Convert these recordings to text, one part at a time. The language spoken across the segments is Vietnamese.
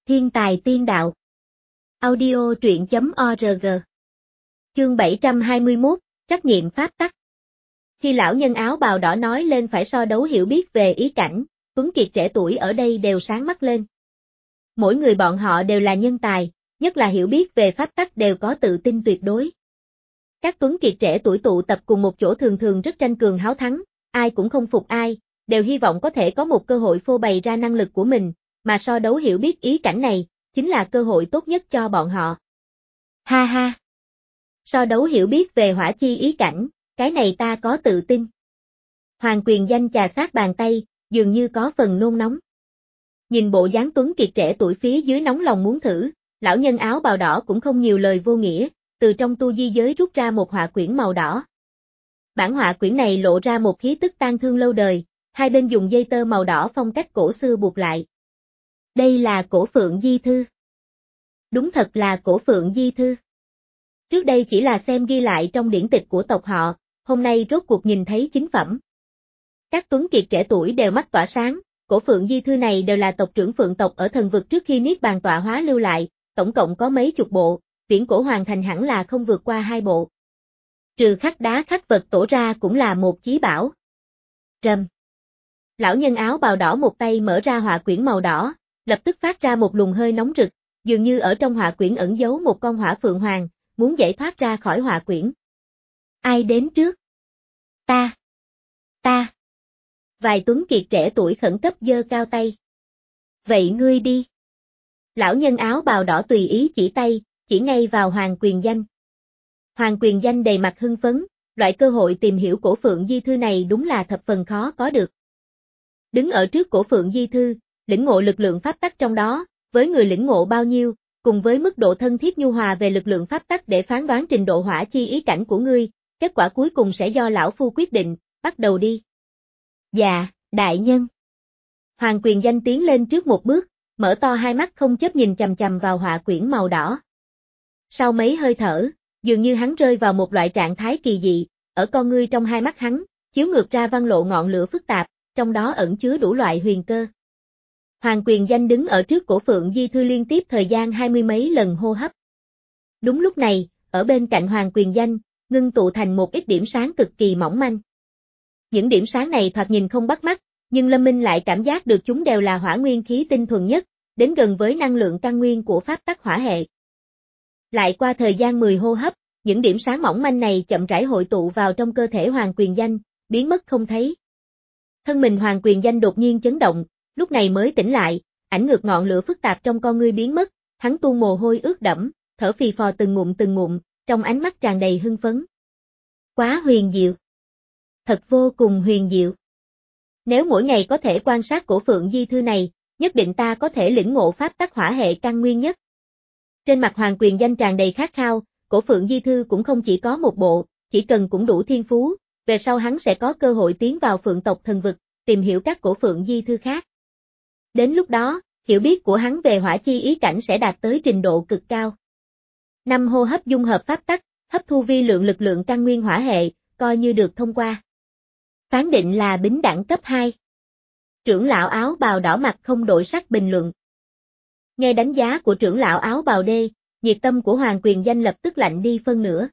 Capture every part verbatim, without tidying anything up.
Thiên tài tiên đạo. Audio truyện chấm org. Chương bảy trăm hai mươi mốt, trắc nghiệm pháp tắc. Khi lão nhân áo bào đỏ nói lên phải so đấu hiểu biết về ý cảnh, tuấn kiệt trẻ tuổi ở đây đều sáng mắt lên. Mỗi người bọn họ đều là nhân tài, nhất là hiểu biết về pháp tắc đều có tự tin tuyệt đối. Các tuấn kiệt trẻ tuổi tụ tập cùng một chỗ thường thường rất tranh cường háo thắng, ai cũng không phục ai, đều hy vọng có thể có một cơ hội phô bày ra năng lực của mình, mà so đấu hiểu biết ý cảnh này, chính là cơ hội tốt nhất cho bọn họ. Ha ha! So đấu hiểu biết về hỏa chi ý cảnh, cái này ta có tự tin. Hoàng Quyền Danh chà sát bàn tay, dường như có phần nôn nóng. Nhìn bộ dáng tuấn kiệt trẻ tuổi phía dưới nóng lòng muốn thử, lão nhân áo bào đỏ cũng không nhiều lời vô nghĩa, từ trong tu di giới rút ra một họa quyển màu đỏ. Bản họa quyển này lộ ra một khí tức tang thương lâu đời, hai bên dùng dây tơ màu đỏ phong cách cổ xưa buộc lại. Đây là Cổ Phượng Di Thư. Đúng thật là Cổ Phượng Di Thư. Trước đây chỉ là xem ghi lại trong điển tịch của tộc họ, hôm nay rốt cuộc nhìn thấy chính phẩm. Các tuấn kiệt trẻ tuổi đều mắt tỏa sáng, Cổ Phượng Di Thư này đều là tộc trưởng Phượng tộc ở thần vực trước khi Niết Bàn tọa hóa lưu lại, tổng cộng có mấy chục bộ, viễn cổ hoàn thành hẳn là không vượt qua hai bộ. Trừ khắc đá khắc vật tổ ra cũng là một chí bảo. Rầm. Lão nhân áo bào đỏ một tay mở ra họa quyển màu đỏ, lập tức phát ra một luồng hơi nóng rực, dường như ở trong họa quyển ẩn giấu một con hỏa phượng hoàng, muốn giải thoát ra khỏi họa quyển. Ai đến trước? Ta. Ta. Vài tuấn kiệt trẻ tuổi khẩn cấp giơ cao tay. Vậy ngươi đi. Lão nhân áo bào đỏ tùy ý chỉ tay, chỉ ngay vào Hoàng Quyền Danh. Hoàng Quyền Danh đầy mặt hưng phấn, loại cơ hội tìm hiểu Cổ Phượng Di Thư này đúng là thập phần khó có được. Đứng ở trước Cổ Phượng Di Thư, lĩnh ngộ lực lượng pháp tắc trong đó, với người lĩnh ngộ bao nhiêu, cùng với mức độ thân thiết nhu hòa về lực lượng pháp tắc để phán đoán trình độ hỏa chi ý cảnh của ngươi, kết quả cuối cùng sẽ do lão phu quyết định, bắt đầu đi. Dạ, đại nhân. Hoàng Quyền Danh tiến lên trước một bước, mở to hai mắt không chớp nhìn chằm chằm vào họa quyển màu đỏ. Sau mấy hơi thở, dường như hắn rơi vào một loại trạng thái kỳ dị, ở con ngươi trong hai mắt hắn, chiếu ngược ra văn lộ ngọn lửa phức tạp, trong đó ẩn chứa đủ loại huyền cơ. Hoàng Quyền Danh đứng ở trước Cổ Phượng Di Thư liên tiếp thời gian hai mươi mấy lần hô hấp. Đúng lúc này, ở bên cạnh Hoàng Quyền Danh, ngưng tụ thành một ít điểm sáng cực kỳ mỏng manh. Những điểm sáng này thoạt nhìn không bắt mắt, nhưng Lâm Minh lại cảm giác được chúng đều là hỏa nguyên khí tinh thuần nhất, đến gần với năng lượng căn nguyên của pháp tắc hỏa hệ. Lại qua thời gian mười hô hấp, những điểm sáng mỏng manh này chậm rãi hội tụ vào trong cơ thể Hoàng Quyền Danh, biến mất không thấy. Thân mình Hoàng Quyền Danh đột nhiên chấn động, lúc này mới tỉnh lại, ảnh ngược ngọn lửa phức tạp trong con ngươi biến mất, hắn tuôn mồ hôi ướt đẫm, thở phì phò từng ngụm từng ngụm, trong ánh mắt tràn đầy hưng phấn. Quá huyền diệu. Thật vô cùng huyền diệu. Nếu mỗi ngày có thể quan sát Cổ Phượng Di Thư này, nhất định ta có thể lĩnh ngộ pháp tắc hỏa hệ căn nguyên nhất. Trên mặt Hoàng Quyền Danh tràn đầy khát khao, Cổ Phượng Di Thư cũng không chỉ có một bộ, chỉ cần cũng đủ thiên phú, về sau hắn sẽ có cơ hội tiến vào Phượng tộc thần vực, tìm hiểu các Cổ Phượng Di Thư khác. Đến lúc đó, hiểu biết của hắn về hỏa chi ý cảnh sẽ đạt tới trình độ cực cao. Năm hô hấp dung hợp pháp tắc, hấp thu vi lượng lực lượng căn nguyên hỏa hệ, coi như được thông qua. Phán định là bính đẳng cấp hai. Trưởng lão áo bào đỏ mặt không đổi sắc bình luận. Nghe đánh giá của trưởng lão áo bào đê, nhiệt tâm của Hoàng Quyền Danh lập tức lạnh đi phân nửa.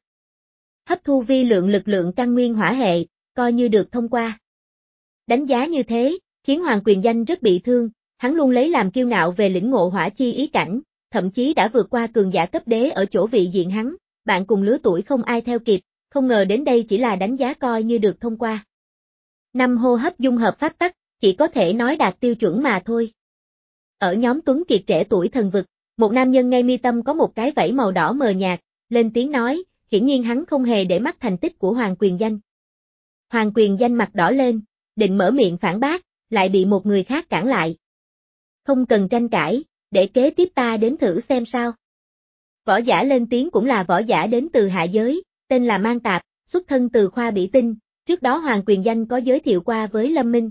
Hấp thu vi lượng lực lượng căn nguyên hỏa hệ, coi như được thông qua. Đánh giá như thế, khiến Hoàng Quyền Danh rất bị thương, hắn luôn lấy làm kiêu ngạo về lĩnh ngộ hỏa chi ý cảnh, thậm chí đã vượt qua cường giả cấp đế ở chỗ vị diện hắn, bạn cùng lứa tuổi không ai theo kịp, không ngờ đến đây chỉ là đánh giá coi như được thông qua. Năm hô hấp dung hợp pháp tắc, chỉ có thể nói đạt tiêu chuẩn mà thôi. Ở nhóm tuấn kiệt trẻ tuổi thần vực, một nam nhân ngay mi tâm có một cái vảy màu đỏ mờ nhạt, lên tiếng nói, hiển nhiên hắn không hề để mắt thành tích của Hoàng Quyền Danh. Hoàng Quyền Danh mặt đỏ lên, định mở miệng phản bác, lại bị một người khác cản lại. Không cần tranh cãi, để kế tiếp ta đến thử xem sao. Võ giả lên tiếng cũng là võ giả đến từ hạ giới, tên là Mang Tạp, xuất thân từ khoa bỉ tinh, trước đó Hoàng Quyền Danh có giới thiệu qua với Lâm Minh.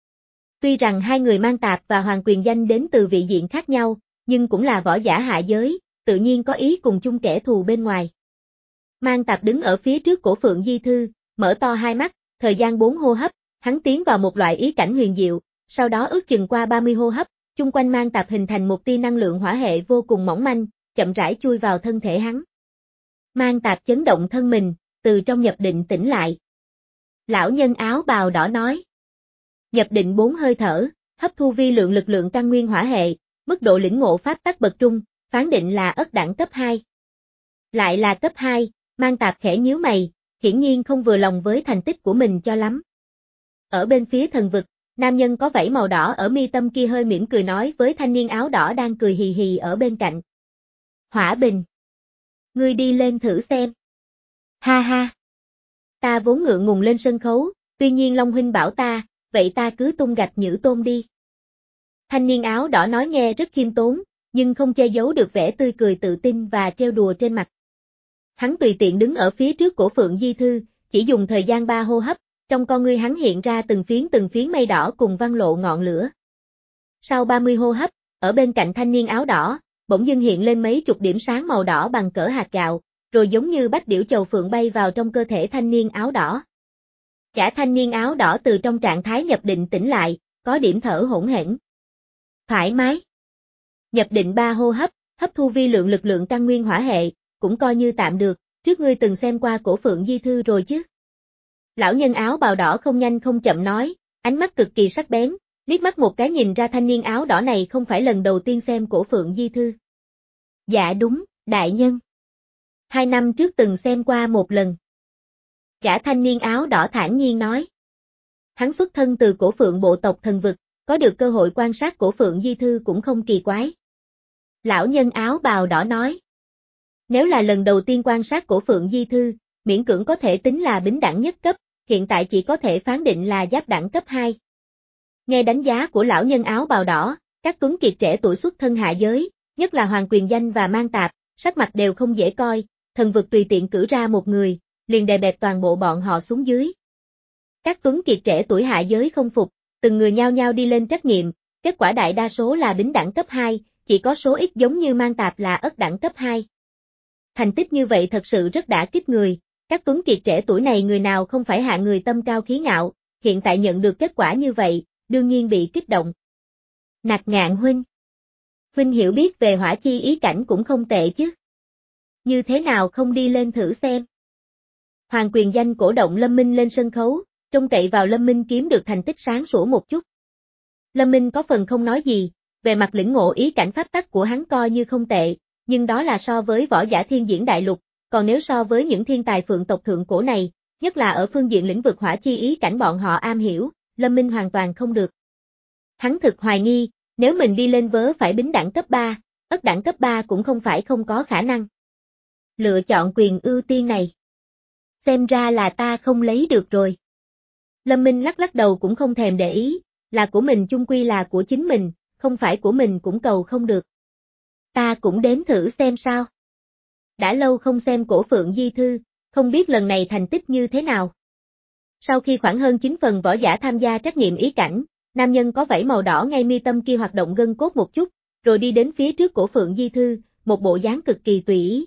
Tuy rằng hai người Mang Tạp và Hoàng Quyền Danh đến từ vị diện khác nhau, nhưng cũng là võ giả hạ giới, tự nhiên có ý cùng chung kẻ thù bên ngoài. Mang Tạp đứng ở phía trước Cổ Phượng Di Thư, mở to hai mắt, thời gian bốn hô hấp, hắn tiến vào một loại ý cảnh huyền diệu, sau đó ước chừng qua ba mươi hô hấp, chung quanh mang tạp hình thành một tia năng lượng hỏa hệ vô cùng mỏng manh, chậm rãi chui vào thân thể hắn. Mang tạp chấn động thân mình, từ trong nhập định tỉnh lại. Lão nhân áo bào đỏ nói. Nhập định bốn hơi thở, hấp thu vi lượng lực lượng căn nguyên hỏa hệ, mức độ lĩnh ngộ pháp tắc bậc trung, phán định là ất đẳng cấp hai. Lại là cấp hai, mang tạp khẽ nhíu mày, hiển nhiên không vừa lòng với thành tích của mình cho lắm. Ở bên phía thần vực, nam nhân có vảy màu đỏ ở mi tâm kia hơi mỉm cười nói với thanh niên áo đỏ đang cười hì hì ở bên cạnh. Hỏa Bình. Ngươi đi lên thử xem. Ha ha. Ta vốn ngượng ngùng lên sân khấu, tuy nhiên Long huynh bảo ta, vậy ta cứ tung gạch nhử tôm đi. Thanh niên áo đỏ nói nghe rất khiêm tốn, nhưng không che giấu được vẻ tươi cười tự tin và trêu đùa trên mặt. Hắn tùy tiện đứng ở phía trước cổ Phượng Di Thư, chỉ dùng thời gian ba hô hấp, trong con ngươi hắn hiện ra từng phiến từng phiến mây đỏ cùng văng lộ ngọn lửa. Sau ba mươi hô hấp, ở bên cạnh thanh niên áo đỏ, bỗng dưng hiện lên mấy chục điểm sáng màu đỏ bằng cỡ hạt gạo, rồi giống như bách điểu chầu phượng bay vào trong cơ thể thanh niên áo đỏ. Cả thanh niên áo đỏ từ trong trạng thái nhập định tỉnh lại, có điểm thở hỗn hển. Thoải mái. Nhập định ba hô hấp, hấp thu vi lượng lực lượng căn nguyên hỏa hệ, cũng coi như tạm được, trước ngươi từng xem qua cổ Phượng Di Thư rồi chứ? Lão nhân áo bào đỏ không nhanh không chậm nói, ánh mắt cực kỳ sắc bén, liếc mắt một cái nhìn ra thanh niên áo đỏ này không phải lần đầu tiên xem cổ Phượng Di Thư. Dạ đúng, đại nhân. Hai năm trước từng xem qua một lần. Gã thanh niên áo đỏ thản nhiên nói. Hắn xuất thân từ cổ Phượng bộ tộc thần vực, có được cơ hội quan sát cổ Phượng Di Thư cũng không kỳ quái. Lão nhân áo bào đỏ nói. Nếu là lần đầu tiên quan sát cổ Phượng Di Thư, miễn cưỡng có thể tính là bính đẳng nhất cấp, hiện tại chỉ có thể phán định là giáp đẳng cấp hai. Nghe đánh giá của lão nhân áo bào đỏ, các tuấn kiệt trẻ tuổi xuất thân hạ giới, nhất là Hoàng Quyền Danh và Mang Tạp, sắc mặt đều không dễ coi, thần vực tùy tiện cử ra một người, liền đè bẹp toàn bộ bọn họ xuống dưới. Các tuấn kiệt trẻ tuổi hạ giới không phục, từng người nhao nhao đi lên trắc nghiệm, kết quả đại đa số là bính đẳng cấp hai, chỉ có số ít giống như Mang Tạp là ất đẳng cấp hai. Thành tích như vậy thật sự rất đả kích người, các tuấn kiệt trẻ tuổi này người nào không phải hạ người tâm cao khí ngạo, hiện tại nhận được kết quả như vậy, đương nhiên bị kích động. Nặc Ngạn huynh. Huynh hiểu biết về hỏa chi ý cảnh cũng không tệ chứ. Như thế nào không đi lên thử xem. Hoàng Quyền Danh cổ động Lâm Minh lên sân khấu, trông cậy vào Lâm Minh kiếm được thành tích sáng sủa một chút. Lâm Minh có phần không nói gì, về mặt lĩnh ngộ ý cảnh pháp tắc của hắn coi như không tệ, nhưng đó là so với võ giả thiên diễn đại lục, còn nếu so với những thiên tài phượng tộc thượng cổ này, nhất là ở phương diện lĩnh vực hỏa chi ý cảnh bọn họ am hiểu, Lâm Minh hoàn toàn không được. Hắn thực hoài nghi, nếu mình đi lên vớ phải bính đẳng cấp ba, ất đẳng cấp ba cũng không phải không có khả năng. Lựa chọn quyền ưu tiên này. Xem ra là ta không lấy được rồi. Lâm Minh lắc lắc đầu cũng không thèm để ý, là của mình chung quy là của chính mình, không phải của mình cũng cầu không được. Ta cũng đến thử xem sao. Đã lâu không xem cổ Phượng Di Thư, không biết lần này thành tích như thế nào. Sau khi khoảng hơn chín phần võ giả tham gia trắc nghiệm ý cảnh, nam nhân có vảy màu đỏ ngay mi tâm kia hoạt động gân cốt một chút, rồi đi đến phía trước cổ Phượng Di Thư, một bộ dáng cực kỳ tùy ý.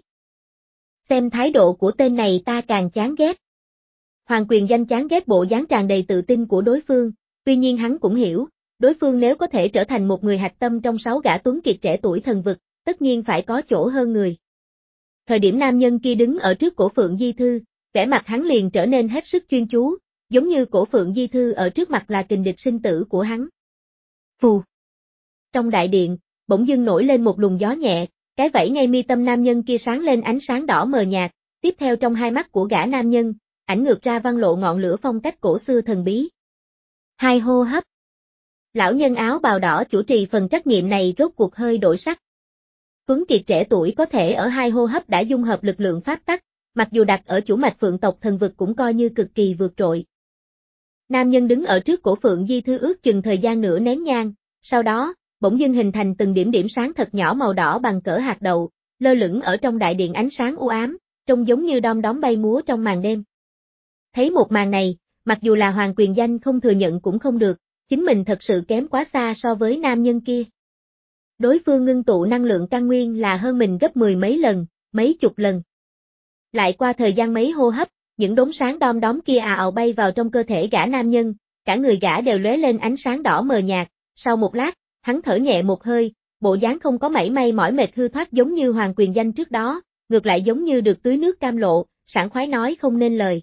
Xem thái độ của tên này ta càng chán ghét. Hoàng Quyền Danh chán ghét bộ dáng tràn đầy tự tin của đối phương, tuy nhiên hắn cũng hiểu, đối phương nếu có thể trở thành một người hạch tâm trong sáu gã tuấn kiệt trẻ tuổi thần vực, tất nhiên phải có chỗ hơn người. Thời điểm nam nhân kia đứng ở trước cổ Phượng Di Thư, vẻ mặt hắn liền trở nên hết sức chuyên chú, giống như cổ Phượng Di Thư ở trước mặt là kình địch sinh tử của hắn. Phù. Trong đại điện, bỗng dưng nổi lên một luồng gió nhẹ, cái vẫy ngay mi tâm nam nhân kia sáng lên ánh sáng đỏ mờ nhạt, tiếp theo trong hai mắt của gã nam nhân, ảnh ngược ra văn lộ ngọn lửa phong cách cổ xưa thần bí. Hai hô hấp. Lão nhân áo bào đỏ chủ trì phần trắc nghiệm này rốt cuộc hơi đổi sắc. Tuấn kiệt trẻ tuổi có thể ở hai hô hấp đã dung hợp lực lượng pháp tắc, mặc dù đặt ở chủ mạch phượng tộc thần vực cũng coi như cực kỳ vượt trội. Nam nhân đứng ở trước cổ Phượng Di Thư ước chừng thời gian nửa nén nhang, sau đó, bỗng dưng hình thành từng điểm điểm sáng thật nhỏ màu đỏ bằng cỡ hạt đậu, lơ lửng ở trong đại điện ánh sáng u ám, trông giống như đom đóm bay múa trong màn đêm. Thấy một màn này, mặc dù là Hoàng Quyền Danh không thừa nhận cũng không được, chính mình thật sự kém quá xa so với nam nhân kia. Đối phương ngưng tụ năng lượng căn nguyên là hơn mình gấp mười mấy lần, mấy chục lần. Lại qua thời gian mấy hô hấp, những đốm sáng đom đóm kia ào ào bay vào trong cơ thể gã nam nhân, cả người gã đều lóe lên ánh sáng đỏ mờ nhạt, sau một lát, hắn thở nhẹ một hơi, bộ dáng không có mảy may mỏi mệt hư thoát giống như Hoàng Quyền Danh trước đó, ngược lại giống như được tưới nước cam lộ, sảng khoái nói không nên lời.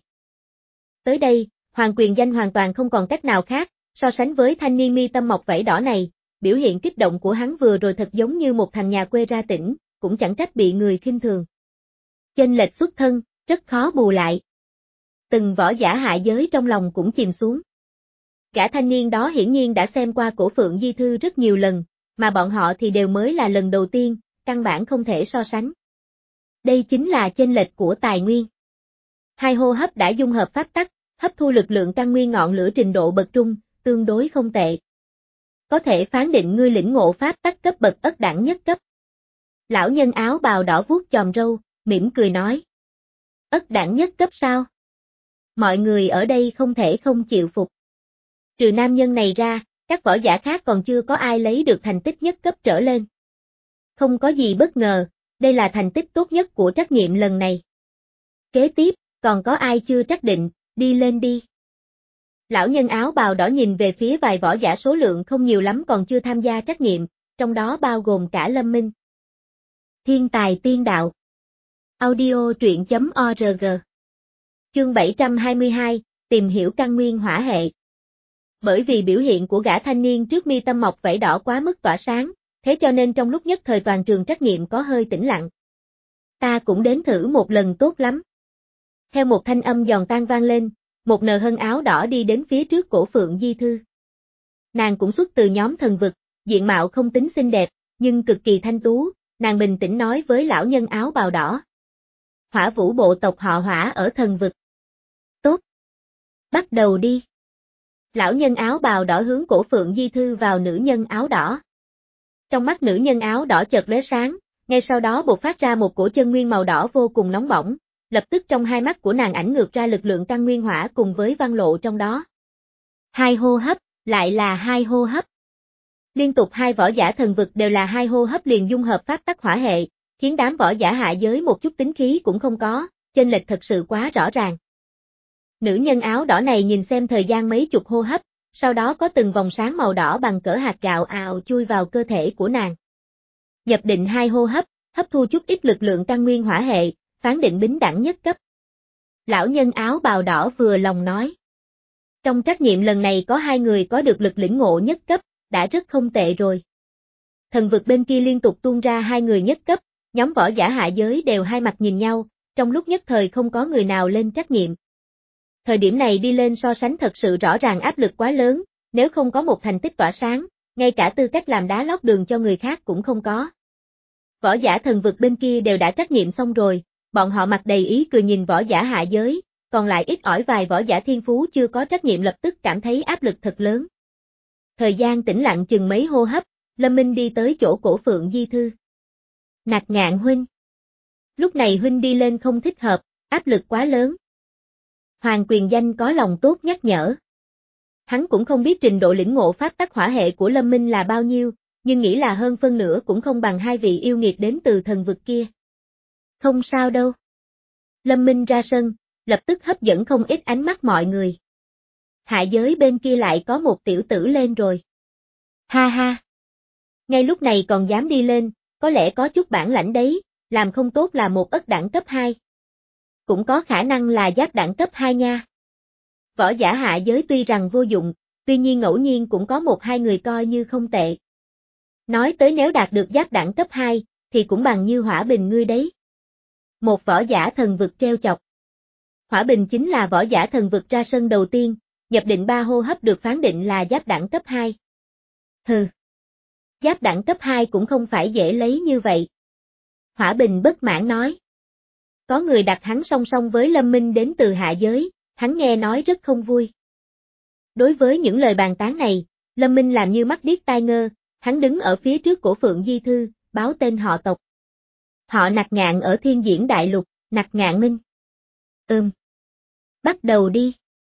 Tới đây, Hoàng Quyền Danh hoàn toàn không còn cách nào khác, so sánh với thanh niên mi tâm mọc vảy đỏ này, biểu hiện kích động của hắn vừa rồi thật giống như một thằng nhà quê ra tỉnh, cũng chẳng trách bị người khinh thường. Chênh lệch xuất thân, rất khó bù lại. Từng võ giả hạ giới trong lòng cũng chìm xuống. Gã thanh niên đó hiển nhiên đã xem qua Cổ Phượng Di Thư rất nhiều lần, mà bọn họ thì đều mới là lần đầu tiên, căn bản không thể so sánh. Đây chính là chênh lệch của tài nguyên. Hai hô hấp đã dung hợp pháp tắc, hấp thu lực lượng căn nguyên ngọn lửa trình độ bậc trung, tương đối không tệ. Có thể phán định ngươi lĩnh ngộ pháp tắc cấp bậc ất đẳng nhất cấp. Lão nhân áo bào đỏ vuốt chòm râu, mỉm cười nói. Ất đẳng nhất cấp sao? Mọi người ở đây không thể không chịu phục. Trừ nam nhân này ra, các võ giả khác còn chưa có ai lấy được thành tích nhất cấp trở lên. Không có gì bất ngờ, đây là thành tích tốt nhất của trắc nghiệm lần này. Kế tiếp, còn có ai chưa trắc định, đi lên đi. Lão nhân áo bào đỏ nhìn về phía vài võ giả số lượng không nhiều lắm còn chưa tham gia trắc nghiệm, trong đó bao gồm cả Lâm Minh. Thiên tài tiên đạo. Audio truyện chấm org. Chương bảy trăm hai mươi hai, tìm hiểu căn nguyên hỏa hệ. Bởi vì biểu hiện của gã thanh niên trước mi tâm mọc vảy đỏ quá mức tỏa sáng, thế cho nên trong lúc nhất thời toàn trường trắc nghiệm có hơi tĩnh lặng. Ta cũng đến thử một lần tốt lắm. Theo một thanh âm giòn tan vang lên, một nờ hân áo đỏ đi đến phía trước Cổ Phượng Di Thư. Nàng cũng xuất từ nhóm thần vực, diện mạo không tính xinh đẹp, nhưng cực kỳ thanh tú, nàng bình tĩnh nói với lão nhân áo bào đỏ. Hỏa Vũ bộ tộc họ Hỏa ở thần vực. Tốt. Bắt đầu đi. Lão nhân áo bào đỏ hướng Cổ Phượng Di Thư vào nữ nhân áo đỏ. Trong mắt nữ nhân áo đỏ chợt lóe sáng, ngay sau đó bộc phát ra một cổ chân nguyên màu đỏ vô cùng nóng bỏng, lập tức trong hai mắt của nàng ảnh ngược ra lực lượng căn nguyên hỏa cùng với văn lộ trong đó. Hai hô hấp, lại là hai hô hấp. Liên tục hai võ giả thần vực đều là hai hô hấp liền dung hợp pháp tắc hỏa hệ, khiến đám võ giả hạ giới một chút tính khí cũng không có, chênh lệch thật sự quá rõ ràng. Nữ nhân áo đỏ này nhìn xem thời gian mấy chục hô hấp, sau đó có từng vòng sáng màu đỏ bằng cỡ hạt gạo ào chui vào cơ thể của nàng. Nhập định hai hô hấp, hấp thu chút ít lực lượng căn nguyên hỏa hệ, phán định bính đẳng nhất cấp. Lão nhân áo bào đỏ vừa lòng nói. Trong trắc nghiệm lần này có hai người có được lực lĩnh ngộ nhất cấp, đã rất không tệ rồi. Thần vực bên kia liên tục tuôn ra hai người nhất cấp, nhóm võ giả hạ giới đều hai mặt nhìn nhau, trong lúc nhất thời không có người nào lên trắc nghiệm. Thời điểm này đi lên so sánh thật sự rõ ràng áp lực quá lớn, nếu không có một thành tích tỏa sáng, ngay cả tư cách làm đá lót đường cho người khác cũng không có. Võ giả thần vực bên kia đều đã trắc nghiệm xong rồi, bọn họ mặt đầy ý cười nhìn võ giả hạ giới, còn lại ít ỏi vài võ giả thiên phú chưa có trắc nghiệm lập tức cảm thấy áp lực thật lớn. Thời gian tĩnh lặng chừng mấy hô hấp, Lâm Minh đi tới chỗ Cổ Phượng Di Thư. Nặc Ngạn huynh. Lúc này huynh đi lên không thích hợp, áp lực quá lớn. Hoàng Quyền Danh có lòng tốt nhắc nhở. Hắn cũng không biết trình độ lĩnh ngộ pháp tắc hỏa hệ của Lâm Minh là bao nhiêu, nhưng nghĩ là hơn phân nửa cũng không bằng hai vị yêu nghiệt đến từ thần vực kia. Không sao đâu. Lâm Minh ra sân, lập tức hấp dẫn không ít ánh mắt mọi người. Hạ giới bên kia lại có một tiểu tử lên rồi. Ha ha. Ngay lúc này còn dám đi lên, có lẽ có chút bản lãnh đấy, làm không tốt là một ất đẳng cấp hai. Cũng có khả năng là giáp đẳng cấp hai nha. Võ giả hạ giới tuy rằng vô dụng, tuy nhiên ngẫu nhiên cũng có một hai người coi như không tệ. Nói tới nếu đạt được giáp đẳng cấp hai, thì cũng bằng như Hỏa Bình ngươi đấy. Một võ giả thần vực treo chọc. Hỏa Bình chính là võ giả thần vực ra sân đầu tiên, nhập định ba hô hấp được phán định là giáp đẳng cấp hai. Hừ. Giáp đẳng cấp hai cũng không phải dễ lấy như vậy. Hỏa Bình bất mãn nói. Có người đặt hắn song song với Lâm Minh đến từ hạ giới, hắn nghe nói rất không vui. Đối với những lời bàn tán này, Lâm Minh làm như mắt điếc tai ngơ, hắn đứng ở phía trước Cổ Phượng Di Thư, báo tên họ tộc. Họ Nặc Ngạn ở Thiên Diễn Đại Lục, Nặc Ngạn Minh. Ừm. Bắt đầu đi.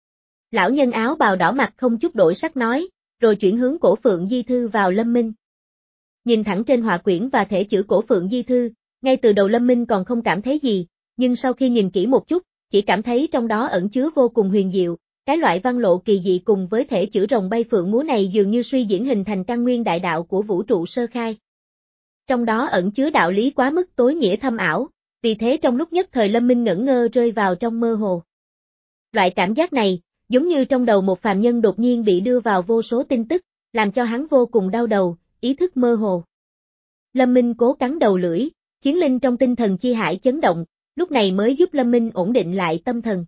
Lão nhân áo bào đỏ mặt không chút đổi sắc nói, rồi chuyển hướng Cổ Phượng Di Thư vào Lâm Minh. Nhìn thẳng trên họa quyển và thể chữ Cổ Phượng Di Thư, ngay từ đầu Lâm Minh còn không cảm thấy gì, nhưng sau khi nhìn kỹ một chút, chỉ cảm thấy trong đó ẩn chứa vô cùng huyền diệu, cái loại văn lộ kỳ dị cùng với thể chữ rồng bay phượng múa này dường như suy diễn hình thành căn nguyên đại đạo của vũ trụ sơ khai. Trong đó ẩn chứa đạo lý quá mức tối nghĩa thâm ảo, vì thế trong lúc nhất thời Lâm Minh ngẩn ngơ rơi vào trong mơ hồ. Loại cảm giác này, giống như trong đầu một phàm nhân đột nhiên bị đưa vào vô số tin tức, làm cho hắn vô cùng đau đầu, ý thức mơ hồ. Lâm Minh cố cắn đầu lưỡi, chiến linh trong tinh thần chi hải chấn động, lúc này mới giúp Lâm Minh ổn định lại tâm thần.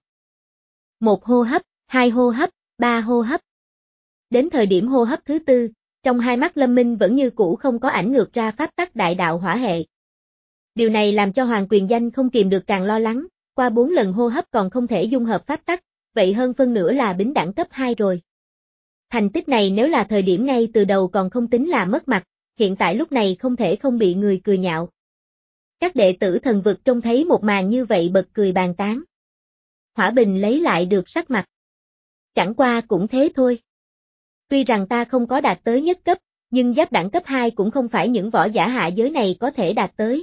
Một hô hấp, hai hô hấp, ba hô hấp. Đến thời điểm hô hấp thứ tư, trong hai mắt Lâm Minh vẫn như cũ không có ảnh ngược ra pháp tắc đại đạo hỏa hệ. Điều này làm cho Hoàng Quyền Danh không kìm được càng lo lắng, qua bốn lần hô hấp còn không thể dung hợp pháp tắc, vậy hơn phân nửa là bính đẳng cấp hai rồi. Thành tích này nếu là thời điểm ngay từ đầu còn không tính là mất mặt, hiện tại lúc này không thể không bị người cười nhạo. Các đệ tử thần vực trông thấy một màn như vậy bật cười bàn tán. Hỏa Bình lấy lại được sắc mặt. Chẳng qua cũng thế thôi. Tuy rằng ta không có đạt tới nhất cấp, nhưng giáp đẳng cấp hai cũng không phải những võ giả hạ giới này có thể đạt tới.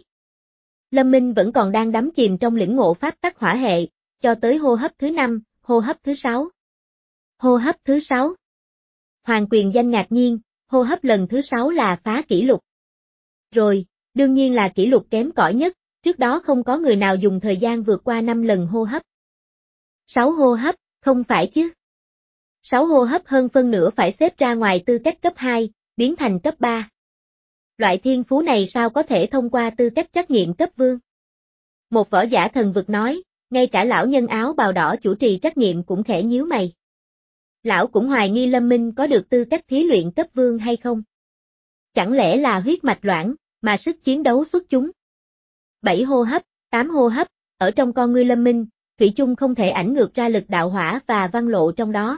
Lâm Minh vẫn còn đang đắm chìm trong lĩnh ngộ pháp tắc hỏa hệ, cho tới hô hấp thứ năm, hô hấp thứ sáu. Hô hấp thứ sáu. Hoàng Quyền Danh ngạc nhiên, hô hấp lần thứ sáu là phá kỷ lục. Rồi, đương nhiên là kỷ lục kém cỏi nhất, trước đó không có người nào dùng thời gian vượt qua năm lần hô hấp. sáu hô hấp, không phải chứ. sáu hô hấp hơn phân nửa phải xếp ra ngoài tư cách cấp hai, biến thành cấp ba. Loại thiên phú này sao có thể thông qua tư cách trắc nghiệm cấp vương? Một võ giả thần vực nói, ngay cả lão nhân áo bào đỏ chủ trì trắc nghiệm cũng khẽ nhíu mày. Lão cũng hoài nghi Lâm Minh có được tư cách thí luyện cấp vương hay không? Chẳng lẽ là huyết mạch loãng, mà sức chiến đấu xuất chúng? bảy hô hấp, tám hô hấp, ở trong con ngươi Lâm Minh, thủy chung không thể ảnh ngược ra lực đạo hỏa và văn lộ trong đó.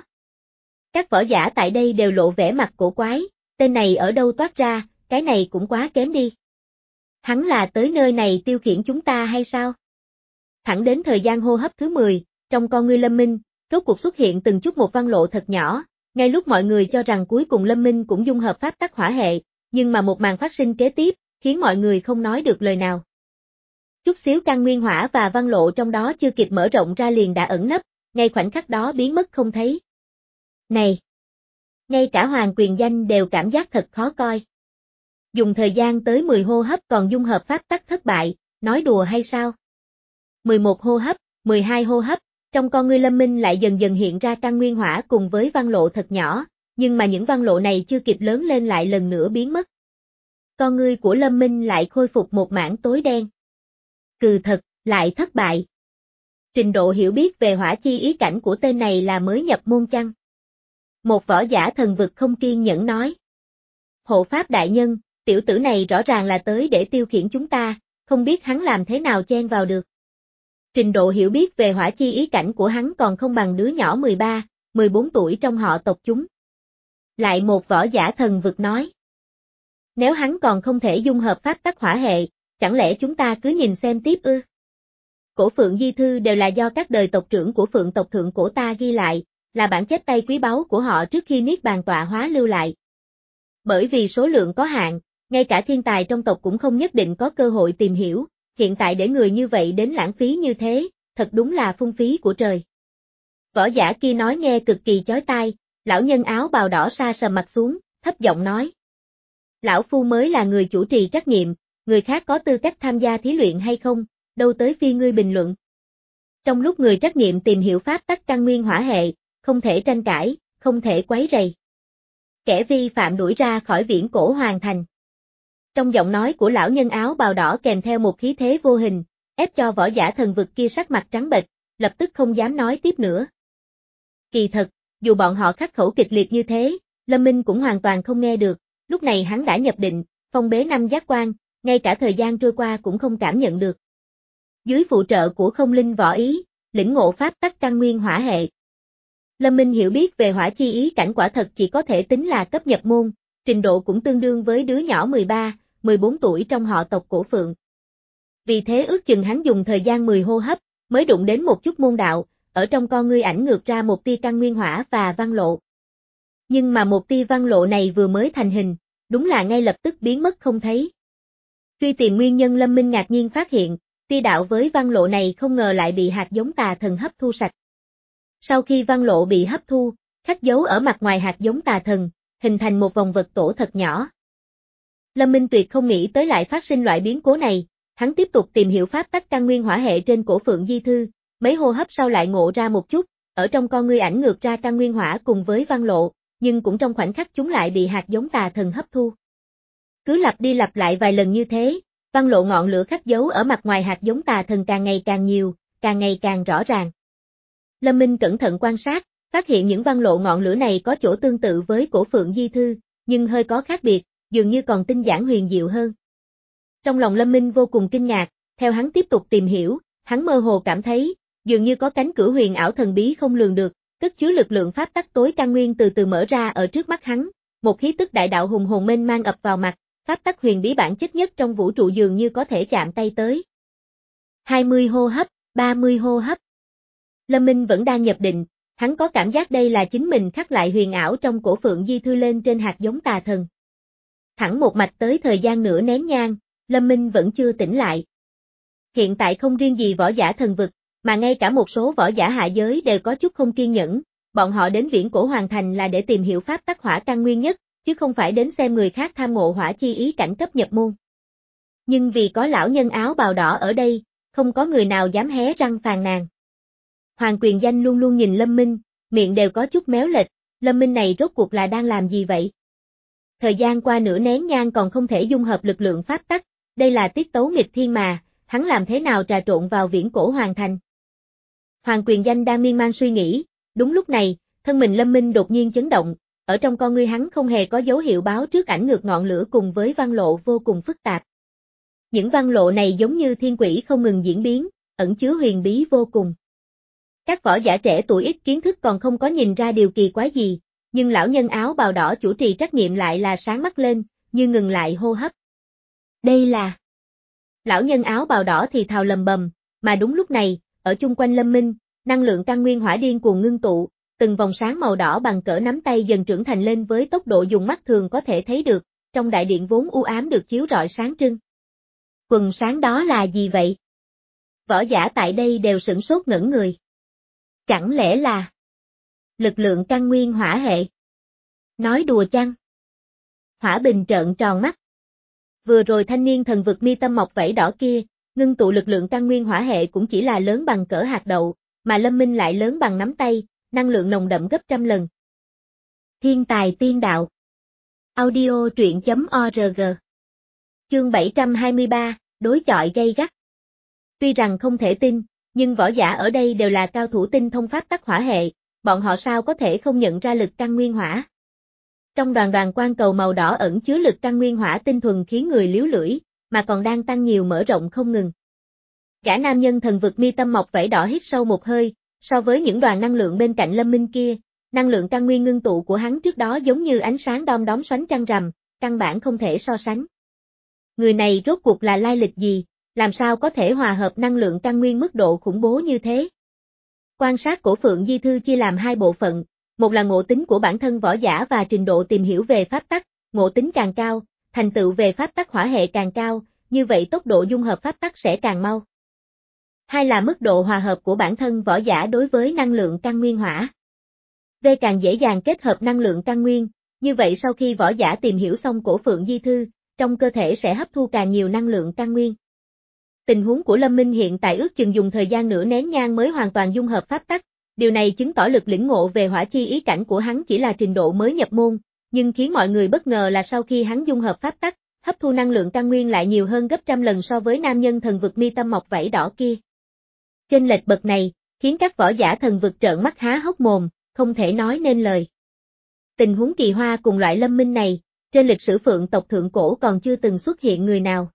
Các võ giả tại đây đều lộ vẻ mặt cổ quái, tên này ở đâu toát ra, cái này cũng quá kém đi. Hắn là tới nơi này tiêu khiển chúng ta hay sao? Thẳng đến thời gian hô hấp thứ mười, trong con ngươi Lâm Minh, rốt cuộc xuất hiện từng chút một văn lộ thật nhỏ, ngay lúc mọi người cho rằng cuối cùng Lâm Minh cũng dung hợp pháp tắc hỏa hệ, nhưng mà một màn phát sinh kế tiếp, khiến mọi người không nói được lời nào. Chút xíu căn nguyên hỏa và văn lộ trong đó chưa kịp mở rộng ra liền đã ẩn nấp, ngay khoảnh khắc đó biến mất không thấy. Này! Ngay cả Hoàng Quyền Danh đều cảm giác thật khó coi. Dùng thời gian tới mười hô hấp còn dung hợp pháp tắc thất bại, nói đùa hay sao? mười một hô hấp, mười hai hô hấp, trong con ngươi Lâm Minh lại dần dần hiện ra căn nguyên hỏa cùng với văn lộ thật nhỏ, nhưng mà những văn lộ này chưa kịp lớn lên lại lần nữa biến mất. Con ngươi của Lâm Minh lại khôi phục một mảng tối đen. Cừ thật, lại thất bại. Trình độ hiểu biết về hỏa chi ý cảnh của tên này là mới nhập môn chăng? Một võ giả thần vực không kiên nhẫn nói. Hộ pháp đại nhân, tiểu tử này rõ ràng là tới để tiêu khiển chúng ta, không biết hắn làm thế nào chen vào được. Trình độ hiểu biết về hỏa chi ý cảnh của hắn còn không bằng đứa nhỏ mười ba, mười bốn tuổi trong họ tộc chúng. Lại một võ giả thần vực nói. Nếu hắn còn không thể dung hợp pháp tắc hỏa hệ, chẳng lẽ chúng ta cứ nhìn xem tiếp ư? Cổ Phượng Di Thư đều là do các đời tộc trưởng của Phượng tộc thượng cổ ta ghi lại, là bản chép tay quý báu của họ trước khi Niết Bàn tọa hóa lưu lại. Bởi vì số lượng có hạn, ngay cả thiên tài trong tộc cũng không nhất định có cơ hội tìm hiểu, hiện tại để người như vậy đến lãng phí như thế, thật đúng là phung phí của trời. Võ giả kia nói nghe cực kỳ chói tai, lão nhân áo bào đỏ sa sầm mặt xuống, thấp giọng nói. Lão Phu mới là người chủ trì trắc nghiệm, người khác có tư cách tham gia thí luyện hay không, đâu tới phi ngươi bình luận. Trong lúc người trắc nghiệm tìm hiểu pháp tắc căn nguyên hỏa hệ, không thể tranh cãi, không thể quấy rầy. Kẻ vi phạm đuổi ra khỏi viễn cổ hoàng thành. Trong giọng nói của lão nhân áo bào đỏ kèm theo một khí thế vô hình, ép cho võ giả thần vực kia sắc mặt trắng bệch, lập tức không dám nói tiếp nữa. Kỳ thật, dù bọn họ khắc khẩu kịch liệt như thế, Lâm Minh cũng hoàn toàn không nghe được, lúc này hắn đã nhập định, phong bế năm giác quan, ngay cả thời gian trôi qua cũng không cảm nhận được. Dưới phụ trợ của không linh võ ý, lĩnh ngộ pháp tắc căn nguyên hỏa hệ. Lâm Minh hiểu biết về hỏa chi ý cảnh quả thật chỉ có thể tính là cấp nhập môn, trình độ cũng tương đương với đứa nhỏ mười ba, mười bốn tuổi trong họ tộc Cổ Phượng. Vì thế ước chừng hắn dùng thời gian mười hô hấp, mới đụng đến một chút môn đạo, ở trong con ngươi ảnh ngược ra một tia căn nguyên hỏa và văn lộ. Nhưng mà một tia văn lộ này vừa mới thành hình, đúng là ngay lập tức biến mất không thấy. Truy tìm nguyên nhân Lâm Minh ngạc nhiên phát hiện, tia đạo với văn lộ này không ngờ lại bị hạt giống tà thần hấp thu sạch. Sau khi văn lộ bị hấp thu, khắc dấu ở mặt ngoài hạt giống tà thần, hình thành một vòng vật tổ thật nhỏ. Lâm Minh Tuyệt không nghĩ tới lại phát sinh loại biến cố này, hắn tiếp tục tìm hiểu pháp tắc căn nguyên hỏa hệ trên cổ Phượng Di Thư, mấy hô hấp sau lại ngộ ra một chút, ở trong con ngươi ảnh ngược ra căn nguyên hỏa cùng với văn lộ, nhưng cũng trong khoảnh khắc chúng lại bị hạt giống tà thần hấp thu. Cứ lặp đi lặp lại vài lần như thế, văn lộ ngọn lửa khắc dấu ở mặt ngoài hạt giống tà thần càng ngày càng nhiều, càng ngày càng rõ ràng. Lâm Minh cẩn thận quan sát, phát hiện những văn lộ ngọn lửa này có chỗ tương tự với cổ Phượng Di Thư, nhưng hơi có khác biệt, dường như còn tinh giản huyền diệu hơn. Trong lòng Lâm Minh vô cùng kinh ngạc, theo hắn tiếp tục tìm hiểu, hắn mơ hồ cảm thấy, dường như có cánh cửa huyền ảo thần bí không lường được, cất chứa lực lượng pháp tắc tối căn nguyên từ từ mở ra ở trước mắt hắn, một khí tức đại đạo hùng hồn mênh mang ập vào mặt, pháp tắc huyền bí bản chất nhất trong vũ trụ dường như có thể chạm tay tới. hai mươi hô hấp, ba mươi hô hấp. Lâm Minh vẫn đang nhập định, hắn có cảm giác đây là chính mình khắc lại huyền ảo trong cổ Phượng Di Thư lên trên hạt giống tà thần. Thẳng một mạch tới thời gian nửa nén nhang, Lâm Minh vẫn chưa tỉnh lại. Hiện tại không riêng gì võ giả thần vực, mà ngay cả một số võ giả hạ giới đều có chút không kiên nhẫn, bọn họ đến Viễn Cổ Hoàng Thành là để tìm hiểu pháp tắc hỏa căn nguyên nhất, chứ không phải đến xem người khác tham ngộ hỏa chi ý cảnh cấp nhập môn. Nhưng vì có lão nhân áo bào đỏ ở đây, không có người nào dám hé răng phàn nàn. Hoàng Quyền Danh luôn luôn nhìn Lâm Minh, miệng đều có chút méo lệch, Lâm Minh này rốt cuộc là đang làm gì vậy? Thời gian qua nửa nén nhang còn không thể dung hợp lực lượng pháp tắc, đây là tiết tấu nghịch thiên mà, hắn làm thế nào trà trộn vào Viễn Cổ Hoàng Thành? Hoàng Quyền Danh đang miên man suy nghĩ, đúng lúc này, thân mình Lâm Minh đột nhiên chấn động, ở trong con ngươi hắn không hề có dấu hiệu báo trước ảnh ngược ngọn lửa cùng với văn lộ vô cùng phức tạp. Những văn lộ này giống như thiên quỷ không ngừng diễn biến, ẩn chứa huyền bí vô cùng. Các võ giả trẻ tuổi ít kiến thức còn không có nhìn ra điều kỳ quái gì, nhưng lão nhân áo bào đỏ chủ trì trắc nghiệm lại là sáng mắt lên, như ngừng lại hô hấp. Đây là... Lão nhân áo bào đỏ thì thào lầm bầm, mà đúng lúc này, ở chung quanh Lâm Minh, năng lượng căn nguyên hỏa điên cuồng ngưng tụ, từng vòng sáng màu đỏ bằng cỡ nắm tay dần trưởng thành lên với tốc độ dùng mắt thường có thể thấy được, trong đại điện vốn u ám được chiếu rọi sáng trưng. Quần sáng đó là gì vậy? Võ giả tại đây đều sửng sốt ngẩn người. Chẳng lẽ là lực lượng căn nguyên hỏa hệ? Nói đùa chăng? Hỏa Bình trợn tròn mắt. Vừa rồi thanh niên thần vực mi tâm mọc vảy đỏ kia, ngưng tụ lực lượng căn nguyên hỏa hệ cũng chỉ là lớn bằng cỡ hạt đậu, mà Lâm Minh lại lớn bằng nắm tay, năng lượng nồng đậm gấp trăm lần. Thiên tài tiên đạo. Audio truyện chấm org. Chương bảy trăm hai mươi ba, đối chọi gay gắt. Tuy rằng không thể tin, nhưng võ giả ở đây đều là cao thủ tinh thông pháp tắc hỏa hệ, bọn họ sao có thể không nhận ra lực căn nguyên hỏa. Trong đoàn đoàn quang cầu màu đỏ ẩn chứa lực căn nguyên hỏa tinh thuần khiến người liếu lưỡi, mà còn đang tăng nhiều mở rộng không ngừng. Gã nam nhân thần vực mi tâm mọc vảy đỏ hít sâu một hơi, so với những đoàn năng lượng bên cạnh Lâm Minh kia, năng lượng căn nguyên ngưng tụ của hắn trước đó giống như ánh sáng đom đóm xoánh trăng rằm, căn bản không thể so sánh. Người này rốt cuộc là lai lịch gì, làm sao có thể hòa hợp năng lượng căn nguyên mức độ khủng bố như thế? Quan sát cổ Phượng Di Thư chia làm hai bộ phận, một là ngộ tính của bản thân võ giả và trình độ tìm hiểu về pháp tắc, ngộ tính càng cao, thành tựu về pháp tắc hỏa hệ càng cao, như vậy tốc độ dung hợp pháp tắc sẽ càng mau. Hai là mức độ hòa hợp của bản thân võ giả đối với năng lượng căn nguyên hỏa. V càng dễ dàng kết hợp năng lượng căn nguyên, như vậy sau khi võ giả tìm hiểu xong cổ Phượng Di Thư, trong cơ thể sẽ hấp thu càng nhiều năng lượng căn nguyên. Tình huống của Lâm Minh hiện tại ước chừng dùng thời gian nửa nén nhang mới hoàn toàn dung hợp pháp tắc, điều này chứng tỏ lực lĩnh ngộ về hỏa chi ý cảnh của hắn chỉ là trình độ mới nhập môn, nhưng khiến mọi người bất ngờ là sau khi hắn dung hợp pháp tắc, hấp thu năng lượng căn nguyên lại nhiều hơn gấp trăm lần so với nam nhân thần vực mi tâm mọc vảy đỏ kia. Chênh lệch bậc này, khiến các võ giả thần vực trợn mắt há hốc mồm, không thể nói nên lời. Tình huống kỳ hoa cùng loại Lâm Minh này, trên lịch sử Phượng tộc thượng cổ còn chưa từng xuất hiện người nào.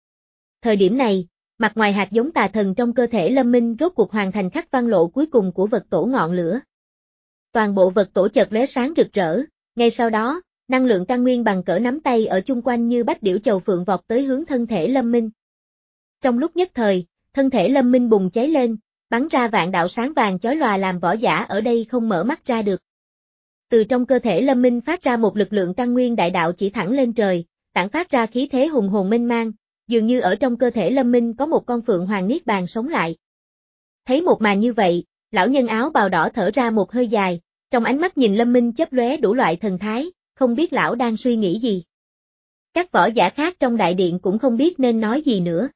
Thời điểm này, mặt ngoài hạt giống tà thần trong cơ thể Lâm Minh rốt cuộc hoàn thành khắc văn lộ cuối cùng của vật tổ ngọn lửa. Toàn bộ vật tổ chợt lóe sáng rực rỡ, ngay sau đó, năng lượng căn nguyên bằng cỡ nắm tay ở chung quanh như bách điểu chầu phượng vọt tới hướng thân thể Lâm Minh. Trong lúc nhất thời, thân thể Lâm Minh bùng cháy lên, bắn ra vạn đạo sáng vàng chói lòa làm võ giả ở đây không mở mắt ra được. Từ trong cơ thể Lâm Minh phát ra một lực lượng căn nguyên đại đạo chỉ thẳng lên trời, tản phát ra khí thế hùng hồn mênh mang, dường như ở trong cơ thể Lâm Minh có một con phượng hoàng niết bàn sống lại. Thấy một màn như vậy, Lão nhân áo bào đỏ thở ra một hơi dài, trong ánh mắt nhìn Lâm Minh chớp lóe đủ loại thần thái, không biết lão đang suy nghĩ gì. Các võ giả khác trong đại điện cũng không biết nên nói gì nữa.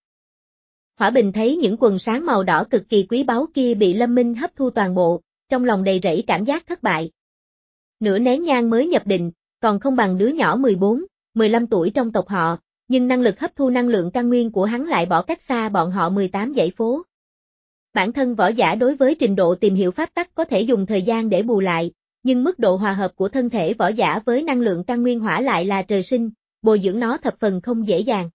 Hỏa Bình thấy những quần sáng màu đỏ cực kỳ quý báu kia bị Lâm Minh hấp thu toàn bộ, trong lòng đầy rẫy cảm giác thất bại. Nửa nén nhang mới nhập định, còn không bằng đứa nhỏ mười bốn, mười lăm tuổi trong tộc họ, nhưng năng lực hấp thu năng lượng căn nguyên của hắn lại bỏ cách xa bọn họ mười tám dãy phố. Bản thân võ giả đối với trình độ tìm hiểu pháp tắc có thể dùng thời gian để bù lại, nhưng mức độ hòa hợp của thân thể võ giả với năng lượng căn nguyên hỏa lại là trời sinh, bồi dưỡng nó thập phần không dễ dàng.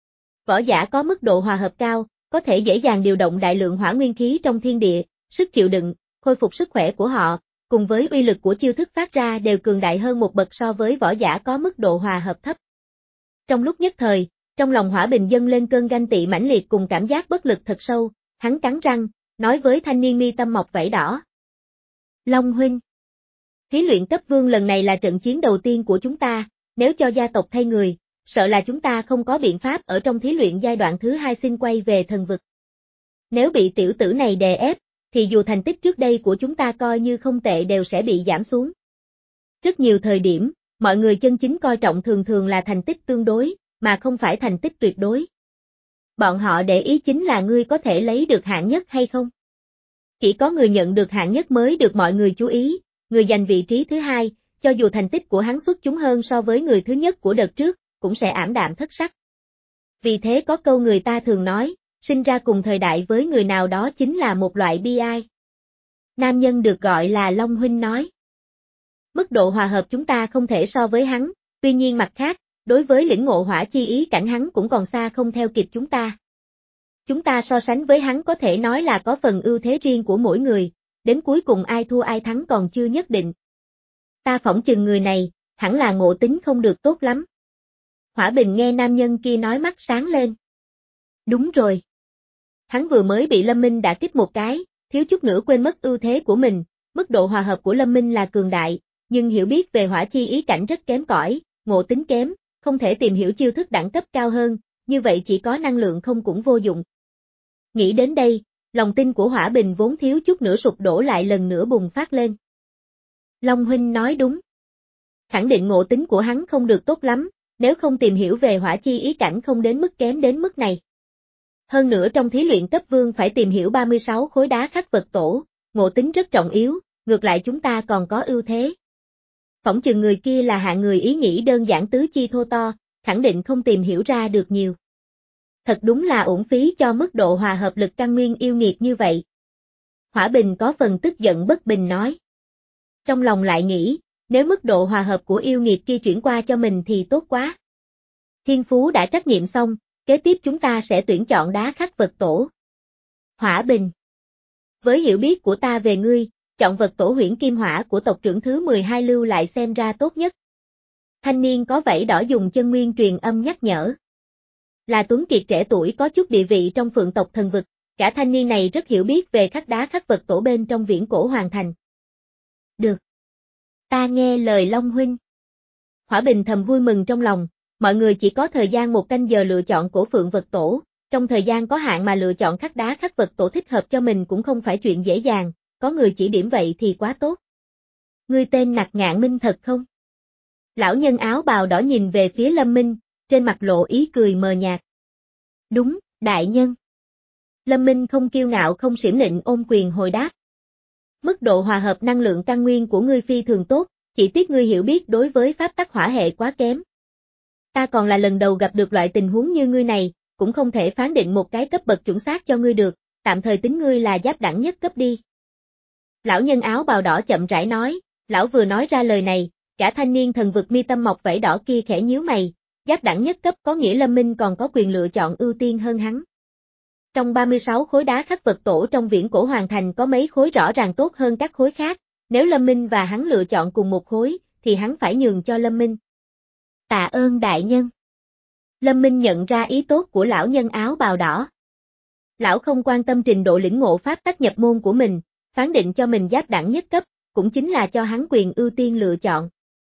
Võ giả có mức độ hòa hợp cao, có thể dễ dàng điều động đại lượng hỏa nguyên khí trong thiên địa, sức chịu đựng, khôi phục sức khỏe của họ, cùng với uy lực của chiêu thức phát ra đều cường đại hơn một bậc so với võ giả có mức độ hòa hợp thấp. Trong lúc nhất thời, trong lòng Hỏa Bình dâng lên cơn ganh tị mãnh liệt cùng cảm giác bất lực thật sâu, hắn cắn răng, nói với thanh niên mi tâm mọc vảy đỏ. Long huynh, thí luyện cấp vương lần này là trận chiến đầu tiên của chúng ta, nếu cho gia tộc thay người, sợ là chúng ta không có biện pháp ở trong thí luyện giai đoạn thứ hai xin quay về thần vực. Nếu bị tiểu tử này đè ép, thì dù thành tích trước đây của chúng ta coi như không tệ đều sẽ bị giảm xuống. Rất nhiều thời điểm, mọi người chân chính coi trọng thường thường là thành tích tương đối, mà không phải thành tích tuyệt đối. Bọn họ để ý chính là ngươi có thể lấy được hạng nhất hay không. Chỉ có người nhận được hạng nhất mới được mọi người chú ý, người giành vị trí thứ hai, cho dù thành tích của hắn xuất chúng hơn so với người thứ nhất của đợt trước, cũng sẽ ảm đạm thất sắc. Vì thế có câu người ta thường nói, sinh ra cùng thời đại với người nào đó chính là một loại bi ai. Nam nhân được gọi là Long huynh nói. Mức độ hòa hợp chúng ta không thể so với hắn, tuy nhiên mặt khác, đối với lĩnh ngộ hỏa chi ý cảnh hắn cũng còn xa không theo kịp chúng ta. Chúng ta so sánh với hắn có thể nói là có phần ưu thế riêng của mỗi người, đến cuối cùng ai thua ai thắng còn chưa nhất định. Ta phỏng chừng người này, hẳn là ngộ tính không được tốt lắm. Hỏa Bình nghe nam nhân kia nói mắt sáng lên. Đúng rồi. Hắn vừa mới bị Lâm Minh đả kích một cái, thiếu chút nữa quên mất ưu thế của mình, mức độ hòa hợp của Lâm Minh là cường đại, nhưng hiểu biết về hỏa chi ý cảnh rất kém cỏi, ngộ tính kém, không thể tìm hiểu chiêu thức đẳng cấp cao hơn, như vậy chỉ có năng lượng không cũng vô dụng. Nghĩ đến đây, lòng tin của Hỏa Bình vốn thiếu chút nữa sụp đổ lại lần nữa bùng phát lên. Long huynh nói đúng. Khẳng định ngộ tính của hắn không được tốt lắm, nếu không tìm hiểu về hỏa chi ý cảnh không đến mức kém đến mức này. Hơn nữa trong thí luyện cấp vương phải tìm hiểu ba mươi sáu khối đá khắc vật tổ, ngộ tính rất trọng yếu, ngược lại chúng ta còn có ưu thế. Phỏng chừng người kia là hạng người ý nghĩ đơn giản tứ chi thô to, khẳng định không tìm hiểu ra được nhiều. Thật đúng là uổng phí cho mức độ hòa hợp lực căn nguyên yêu nghiệt như vậy. Hỏa Bình có phần tức giận bất bình nói. Trong lòng lại nghĩ, nếu mức độ hòa hợp của yêu nghiệt kia chuyển qua cho mình thì tốt quá. Thiên phú đã trắc nghiệm xong, kế tiếp chúng ta sẽ tuyển chọn đá khắc vật tổ. Hỏa Bình. Với hiểu biết của ta về ngươi, chọn vật tổ huyễn kim hỏa của tộc trưởng thứ mười hai lưu lại xem ra tốt nhất. Thanh niên có vảy đỏ dùng chân nguyên truyền âm nhắc nhở. Là tuấn kiệt trẻ tuổi có chút địa vị trong phượng tộc thần vực, cả thanh niên này rất hiểu biết về khắc đá khắc vật tổ bên trong viễn cổ hoàng thành. Được. Ta nghe lời Long huynh. Hỏa Bình thầm vui mừng trong lòng, mọi người chỉ có thời gian một canh giờ lựa chọn cổ phượng vật tổ, trong thời gian có hạn mà lựa chọn khắc đá khắc vật tổ thích hợp cho mình cũng không phải chuyện dễ dàng, có người chỉ điểm vậy thì quá tốt. Ngươi tên Nặc Ngạn Minh thật không? Lão nhân áo bào đỏ nhìn về phía Lâm Minh, trên mặt lộ ý cười mờ nhạt. Đúng, đại nhân. Lâm Minh không kiêu ngạo không xiểm nịnh ôm quyền hồi đáp. Mức độ hòa hợp năng lượng căn nguyên của ngươi phi thường tốt, chỉ tiếc ngươi hiểu biết đối với pháp tắc hỏa hệ quá kém. Ta còn là lần đầu gặp được loại tình huống như ngươi này, cũng không thể phán định một cái cấp bậc chuẩn xác cho ngươi được, tạm thời tính ngươi là giáp đẳng nhất cấp đi. Lão nhân áo bào đỏ chậm rãi nói, lão vừa nói ra lời này, cả thanh niên thần vực mi tâm mọc vảy đỏ kia khẽ nhíu mày, giáp đẳng nhất cấp có nghĩa Lâm Minh còn có quyền lựa chọn ưu tiên hơn hắn. Trong ba mươi sáu khối đá khắc vật tổ trong viễn cổ hoàng thành có mấy khối rõ ràng tốt hơn các khối khác, nếu Lâm Minh và hắn lựa chọn cùng một khối, thì hắn phải nhường cho Lâm Minh. Tạ ơn đại nhân. Lâm Minh nhận ra ý tốt của lão nhân áo bào đỏ. Lão không quan tâm trình độ lĩnh ngộ pháp tắc nhập môn của mình, phán định cho mình giáp đẳng nhất cấp, cũng chính là cho hắn quyền ưu tiên lựa chọn.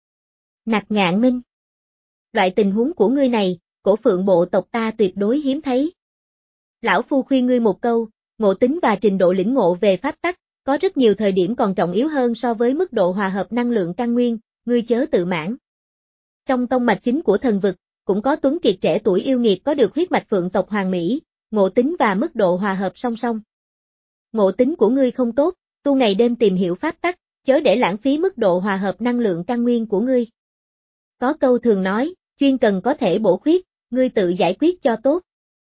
Nặc Ngạn Minh. Loại tình huống của ngươi này, cổ phượng bộ tộc ta tuyệt đối hiếm thấy. Lão phu khuyên ngươi một câu, ngộ tính và trình độ lĩnh ngộ về pháp tắc, có rất nhiều thời điểm còn trọng yếu hơn so với mức độ hòa hợp năng lượng căn nguyên, ngươi chớ tự mãn. Trong tông mạch chính của thần vực, cũng có tuấn kiệt trẻ tuổi yêu nghiệt có được huyết mạch phượng tộc Hoàng Mỹ, ngộ tính và mức độ hòa hợp song song. Ngộ tính của ngươi không tốt, tu ngày đêm tìm hiểu pháp tắc, chớ để lãng phí mức độ hòa hợp năng lượng căn nguyên của ngươi. Có câu thường nói, chuyên cần có thể bổ khuyết, ngươi tự giải quyết cho tốt.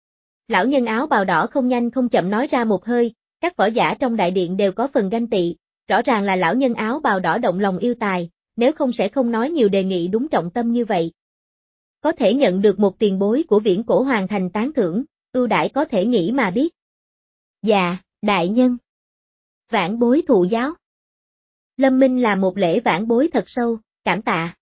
Lão nhân áo bào đỏ không nhanh không chậm nói ra một hơi, các võ giả trong đại điện đều có phần ganh tị, rõ ràng là lão nhân áo bào đỏ động lòng yêu tài, nếu không sẽ không nói nhiều đề nghị đúng trọng tâm như vậy. Có thể nhận được một tiền bối của viễn cổ hoàng thành tán thưởng, ưu đãi có thể nghĩ mà biết. Dạ, đại nhân. Vãn bối thụ giáo. Lâm Minh là một lễ vãn bối thật sâu, cảm tạ.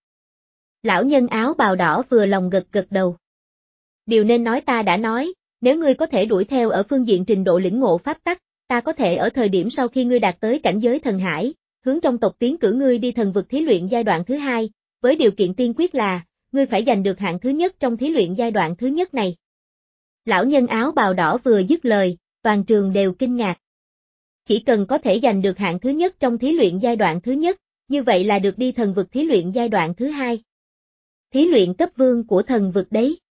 Lão nhân áo bào đỏ vừa lòng gật gật đầu. Điều nên nói ta đã nói, nếu ngươi có thể đuổi theo ở phương diện trình độ lĩnh ngộ pháp tắc, ta có thể ở thời điểm sau khi ngươi đạt tới cảnh giới thần hải, hướng trong tộc tiến cử ngươi đi thần vực thí luyện giai đoạn thứ hai, với điều kiện tiên quyết là, ngươi phải giành được hạng thứ nhất trong thí luyện giai đoạn thứ nhất này. Lão nhân áo bào đỏ vừa dứt lời, toàn trường đều kinh ngạc. Chỉ cần có thể giành được hạng thứ nhất trong thí luyện giai đoạn thứ nhất, như vậy là được đi thần vực thí luyện giai đoạn thứ hai. Thí luyện cấp vương của thần vực đấy.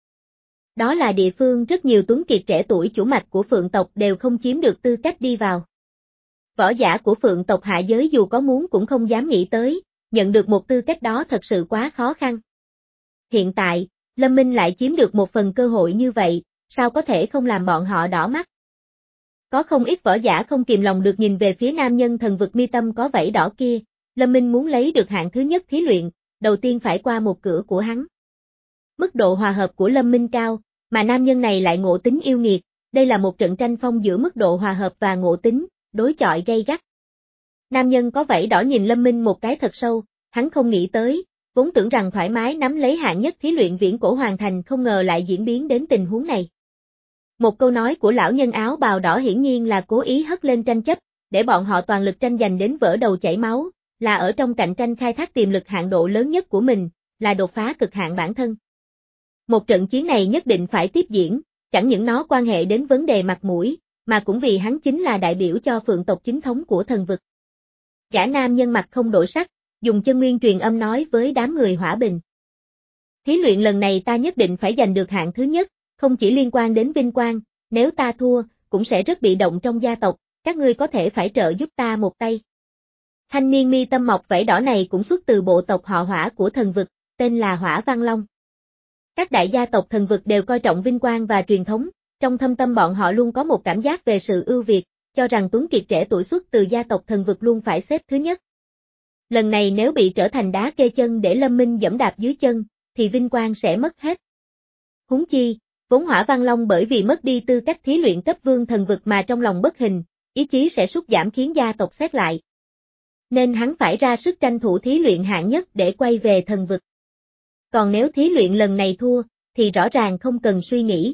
Đó là địa phương rất nhiều tuấn kiệt trẻ tuổi chủ mạch của Phượng tộc đều không chiếm được tư cách đi vào. Võ giả của Phượng tộc hạ giới dù có muốn cũng không dám nghĩ tới, nhận được một tư cách đó thật sự quá khó khăn. Hiện tại, Lâm Minh lại chiếm được một phần cơ hội như vậy, sao có thể không làm bọn họ đỏ mắt. Có không ít võ giả không kìm lòng được nhìn về phía nam nhân thần vực mi tâm có vảy đỏ kia, Lâm Minh muốn lấy được hạng thứ nhất thí luyện, đầu tiên phải qua một cửa của hắn. Mức độ hòa hợp của Lâm Minh cao, mà nam nhân này lại ngộ tính yêu nghiệt, đây là một trận tranh phong giữa mức độ hòa hợp và ngộ tính, đối chọi gay gắt. Nam nhân có vảy đỏ nhìn Lâm Minh một cái thật sâu, hắn không nghĩ tới, vốn tưởng rằng thoải mái nắm lấy hạng nhất thí luyện viễn cổ hoàn thành không ngờ lại diễn biến đến tình huống này. Một câu nói của lão nhân áo bào đỏ hiển nhiên là cố ý hất lên tranh chấp, để bọn họ toàn lực tranh giành đến vỡ đầu chảy máu, là ở trong cạnh tranh khai thác tiềm lực hạn độ lớn nhất của mình, là đột phá cực hạn bản thân. Một trận chiến này nhất định phải tiếp diễn, chẳng những nó quan hệ đến vấn đề mặt mũi, mà cũng vì hắn chính là đại biểu cho Phượng tộc chính thống của thần vực. Gã nam nhân mặt không đổi sắc, dùng chân nguyên truyền âm nói với đám người Hỏa Bình. Thí luyện lần này ta nhất định phải giành được hạng thứ nhất, không chỉ liên quan đến vinh quang, nếu ta thua, cũng sẽ rất bị động trong gia tộc, các ngươi có thể phải trợ giúp ta một tay. Thanh niên mi tâm mọc vảy đỏ này cũng xuất từ bộ tộc họ Hỏa của thần vực, tên là Hỏa Văn Long. Các đại gia tộc thần vực đều coi trọng vinh quang và truyền thống, trong thâm tâm bọn họ luôn có một cảm giác về sự ưu việt, cho rằng tuấn kiệt trẻ tuổi xuất từ gia tộc thần vực luôn phải xếp thứ nhất. Lần này nếu bị trở thành đá kê chân để Lâm Minh giẫm đạp dưới chân, thì vinh quang sẽ mất hết. Huống chi, vốn Hỏa Văn Long bởi vì mất đi tư cách thí luyện cấp vương thần vực mà trong lòng bất hình, ý chí sẽ sút giảm khiến gia tộc xét lại. Nên hắn phải ra sức tranh thủ thí luyện hạng nhất để quay về thần vực. Còn nếu thí luyện lần này thua, thì rõ ràng không cần suy nghĩ.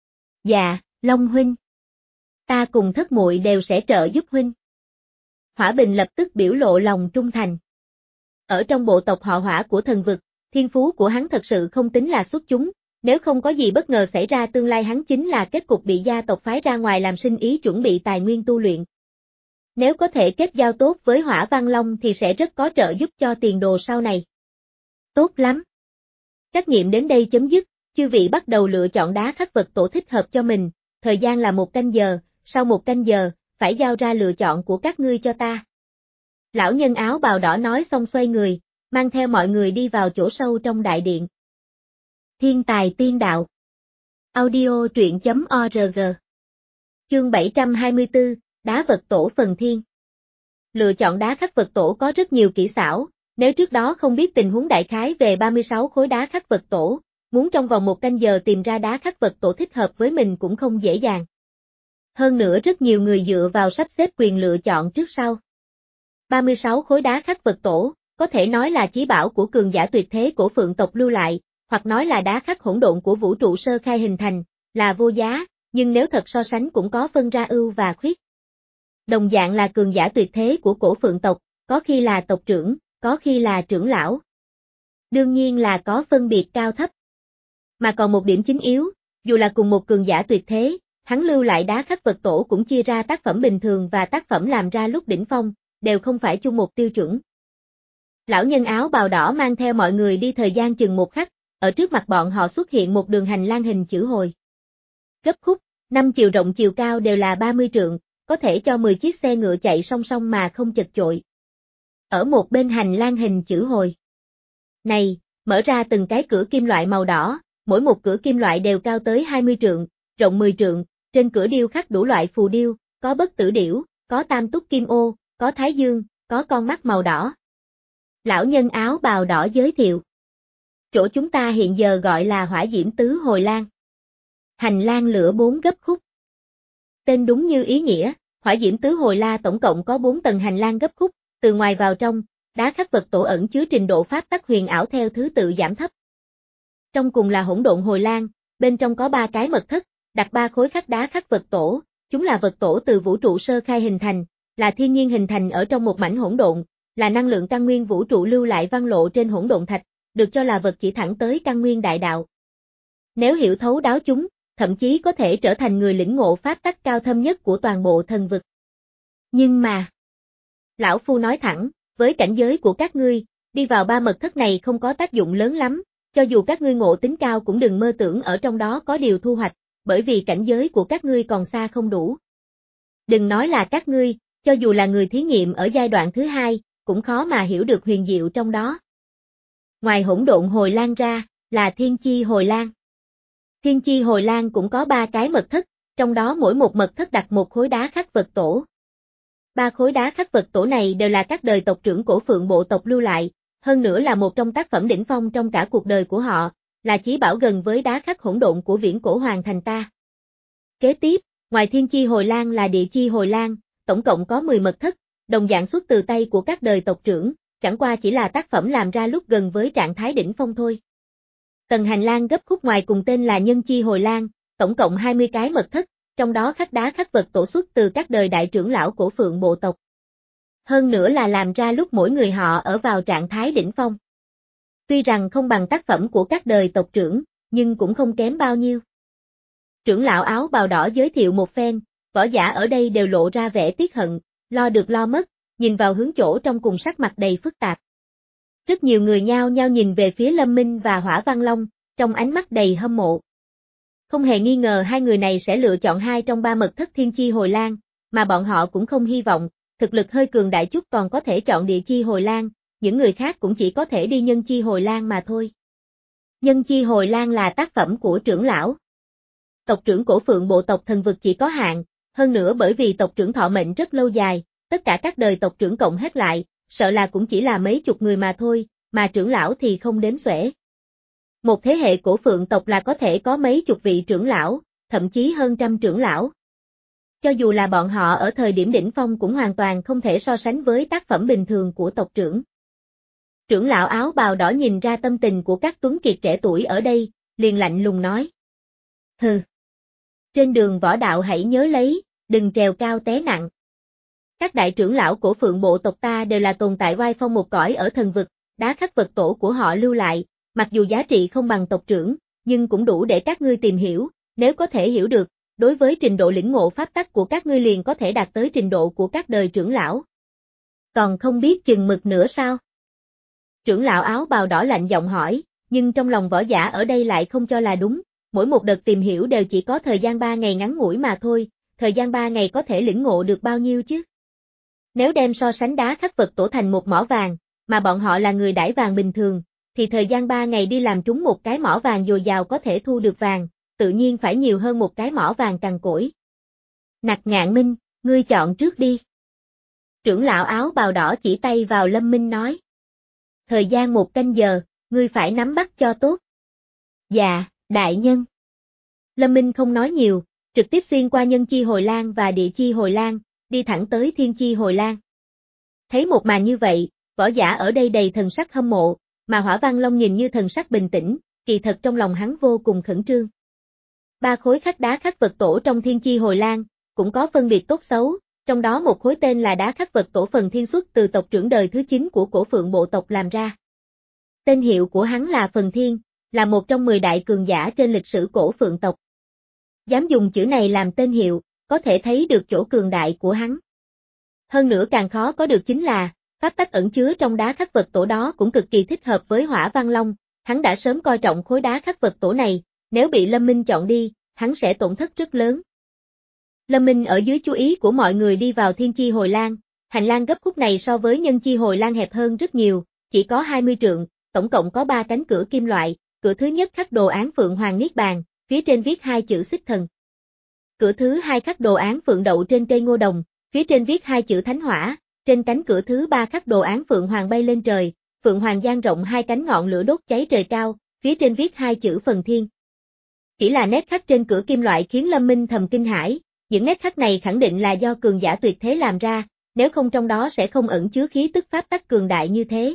Dạ, Long huynh. Ta cùng thất muội đều sẽ trợ giúp huynh. Hỏa Bình lập tức biểu lộ lòng trung thành. Ở trong bộ tộc họ Hỏa của thần vực, thiên phú của hắn thật sự không tính là xuất chúng, nếu không có gì bất ngờ xảy ra tương lai hắn chính là kết cục bị gia tộc phái ra ngoài làm sinh ý chuẩn bị tài nguyên tu luyện. Nếu có thể kết giao tốt với Hỏa Văn Long thì sẽ rất có trợ giúp cho tiền đồ sau này. Tốt lắm. Trắc nghiệm đến đây chấm dứt, chư vị bắt đầu lựa chọn đá khắc vật tổ thích hợp cho mình, thời gian là một canh giờ, sau một canh giờ, phải giao ra lựa chọn của các ngươi cho ta. Lão nhân áo bào đỏ nói xong xoay người, mang theo mọi người đi vào chỗ sâu trong đại điện. Thiên tài tiên đạo. Audio truyện chấm org. Chương bảy trăm hai mươi tư, đá vật tổ phần thiên. Lựa chọn đá khắc vật tổ có rất nhiều kỹ xảo, nếu trước đó không biết tình huống đại khái về ba mươi sáu khối đá khắc vật tổ, muốn trong vòng một canh giờ tìm ra đá khắc vật tổ thích hợp với mình cũng không dễ dàng. Hơn nữa rất nhiều người dựa vào sắp xếp quyền lựa chọn trước sau. ba mươi sáu khối đá khắc vật tổ, có thể nói là chí bảo của cường giả tuyệt thế của Phượng tộc lưu lại, hoặc nói là đá khắc hỗn độn của vũ trụ sơ khai hình thành, là vô giá, nhưng nếu thật so sánh cũng có phân ra ưu và khuyết. Đồng dạng là cường giả tuyệt thế của cổ Phượng tộc, có khi là tộc trưởng, có khi là trưởng lão. Đương nhiên là có phân biệt cao thấp. Mà còn một điểm chính yếu, dù là cùng một cường giả tuyệt thế, hắn lưu lại đá khắc vật tổ cũng chia ra tác phẩm bình thường và tác phẩm làm ra lúc đỉnh phong, đều không phải chung một tiêu chuẩn. Lão nhân áo bào đỏ mang theo mọi người đi thời gian chừng một khắc, ở trước mặt bọn họ xuất hiện một đường hành lang hình chữ hồi. Gấp khúc, năm chiều rộng chiều cao đều là ba mươi trượng, có thể cho mười chiếc xe ngựa chạy song song mà không chật chội. Ở một bên hành lang hình chữ hồi này, mở ra từng cái cửa kim loại màu đỏ, mỗi một cửa kim loại đều cao tới hai mươi trượng, rộng mười trượng, trên cửa điêu khắc đủ loại phù điêu, có bất tử điểu, có tam túc kim ô, có thái dương, có con mắt màu đỏ. Lão nhân áo bào đỏ giới thiệu. Chỗ chúng ta hiện giờ gọi là Hỏa Diễm Tứ Hồi Lang. Hành lang lửa bốn gấp khúc. Tên đúng như ý nghĩa, Hỏa Diễm Tứ Hồi La tổng cộng có bốn tầng hành lang gấp khúc, từ ngoài vào trong, đá khắc vật tổ ẩn chứa trình độ pháp tắc huyền ảo theo thứ tự giảm thấp. Trong cùng là Hỗn Độn Hồi Lang, bên trong có ba cái mật thất, đặt ba khối khắc đá khắc vật tổ, chúng là vật tổ từ vũ trụ sơ khai hình thành, là thiên nhiên hình thành ở trong một mảnh hỗn độn, là năng lượng căn nguyên vũ trụ lưu lại văn lộ trên hỗn độn thạch, được cho là vật chỉ thẳng tới căn nguyên đại đạo. Nếu hiểu thấu đáo chúng, thậm chí có thể trở thành người lĩnh ngộ pháp tắc cao thâm nhất của toàn bộ thần vực. Nhưng mà, lão phu nói thẳng, với cảnh giới của các ngươi, đi vào ba mật thất này không có tác dụng lớn lắm, cho dù các ngươi ngộ tính cao cũng đừng mơ tưởng ở trong đó có điều thu hoạch, bởi vì cảnh giới của các ngươi còn xa không đủ. Đừng nói là các ngươi, cho dù là người thí nghiệm ở giai đoạn thứ hai, cũng khó mà hiểu được huyền diệu trong đó. Ngoài Hỗn Độn Hồi Lang ra, là Thiên Chi Hồi Lang. Thiên Chi Hồi Lang cũng có ba cái mật thất, trong đó mỗi một mật thất đặt một khối đá khắc vật tổ. Ba khối đá khắc vật tổ này đều là các đời tộc trưởng cổ Phượng bộ tộc lưu lại, hơn nữa là một trong tác phẩm đỉnh phong trong cả cuộc đời của họ, là chí bảo gần với đá khắc hỗn độn của viễn cổ hoàng thành ta. Kế tiếp, ngoài Thiên Chi Hồi Lang là Địa Chi Hồi Lang, tổng cộng có mười mật thất, đồng dạng xuất từ tay của các đời tộc trưởng, chẳng qua chỉ là tác phẩm làm ra lúc gần với trạng thái đỉnh phong thôi. Tầng hành lang gấp khúc ngoài cùng tên là Nhân Chi Hồi Lang, tổng cộng hai mươi cái mật thất, trong đó khắc đá khắc vật tổ xuất từ các đời đại trưởng lão cổ Phượng bộ tộc. Hơn nữa là làm ra lúc mỗi người họ ở vào trạng thái đỉnh phong. Tuy rằng không bằng tác phẩm của các đời tộc trưởng, nhưng cũng không kém bao nhiêu. Trưởng lão áo bào đỏ giới thiệu một phen, võ giả ở đây đều lộ ra vẻ tiếc hận, lo được lo mất, nhìn vào hướng chỗ trong cùng sắc mặt đầy phức tạp. Rất nhiều người nhao nhao nhìn về phía Lâm Minh và Hỏa Văn Long, trong ánh mắt đầy hâm mộ. Không hề nghi ngờ hai người này sẽ lựa chọn hai trong ba mật thất Thiên Chi Hồi Lang, mà bọn họ cũng không hy vọng, thực lực hơi cường đại chút còn có thể chọn Địa Chi Hồi Lang, những người khác cũng chỉ có thể đi Nhân Chi Hồi Lang mà thôi. Nhân Chi Hồi Lang là tác phẩm của trưởng lão. Tộc trưởng cổ Phượng bộ tộc thần vực chỉ có hạn, hơn nữa bởi vì tộc trưởng thọ mệnh rất lâu dài, tất cả các đời tộc trưởng cộng hết lại, sợ là cũng chỉ là mấy chục người mà thôi, mà trưởng lão thì không đếm xuể. Một thế hệ cổ Phượng tộc là có thể có mấy chục vị trưởng lão, thậm chí hơn trăm trưởng lão. Cho dù là bọn họ ở thời điểm đỉnh phong cũng hoàn toàn không thể so sánh với tác phẩm bình thường của tộc trưởng. Trưởng lão áo bào đỏ nhìn ra tâm tình của các tuấn kiệt trẻ tuổi ở đây, liền lạnh lùng nói. Hừ. Trên đường võ đạo hãy nhớ lấy, đừng trèo cao té nặng. Các đại trưởng lão cổ Phượng bộ tộc ta đều là tồn tại oai phong một cõi ở thần vực, đá khắc vật tổ của họ lưu lại, mặc dù giá trị không bằng tộc trưởng, nhưng cũng đủ để các ngươi tìm hiểu, nếu có thể hiểu được, đối với trình độ lĩnh ngộ pháp tắc của các ngươi liền có thể đạt tới trình độ của các đời trưởng lão. Còn không biết chừng mực nữa sao? Trưởng lão áo bào đỏ lạnh giọng hỏi, nhưng trong lòng võ giả ở đây lại không cho là đúng, mỗi một đợt tìm hiểu đều chỉ có thời gian ba ngày ngắn ngủi mà thôi, thời gian ba ngày có thể lĩnh ngộ được bao nhiêu chứ? Nếu đem so sánh đá khắc vật tổ thành một mỏ vàng, mà bọn họ là người đãi vàng bình thường, thì thời gian ba ngày đi làm trúng một cái mỏ vàng dồi dào có thể thu được vàng, tự nhiên phải nhiều hơn một cái mỏ vàng cằn cỗi. Nặc Ngạn Minh, ngươi chọn trước đi. Trưởng lão áo bào đỏ chỉ tay vào Lâm Minh nói. Thời gian một canh giờ, ngươi phải nắm bắt cho tốt. Dạ, đại nhân. Lâm Minh không nói nhiều, trực tiếp xuyên qua Nhân Chi Hồi Lang và Địa Chi Hồi Lang, đi thẳng tới Thiên Chi Hồi Lang. Thấy một màn như vậy, võ giả ở đây đầy thần sắc hâm mộ, mà Hỏa Văn Long nhìn như thần sắc bình tĩnh, kỳ thật trong lòng hắn vô cùng khẩn trương. Ba khối khắc đá khắc vật tổ trong Thiên Chi Hồi Lang, cũng có phân biệt tốt xấu, trong đó một khối tên là đá khắc vật tổ Phần Thiên xuất từ tộc trưởng đời thứ chín của cổ Phượng bộ tộc làm ra. Tên hiệu của hắn là Phần Thiên, là một trong mười đại cường giả trên lịch sử cổ Phượng tộc. Dám dùng chữ này làm tên hiệu, có thể thấy được chỗ cường đại của hắn. Hơn nữa càng khó có được chính là, pháp tắc ẩn chứa trong đá khắc vật tổ đó cũng cực kỳ thích hợp với Hỏa Văn Long, hắn đã sớm coi trọng khối đá khắc vật tổ này, nếu bị Lâm Minh chọn đi, hắn sẽ tổn thất rất lớn. Lâm Minh ở dưới chú ý của mọi người đi vào Thiên Chi Hồi Lang, hành lang gấp khúc này so với Nhân Chi Hồi Lang hẹp hơn rất nhiều, chỉ có hai mươi trượng, tổng cộng có ba cánh cửa kim loại, cửa thứ nhất khắc đồ án Phượng Hoàng Niết Bàn, phía trên viết hai chữ Xích Thần. Cửa thứ hai khắc đồ án Phượng Đậu trên cây ngô đồng, phía trên viết hai chữ Thánh Hỏa, trên cánh cửa thứ ba khắc đồ án Phượng Hoàng bay lên trời, Phượng Hoàng dang rộng hai cánh ngọn lửa đốt cháy trời cao, phía trên viết hai chữ Phần Thiên. Chỉ là nét khắc trên cửa kim loại khiến Lâm Minh thầm kinh hãi, những nét khắc này khẳng định là do cường giả tuyệt thế làm ra, nếu không trong đó sẽ không ẩn chứa khí tức pháp tắc cường đại như thế.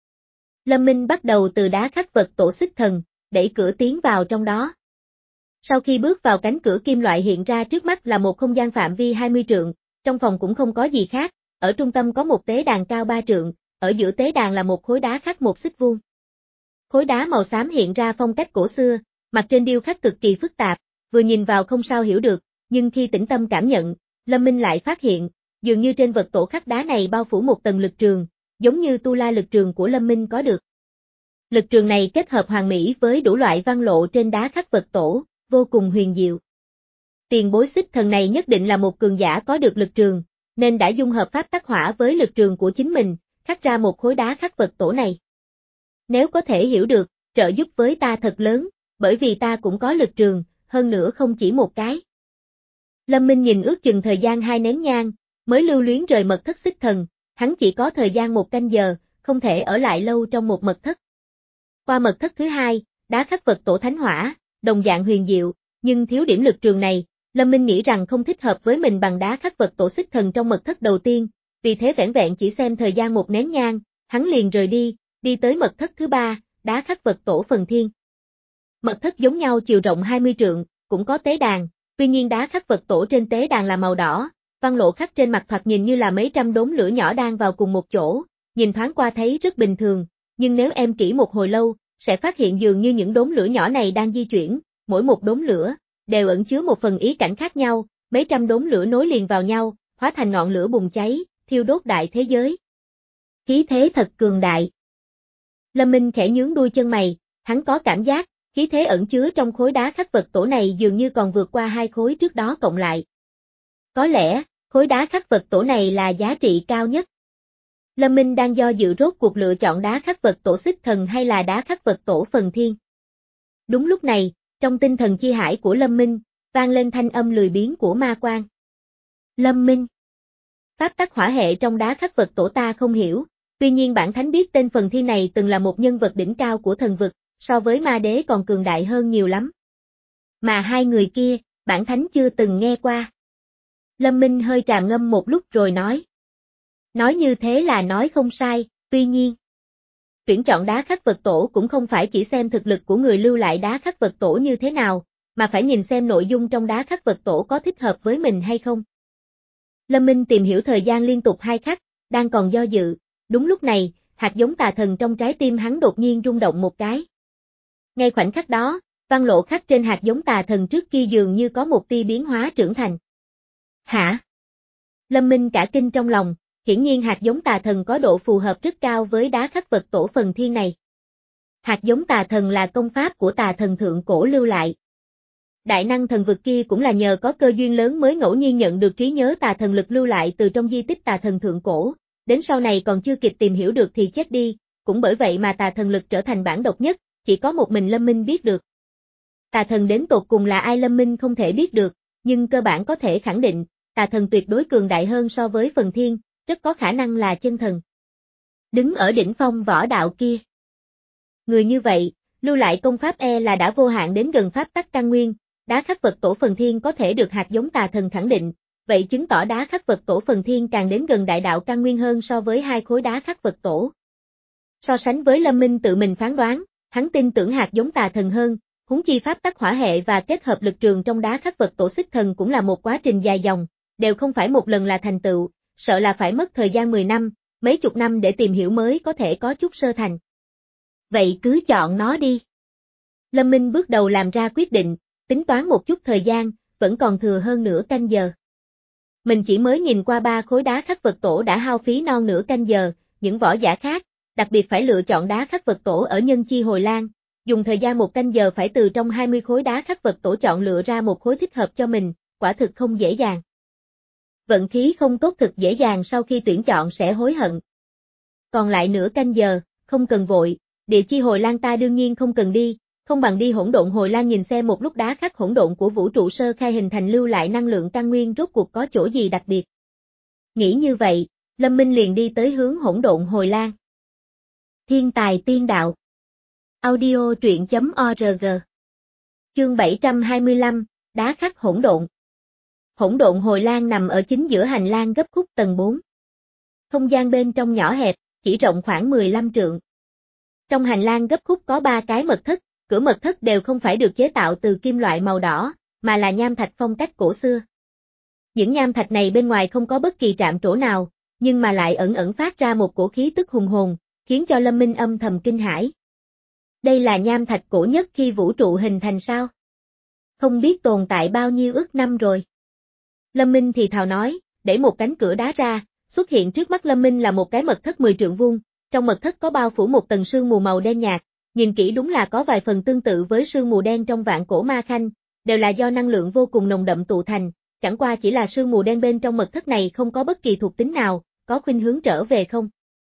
Lâm Minh bắt đầu từ đá khắc vật tổ Xích Thần, đẩy cửa tiến vào trong đó. Sau khi bước vào cánh cửa kim loại hiện ra trước mắt là một không gian phạm vi hai mươi trượng, trong phòng cũng không có gì khác, ở trung tâm có một tế đàn cao ba trượng, ở giữa tế đàn là một khối đá khắc một xích vuông. Khối đá màu xám hiện ra phong cách cổ xưa, mặt trên điêu khắc cực kỳ phức tạp, vừa nhìn vào không sao hiểu được, nhưng khi tĩnh tâm cảm nhận, Lâm Minh lại phát hiện, dường như trên vật tổ khắc đá này bao phủ một tầng lực trường, giống như tu la lực trường của Lâm Minh có được. Lực trường này kết hợp hoàn mỹ với đủ loại văn lộ trên đá khắc vật tổ, vô cùng huyền diệu. Tiền bối Xích Thần này nhất định là một cường giả có được lực trường, nên đã dung hợp pháp tắc hỏa với lực trường của chính mình, khắc ra một khối đá khắc vật tổ này. Nếu có thể hiểu được, trợ giúp với ta thật lớn, bởi vì ta cũng có lực trường, hơn nữa không chỉ một cái. Lâm Minh nhìn ước chừng thời gian hai nén nhang, mới lưu luyến rời mật thất Xích Thần, hắn chỉ có thời gian một canh giờ, không thể ở lại lâu trong một mật thất. Qua mật thất thứ hai, đá khắc vật tổ Thánh Hỏa, đồng dạng huyền diệu, nhưng thiếu điểm lực trường này, Lâm Minh nghĩ rằng không thích hợp với mình bằng đá khắc vật tổ Xích Thần trong mật thất đầu tiên, vì thế vẻn vẹn chỉ xem thời gian một nén nhang, hắn liền rời đi, đi tới mật thất thứ ba, đá khắc vật tổ Phần Thiên. Mật thất giống nhau chiều rộng hai mươi trượng, cũng có tế đàn, tuy nhiên đá khắc vật tổ trên tế đàn là màu đỏ, văn lộ khắc trên mặt thoạt nhìn như là mấy trăm đốm lửa nhỏ đang vào cùng một chỗ, nhìn thoáng qua thấy rất bình thường, nhưng nếu em kỹ một hồi lâu, sẽ phát hiện dường như những đốm lửa nhỏ này đang di chuyển, mỗi một đốm lửa đều ẩn chứa một phần ý cảnh khác nhau, mấy trăm đốm lửa nối liền vào nhau, hóa thành ngọn lửa bùng cháy, thiêu đốt đại thế giới. Khí thế thật cường đại. Lâm Minh khẽ nhướng đuôi chân mày, hắn có cảm giác, khí thế ẩn chứa trong khối đá khắc vật tổ này dường như còn vượt qua hai khối trước đó cộng lại. Có lẽ, khối đá khắc vật tổ này là giá trị cao nhất. Lâm Minh đang do dự rốt cuộc lựa chọn đá khắc vật tổ Xích Thần hay là đá khắc vật tổ Phần Thiên. Đúng lúc này, trong tinh thần chi hải của Lâm Minh, vang lên thanh âm lười biếng của ma quan. Lâm Minh. Pháp tắc hỏa hệ trong đá khắc vật tổ ta không hiểu, tuy nhiên bản thánh biết tên Phần Thiên này từng là một nhân vật đỉnh cao của thần vực, so với ma đế còn cường đại hơn nhiều lắm. Mà hai người kia, bản thánh chưa từng nghe qua. Lâm Minh hơi trầm ngâm một lúc rồi nói. Nói như thế là nói không sai, tuy nhiên. Tuyển chọn đá khắc vật tổ cũng không phải chỉ xem thực lực của người lưu lại đá khắc vật tổ như thế nào, mà phải nhìn xem nội dung trong đá khắc vật tổ có thích hợp với mình hay không. Lâm Minh tìm hiểu thời gian liên tục hai khắc, đang còn do dự, đúng lúc này, hạt giống tà thần trong trái tim hắn đột nhiên rung động một cái. Ngay khoảnh khắc đó, văn lộ khắc trên hạt giống tà thần trước kia dường như có một tia biến hóa trưởng thành. Hả? Lâm Minh cả kinh trong lòng, hiển nhiên hạt giống tà thần có độ phù hợp rất cao với đá khắc vật tổ Phần Thiên này. Hạt giống tà thần là công pháp của tà thần thượng cổ lưu lại. Đại năng thần vực kia cũng là nhờ có cơ duyên lớn mới ngẫu nhiên nhận được trí nhớ tà thần lực lưu lại từ trong di tích tà thần thượng cổ, đến sau này còn chưa kịp tìm hiểu được thì chết đi, cũng bởi vậy mà tà thần lực trở thành bản độc nhất, chỉ có một mình Lâm Minh biết được. Tà thần đến tột cùng là ai Lâm Minh không thể biết được, nhưng cơ bản có thể khẳng định, tà thần tuyệt đối cường đại hơn so với Phần Thiên, rất có khả năng là chân thần. Đứng ở đỉnh phong võ đạo kia. Người như vậy, lưu lại công pháp e là đã vô hạn đến gần pháp tắc căn nguyên, đá khắc vật tổ Phần Thiên có thể được hạt giống tà thần khẳng định, vậy chứng tỏ đá khắc vật tổ Phần Thiên càng đến gần đại đạo căn nguyên hơn so với hai khối đá khắc vật tổ. So sánh với Lâm Minh tự mình phán đoán, hắn tin tưởng hạt giống tà thần hơn, huống chi pháp tắc hỏa hệ và kết hợp lực trường trong đá khắc vật tổ Xích Thần cũng là một quá trình dài dòng, đều không phải một lần là thành tựu, sợ là phải mất thời gian mười năm, mấy chục năm để tìm hiểu mới có thể có chút sơ thành. Vậy cứ chọn nó đi. Lâm Minh bước đầu làm ra quyết định, tính toán một chút thời gian, vẫn còn thừa hơn nửa canh giờ. Mình chỉ mới nhìn qua ba khối đá khắc vật tổ đã hao phí non nửa canh giờ, những võ giả khác, đặc biệt phải lựa chọn đá khắc vật tổ ở Nhân Chi Hồi Lan, dùng thời gian một canh giờ phải từ trong hai mươi khối đá khắc vật tổ chọn lựa ra một khối thích hợp cho mình, quả thực không dễ dàng. Vận khí không tốt thực dễ dàng sau khi tuyển chọn sẽ hối hận. Còn lại nửa canh giờ, không cần vội, Địa Chi Hồi Lan ta đương nhiên không cần đi, không bằng đi Hỗn Độn Hồi Lan nhìn xem một lúc đá khắc hỗn độn của vũ trụ sơ khai hình thành lưu lại năng lượng căn nguyên rốt cuộc có chỗ gì đặc biệt. Nghĩ như vậy, Lâm Minh liền đi tới hướng Hỗn Độn Hồi Lan. Thiên tài tiên đạo. Audio truyện chấm org. Chương bảy trăm hai mươi lăm, đá khắc hỗn độn. Hỗn Độn Hồi Lan nằm ở chính giữa hành lang gấp khúc tầng bốn. Không gian bên trong nhỏ hẹp, chỉ rộng khoảng mười lăm trượng. Trong hành lang gấp khúc có ba cái mật thất, cửa mật thất đều không phải được chế tạo từ kim loại màu đỏ, mà là nham thạch phong cách cổ xưa. Những nham thạch này bên ngoài không có bất kỳ trạm trổ nào, nhưng mà lại ẩn ẩn phát ra một cổ khí tức hùng hồn, khiến cho Lâm Minh âm thầm kinh hãi. Đây là nham thạch cổ nhất khi vũ trụ hình thành sao? Không biết tồn tại bao nhiêu ức năm rồi. Lâm Minh thì thào nói, đẩy một cánh cửa đá ra, xuất hiện trước mắt Lâm Minh là một cái mật thất mười trượng vuông, trong mật thất có bao phủ một tầng sương mù màu đen nhạt, nhìn kỹ đúng là có vài phần tương tự với sương mù đen trong vạn cổ ma khanh, đều là do năng lượng vô cùng nồng đậm tụ thành, chẳng qua chỉ là sương mù đen bên trong mật thất này không có bất kỳ thuộc tính nào, có khuynh hướng trở về không.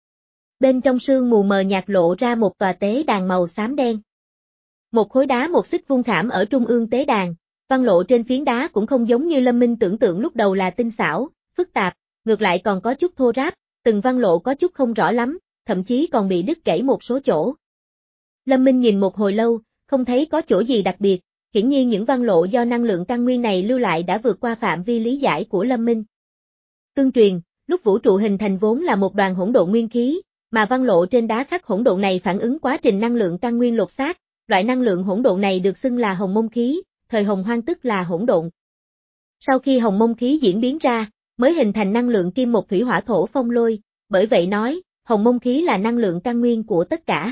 Bên trong sương mù mờ nhạt lộ ra một tòa tế đàn màu xám đen. Một khối đá một xích vuông khảm ở trung ương tế đàn, văn lộ trên phiến đá cũng không giống như Lâm Minh tưởng tượng lúc đầu là tinh xảo, phức tạp, ngược lại còn có chút thô ráp, từng văn lộ có chút không rõ lắm, thậm chí còn bị đứt gãy một số chỗ. Lâm Minh nhìn một hồi lâu, không thấy có chỗ gì đặc biệt, hiển nhiên những văn lộ do năng lượng căn nguyên này lưu lại đã vượt qua phạm vi lý giải của Lâm Minh. Tương truyền, lúc vũ trụ hình thành vốn là một đoàn hỗn độn nguyên khí, mà văn lộ trên đá khắc hỗn độn này phản ứng quá trình năng lượng căn nguyên lột xác, loại năng lượng hỗn độn này được xưng là hồng mông khí, thời hồng hoang tức là hỗn độn. Sau khi hồng mông khí diễn biến ra, mới hình thành năng lượng kim một thủy hỏa thổ phong lôi, bởi vậy nói, hồng mông khí là năng lượng căn nguyên của tất cả.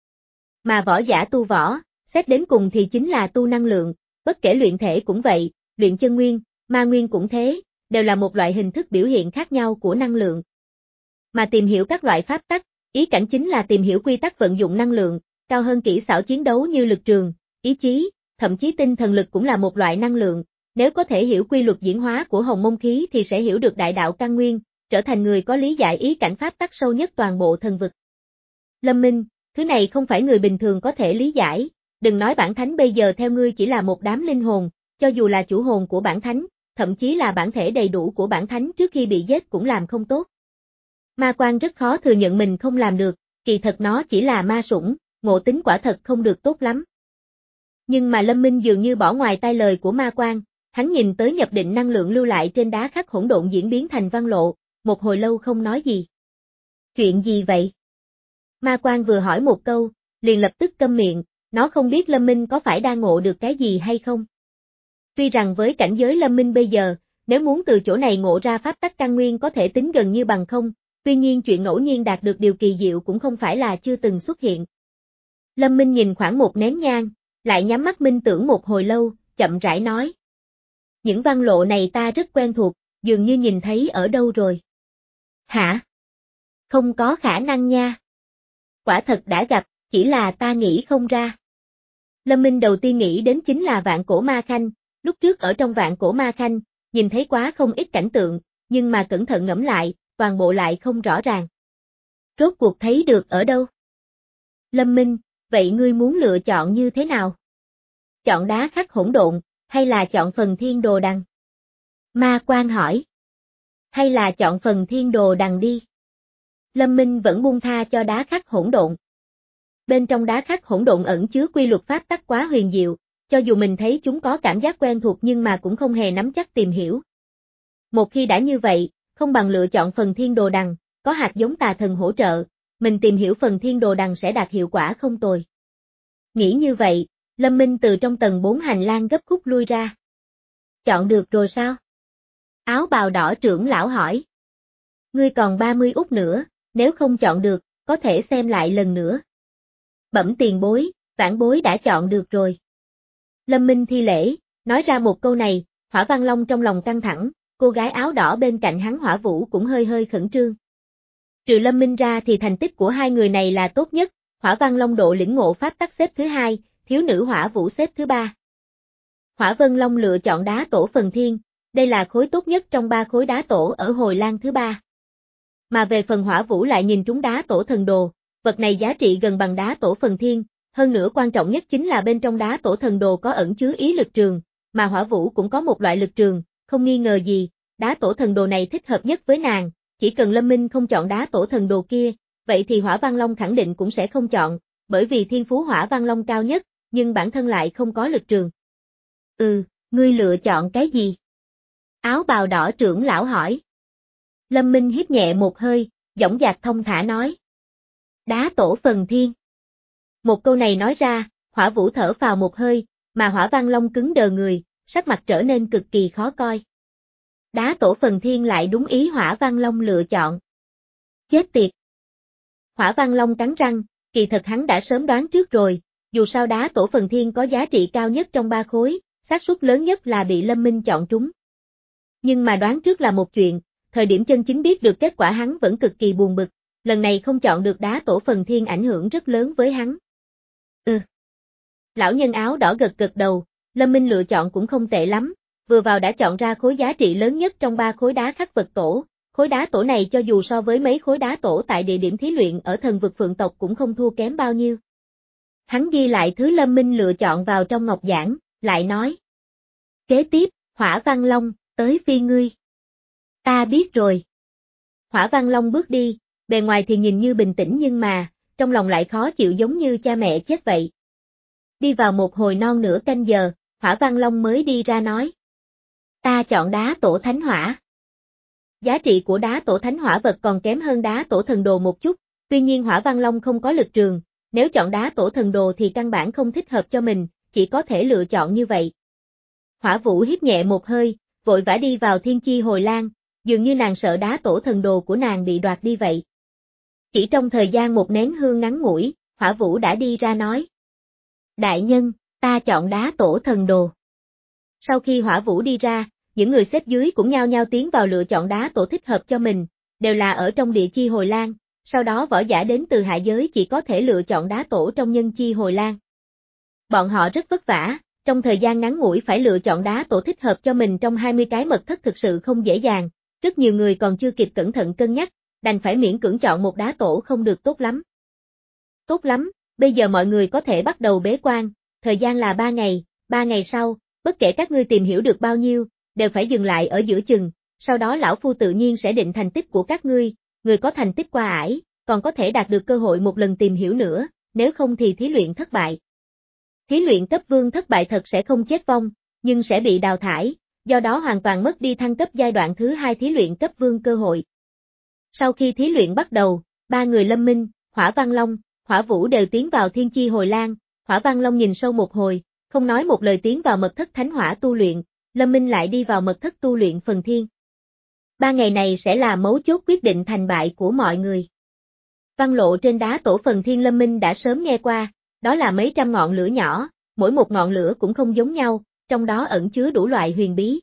Mà võ giả tu võ, xét đến cùng thì chính là tu năng lượng, bất kể luyện thể cũng vậy, luyện chân nguyên, ma nguyên cũng thế, đều là một loại hình thức biểu hiện khác nhau của năng lượng. Mà tìm hiểu các loại pháp tắc, ý cảnh chính là tìm hiểu quy tắc vận dụng năng lượng, cao hơn kỹ xảo chiến đấu như lực trường, ý chí, thậm chí tinh thần lực cũng là một loại năng lượng, nếu có thể hiểu quy luật diễn hóa của hồng mông khí thì sẽ hiểu được đại đạo căn nguyên, trở thành người có lý giải ý cảnh pháp tắc sâu nhất toàn bộ thần vực. Lâm Minh, thứ này không phải người bình thường có thể lý giải, đừng nói bản thánh bây giờ theo ngươi chỉ là một đám linh hồn, cho dù là chủ hồn của bản thánh, thậm chí là bản thể đầy đủ của bản thánh trước khi bị giết cũng làm không tốt. Ma Quan rất khó thừa nhận mình không làm được, kỳ thật nó chỉ là ma sủng, ngộ tính quả thật không được tốt lắm. Nhưng mà Lâm Minh dường như bỏ ngoài tai lời của Ma Quan, hắn nhìn tới nhập định năng lượng lưu lại trên đá khắc hỗn độn diễn biến thành văn lộ, một hồi lâu không nói gì. Chuyện gì vậy? Ma Quan vừa hỏi một câu, liền lập tức câm miệng, nó không biết Lâm Minh có phải đang ngộ được cái gì hay không. Tuy rằng với cảnh giới Lâm Minh bây giờ, nếu muốn từ chỗ này ngộ ra pháp tắc căn nguyên có thể tính gần như bằng không, tuy nhiên chuyện ngẫu nhiên đạt được điều kỳ diệu cũng không phải là chưa từng xuất hiện. Lâm Minh nhìn khoảng một nén nhang, lại nhắm mắt minh tưởng một hồi lâu, chậm rãi nói. Những văn lộ này ta rất quen thuộc, dường như nhìn thấy ở đâu rồi. Hả? Không có khả năng nha. Quả thật đã gặp, chỉ là ta nghĩ không ra. Lâm Minh đầu tiên nghĩ đến chính là vạn cổ ma khanh, lúc trước ở trong vạn cổ ma khanh, nhìn thấy quá không ít cảnh tượng, nhưng mà cẩn thận ngẫm lại, toàn bộ lại không rõ ràng. Rốt cuộc thấy được ở đâu? Lâm Minh, vậy ngươi muốn lựa chọn như thế nào? Chọn đá khắc hỗn độn, hay là chọn phần thiên đồ đằng? Ma Quan hỏi. Hay là chọn phần thiên đồ đằng đi? Lâm Minh vẫn buông tha cho đá khắc hỗn độn. Bên trong đá khắc hỗn độn ẩn chứa quy luật pháp tắc quá huyền diệu, cho dù mình thấy chúng có cảm giác quen thuộc nhưng mà cũng không hề nắm chắc tìm hiểu. Một khi đã như vậy, không bằng lựa chọn phần thiên đồ đằng, có hạt giống tà thần hỗ trợ, mình tìm hiểu phần thiên đồ đằng sẽ đạt hiệu quả không tồi. Nghĩ như vậy, Lâm Minh từ trong tầng bốn hành lang gấp khúc lui ra. Chọn được rồi sao? Áo bào đỏ trưởng lão hỏi. Ngươi còn ba mươi út nữa, nếu không chọn được, có thể xem lại lần nữa. Bẩm tiền bối, vãn bối đã chọn được rồi. Lâm Minh thi lễ, nói ra một câu này, Hỏa Văn Long trong lòng căng thẳng, cô gái áo đỏ bên cạnh hắn Hỏa Vũ cũng hơi hơi khẩn trương. Trừ Lâm Minh ra thì thành tích của hai người này là tốt nhất, Hỏa Văn Long độ lĩnh ngộ pháp tắc xếp thứ hai, thiếu nữ Hỏa Vũ xếp thứ ba. Hỏa Vân Long lựa chọn đá tổ phần thiên, đây là khối tốt nhất trong ba khối đá tổ ở hồi lang thứ ba. Mà về phần Hỏa Vũ lại nhìn trúng đá tổ thần đồ, vật này giá trị gần bằng đá tổ phần thiên, hơn nữa quan trọng nhất chính là bên trong đá tổ thần đồ có ẩn chứa ý lực trường, mà Hỏa Vũ cũng có một loại lực trường, không nghi ngờ gì, đá tổ thần đồ này thích hợp nhất với nàng, chỉ cần Lâm Minh không chọn đá tổ thần đồ kia, vậy thì Hỏa Văn Long khẳng định cũng sẽ không chọn, bởi vì thiên phú Hỏa Văn Long cao nhất, nhưng bản thân lại không có lực trường. Ừ, ngươi lựa chọn cái gì? Áo bào đỏ trưởng lão hỏi. Lâm Minh hít nhẹ một hơi, dõng dạc thông thả nói. Đá tổ phần thiên. Một câu này nói ra, Hỏa Vũ thở phào một hơi, mà Hỏa Văn Long cứng đờ người, sắc mặt trở nên cực kỳ khó coi. Đá tổ phần thiên lại đúng ý Hỏa Văn Long lựa chọn. Chết tiệt. Hỏa Văn Long cắn răng, kỳ thật hắn đã sớm đoán trước rồi, dù sao đá tổ phần thiên có giá trị cao nhất trong ba khối, xác suất lớn nhất là bị Lâm Minh chọn trúng. Nhưng mà đoán trước là một chuyện, thời điểm chân chính biết được kết quả hắn vẫn cực kỳ buồn bực, lần này không chọn được đá tổ phần thiên ảnh hưởng rất lớn với hắn. Ừ. Lão nhân áo đỏ gật gật đầu, Lâm Minh lựa chọn cũng không tệ lắm, vừa vào đã chọn ra khối giá trị lớn nhất trong ba khối đá khắc vật tổ, khối đá tổ này cho dù so với mấy khối đá tổ tại địa điểm thí luyện ở thần vực Phượng tộc cũng không thua kém bao nhiêu. Hắn ghi lại thứ Lâm Minh lựa chọn vào trong ngọc giản, lại nói. Kế tiếp, Hỏa Văn Long, tới phi ngươi. Ta biết rồi. Hỏa Văn Long bước đi, bề ngoài thì nhìn như bình tĩnh nhưng mà, trong lòng lại khó chịu giống như cha mẹ chết vậy. Đi vào một hồi non nửa canh giờ, Hỏa Văn Long mới đi ra nói. Ta chọn đá tổ thánh hỏa. Giá trị của đá tổ thánh hỏa vật còn kém hơn đá tổ thần đồ một chút, tuy nhiên Hỏa Văn Long không có lực trường, nếu chọn đá tổ thần đồ thì căn bản không thích hợp cho mình, chỉ có thể lựa chọn như vậy. Hỏa Vũ hít nhẹ một hơi, vội vã đi vào thiên chi hồi lang, dường như nàng sợ đá tổ thần đồ của nàng bị đoạt đi vậy. Chỉ trong thời gian một nén hương ngắn ngủi, Hỏa Vũ đã đi ra nói. Đại nhân, ta chọn đá tổ thần đồ. Sau khi Hỏa Vũ đi ra, những người xếp dưới cũng nhao nhao tiến vào lựa chọn đá tổ thích hợp cho mình, đều là ở trong địa chi hồi lang, sau đó võ giả đến từ hạ giới chỉ có thể lựa chọn đá tổ trong nhân chi hồi lang. Bọn họ rất vất vả, trong thời gian ngắn ngủi phải lựa chọn đá tổ thích hợp cho mình trong hai mươi cái mật thất thực sự không dễ dàng, rất nhiều người còn chưa kịp cẩn thận cân nhắc, đành phải miễn cưỡng chọn một đá tổ không được tốt lắm. Tốt lắm, bây giờ mọi người có thể bắt đầu bế quan, thời gian là ba ngày, ba ngày sau, bất kể các ngươi tìm hiểu được bao nhiêu, đều phải dừng lại ở giữa chừng, sau đó lão phu tự nhiên sẽ định thành tích của các ngươi, người có thành tích qua ải, còn có thể đạt được cơ hội một lần tìm hiểu nữa, nếu không thì thí luyện thất bại. Thí luyện cấp vương thất bại thật sẽ không chết vong, nhưng sẽ bị đào thải, do đó hoàn toàn mất đi thăng cấp giai đoạn thứ hai thí luyện cấp vương cơ hội. Sau khi thí luyện bắt đầu, ba người Lâm Minh, Hỏa Văn Long, Hỏa Vũ đều tiến vào thiên chi hồi lang, Hỏa Văn Long nhìn sâu một hồi, không nói một lời tiến vào mật thất thánh hỏa tu luyện, Lâm Minh lại đi vào mật thất tu luyện phần thiên. Ba ngày này sẽ là mấu chốt quyết định thành bại của mọi người. Văn lộ trên đá tổ phần thiên Lâm Minh đã sớm nghe qua, đó là mấy trăm ngọn lửa nhỏ, mỗi một ngọn lửa cũng không giống nhau, trong đó ẩn chứa đủ loại huyền bí.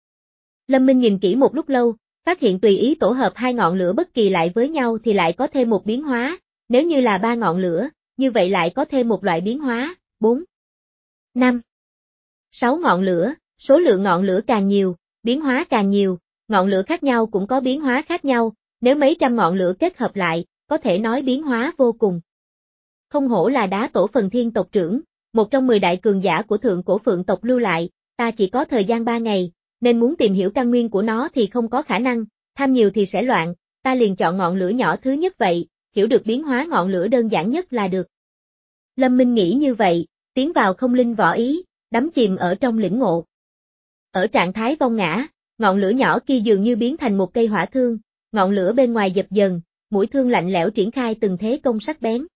Lâm Minh nhìn kỹ một lúc lâu, phát hiện tùy ý tổ hợp hai ngọn lửa bất kỳ lại với nhau thì lại có thêm một biến hóa, nếu như là ba ngọn lửa, như vậy lại có thêm một loại biến hóa, bốn, năm, sáu ngọn lửa, số lượng ngọn lửa càng nhiều, biến hóa càng nhiều, ngọn lửa khác nhau cũng có biến hóa khác nhau, nếu mấy trăm ngọn lửa kết hợp lại, có thể nói biến hóa vô cùng. Không hổ là đá tổ phần thiên tộc trưởng, một trong mười đại cường giả của thượng cổ Phượng tộc lưu lại, ta chỉ có thời gian ba ngày, nên muốn tìm hiểu căn nguyên của nó thì không có khả năng, tham nhiều thì sẽ loạn, ta liền chọn ngọn lửa nhỏ thứ nhất vậy, hiểu được biến hóa ngọn lửa đơn giản nhất là được. Lâm Minh nghĩ như vậy, tiến vào không linh võ ý, đắm chìm ở trong lĩnh ngộ. Ở trạng thái vong ngã, ngọn lửa nhỏ kia dường như biến thành một cây hỏa thương, ngọn lửa bên ngoài dập dần, mũi thương lạnh lẽo triển khai từng thế công sắc bén.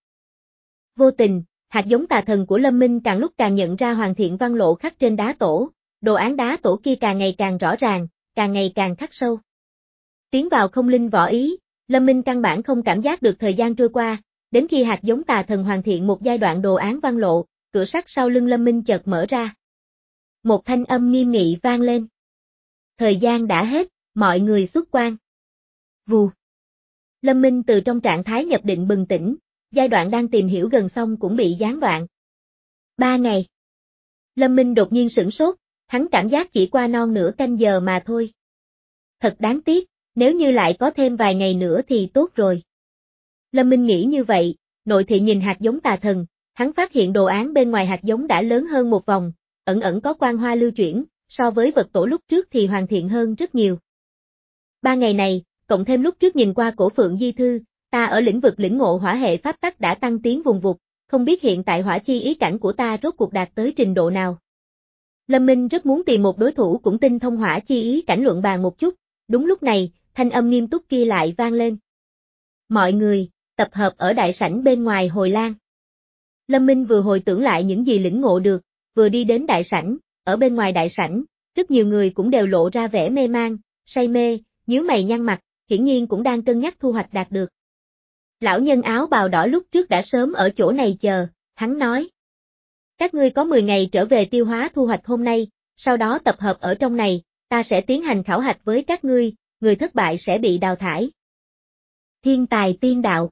Vô tình, hạt giống tà thần của Lâm Minh càng lúc càng nhận ra hoàn thiện văn lộ khắc trên đá tổ, đồ án đá tổ kia càng ngày càng rõ ràng, càng ngày càng khắc sâu. Tiến vào không linh võ ý, Lâm Minh căn bản không cảm giác được thời gian trôi qua, đến khi hạt giống tà thần hoàn thiện một giai đoạn đồ án văn lộ, cửa sắt sau lưng Lâm Minh chợt mở ra. Một thanh âm nghiêm nghị vang lên. Thời gian đã hết, mọi người xuất quan. Vù. Lâm Minh từ trong trạng thái nhập định bừng tỉnh, giai đoạn đang tìm hiểu gần xong cũng bị gián đoạn. Ba ngày. Lâm Minh đột nhiên sửng sốt, hắn cảm giác chỉ qua non nửa canh giờ mà thôi. Thật đáng tiếc, nếu như lại có thêm vài ngày nữa thì tốt rồi. Lâm Minh nghĩ như vậy, nội thị nhìn hạt giống tà thần, hắn phát hiện đồ án bên ngoài hạt giống đã lớn hơn một vòng, ẩn ẩn có quang hoa lưu chuyển, so với vật tổ lúc trước thì hoàn thiện hơn rất nhiều. Ba ngày này, cộng thêm lúc trước nhìn qua cổ phượng di thư, ta ở lĩnh vực lĩnh ngộ hỏa hệ pháp tắc đã tăng tiến vùng vụt, không biết hiện tại hỏa chi ý cảnh của ta rốt cuộc đạt tới trình độ nào. Lâm Minh rất muốn tìm một đối thủ cũng tinh thông hỏa chi ý cảnh luận bàn một chút, đúng lúc này, thanh âm nghiêm túc kia lại vang lên. Mọi người, tập hợp ở đại sảnh bên ngoài hồi lang. Lâm Minh vừa hồi tưởng lại những gì lĩnh ngộ được, vừa đi đến đại sảnh, ở bên ngoài đại sảnh, rất nhiều người cũng đều lộ ra vẻ mê man, say mê, nhíu mày nhăn mặt, hiển nhiên cũng đang cân nhắc thu hoạch đạt được. Lão nhân áo bào đỏ lúc trước đã sớm ở chỗ này chờ, hắn nói. Các ngươi có mười ngày trở về tiêu hóa thu hoạch hôm nay, sau đó tập hợp ở trong này, ta sẽ tiến hành khảo hạch với các ngươi, người thất bại sẽ bị đào thải. Thiên tài tiên đạo.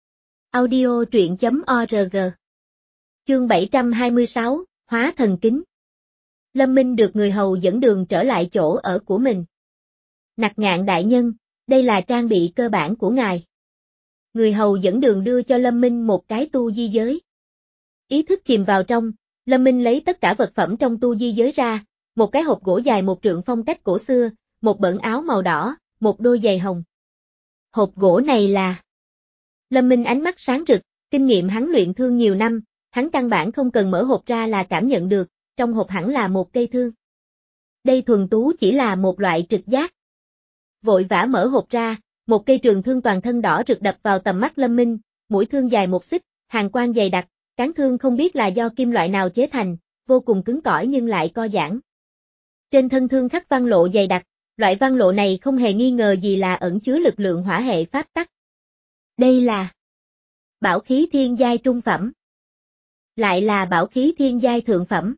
Audio truyện chấm org. Chương bảy trăm hai mươi sáu, Hóa thần kính. Lâm Minh được người hầu dẫn đường trở lại chỗ ở của mình. Nặc Ngạn đại nhân, đây là trang bị cơ bản của ngài. Người hầu dẫn đường đưa cho Lâm Minh một cái tu di giới. Ý thức chìm vào trong, Lâm Minh lấy tất cả vật phẩm trong tu di giới ra, một cái hộp gỗ dài một trượng phong cách cổ xưa, một bận áo màu đỏ, một đôi giày hồng. Hộp gỗ này là... Lâm Minh ánh mắt sáng rực, kinh nghiệm hắn luyện thương nhiều năm, hắn căn bản không cần mở hộp ra là cảm nhận được, trong hộp hẳn là một cây thương. Đây thuần tú chỉ là một loại trực giác. Vội vã mở hộp ra, một cây trường thương toàn thân đỏ rực đập vào tầm mắt Lâm Minh, mũi thương dài một xích, hàn quang dày đặc, cán thương không biết là do kim loại nào chế thành, vô cùng cứng cỏi nhưng lại co giãn. Trên thân thương khắc văn lộ dày đặc, loại văn lộ này không hề nghi ngờ gì là ẩn chứa lực lượng hỏa hệ pháp tắc. Đây là bảo khí thiên giai trung phẩm. Lại là bảo khí thiên giai thượng phẩm.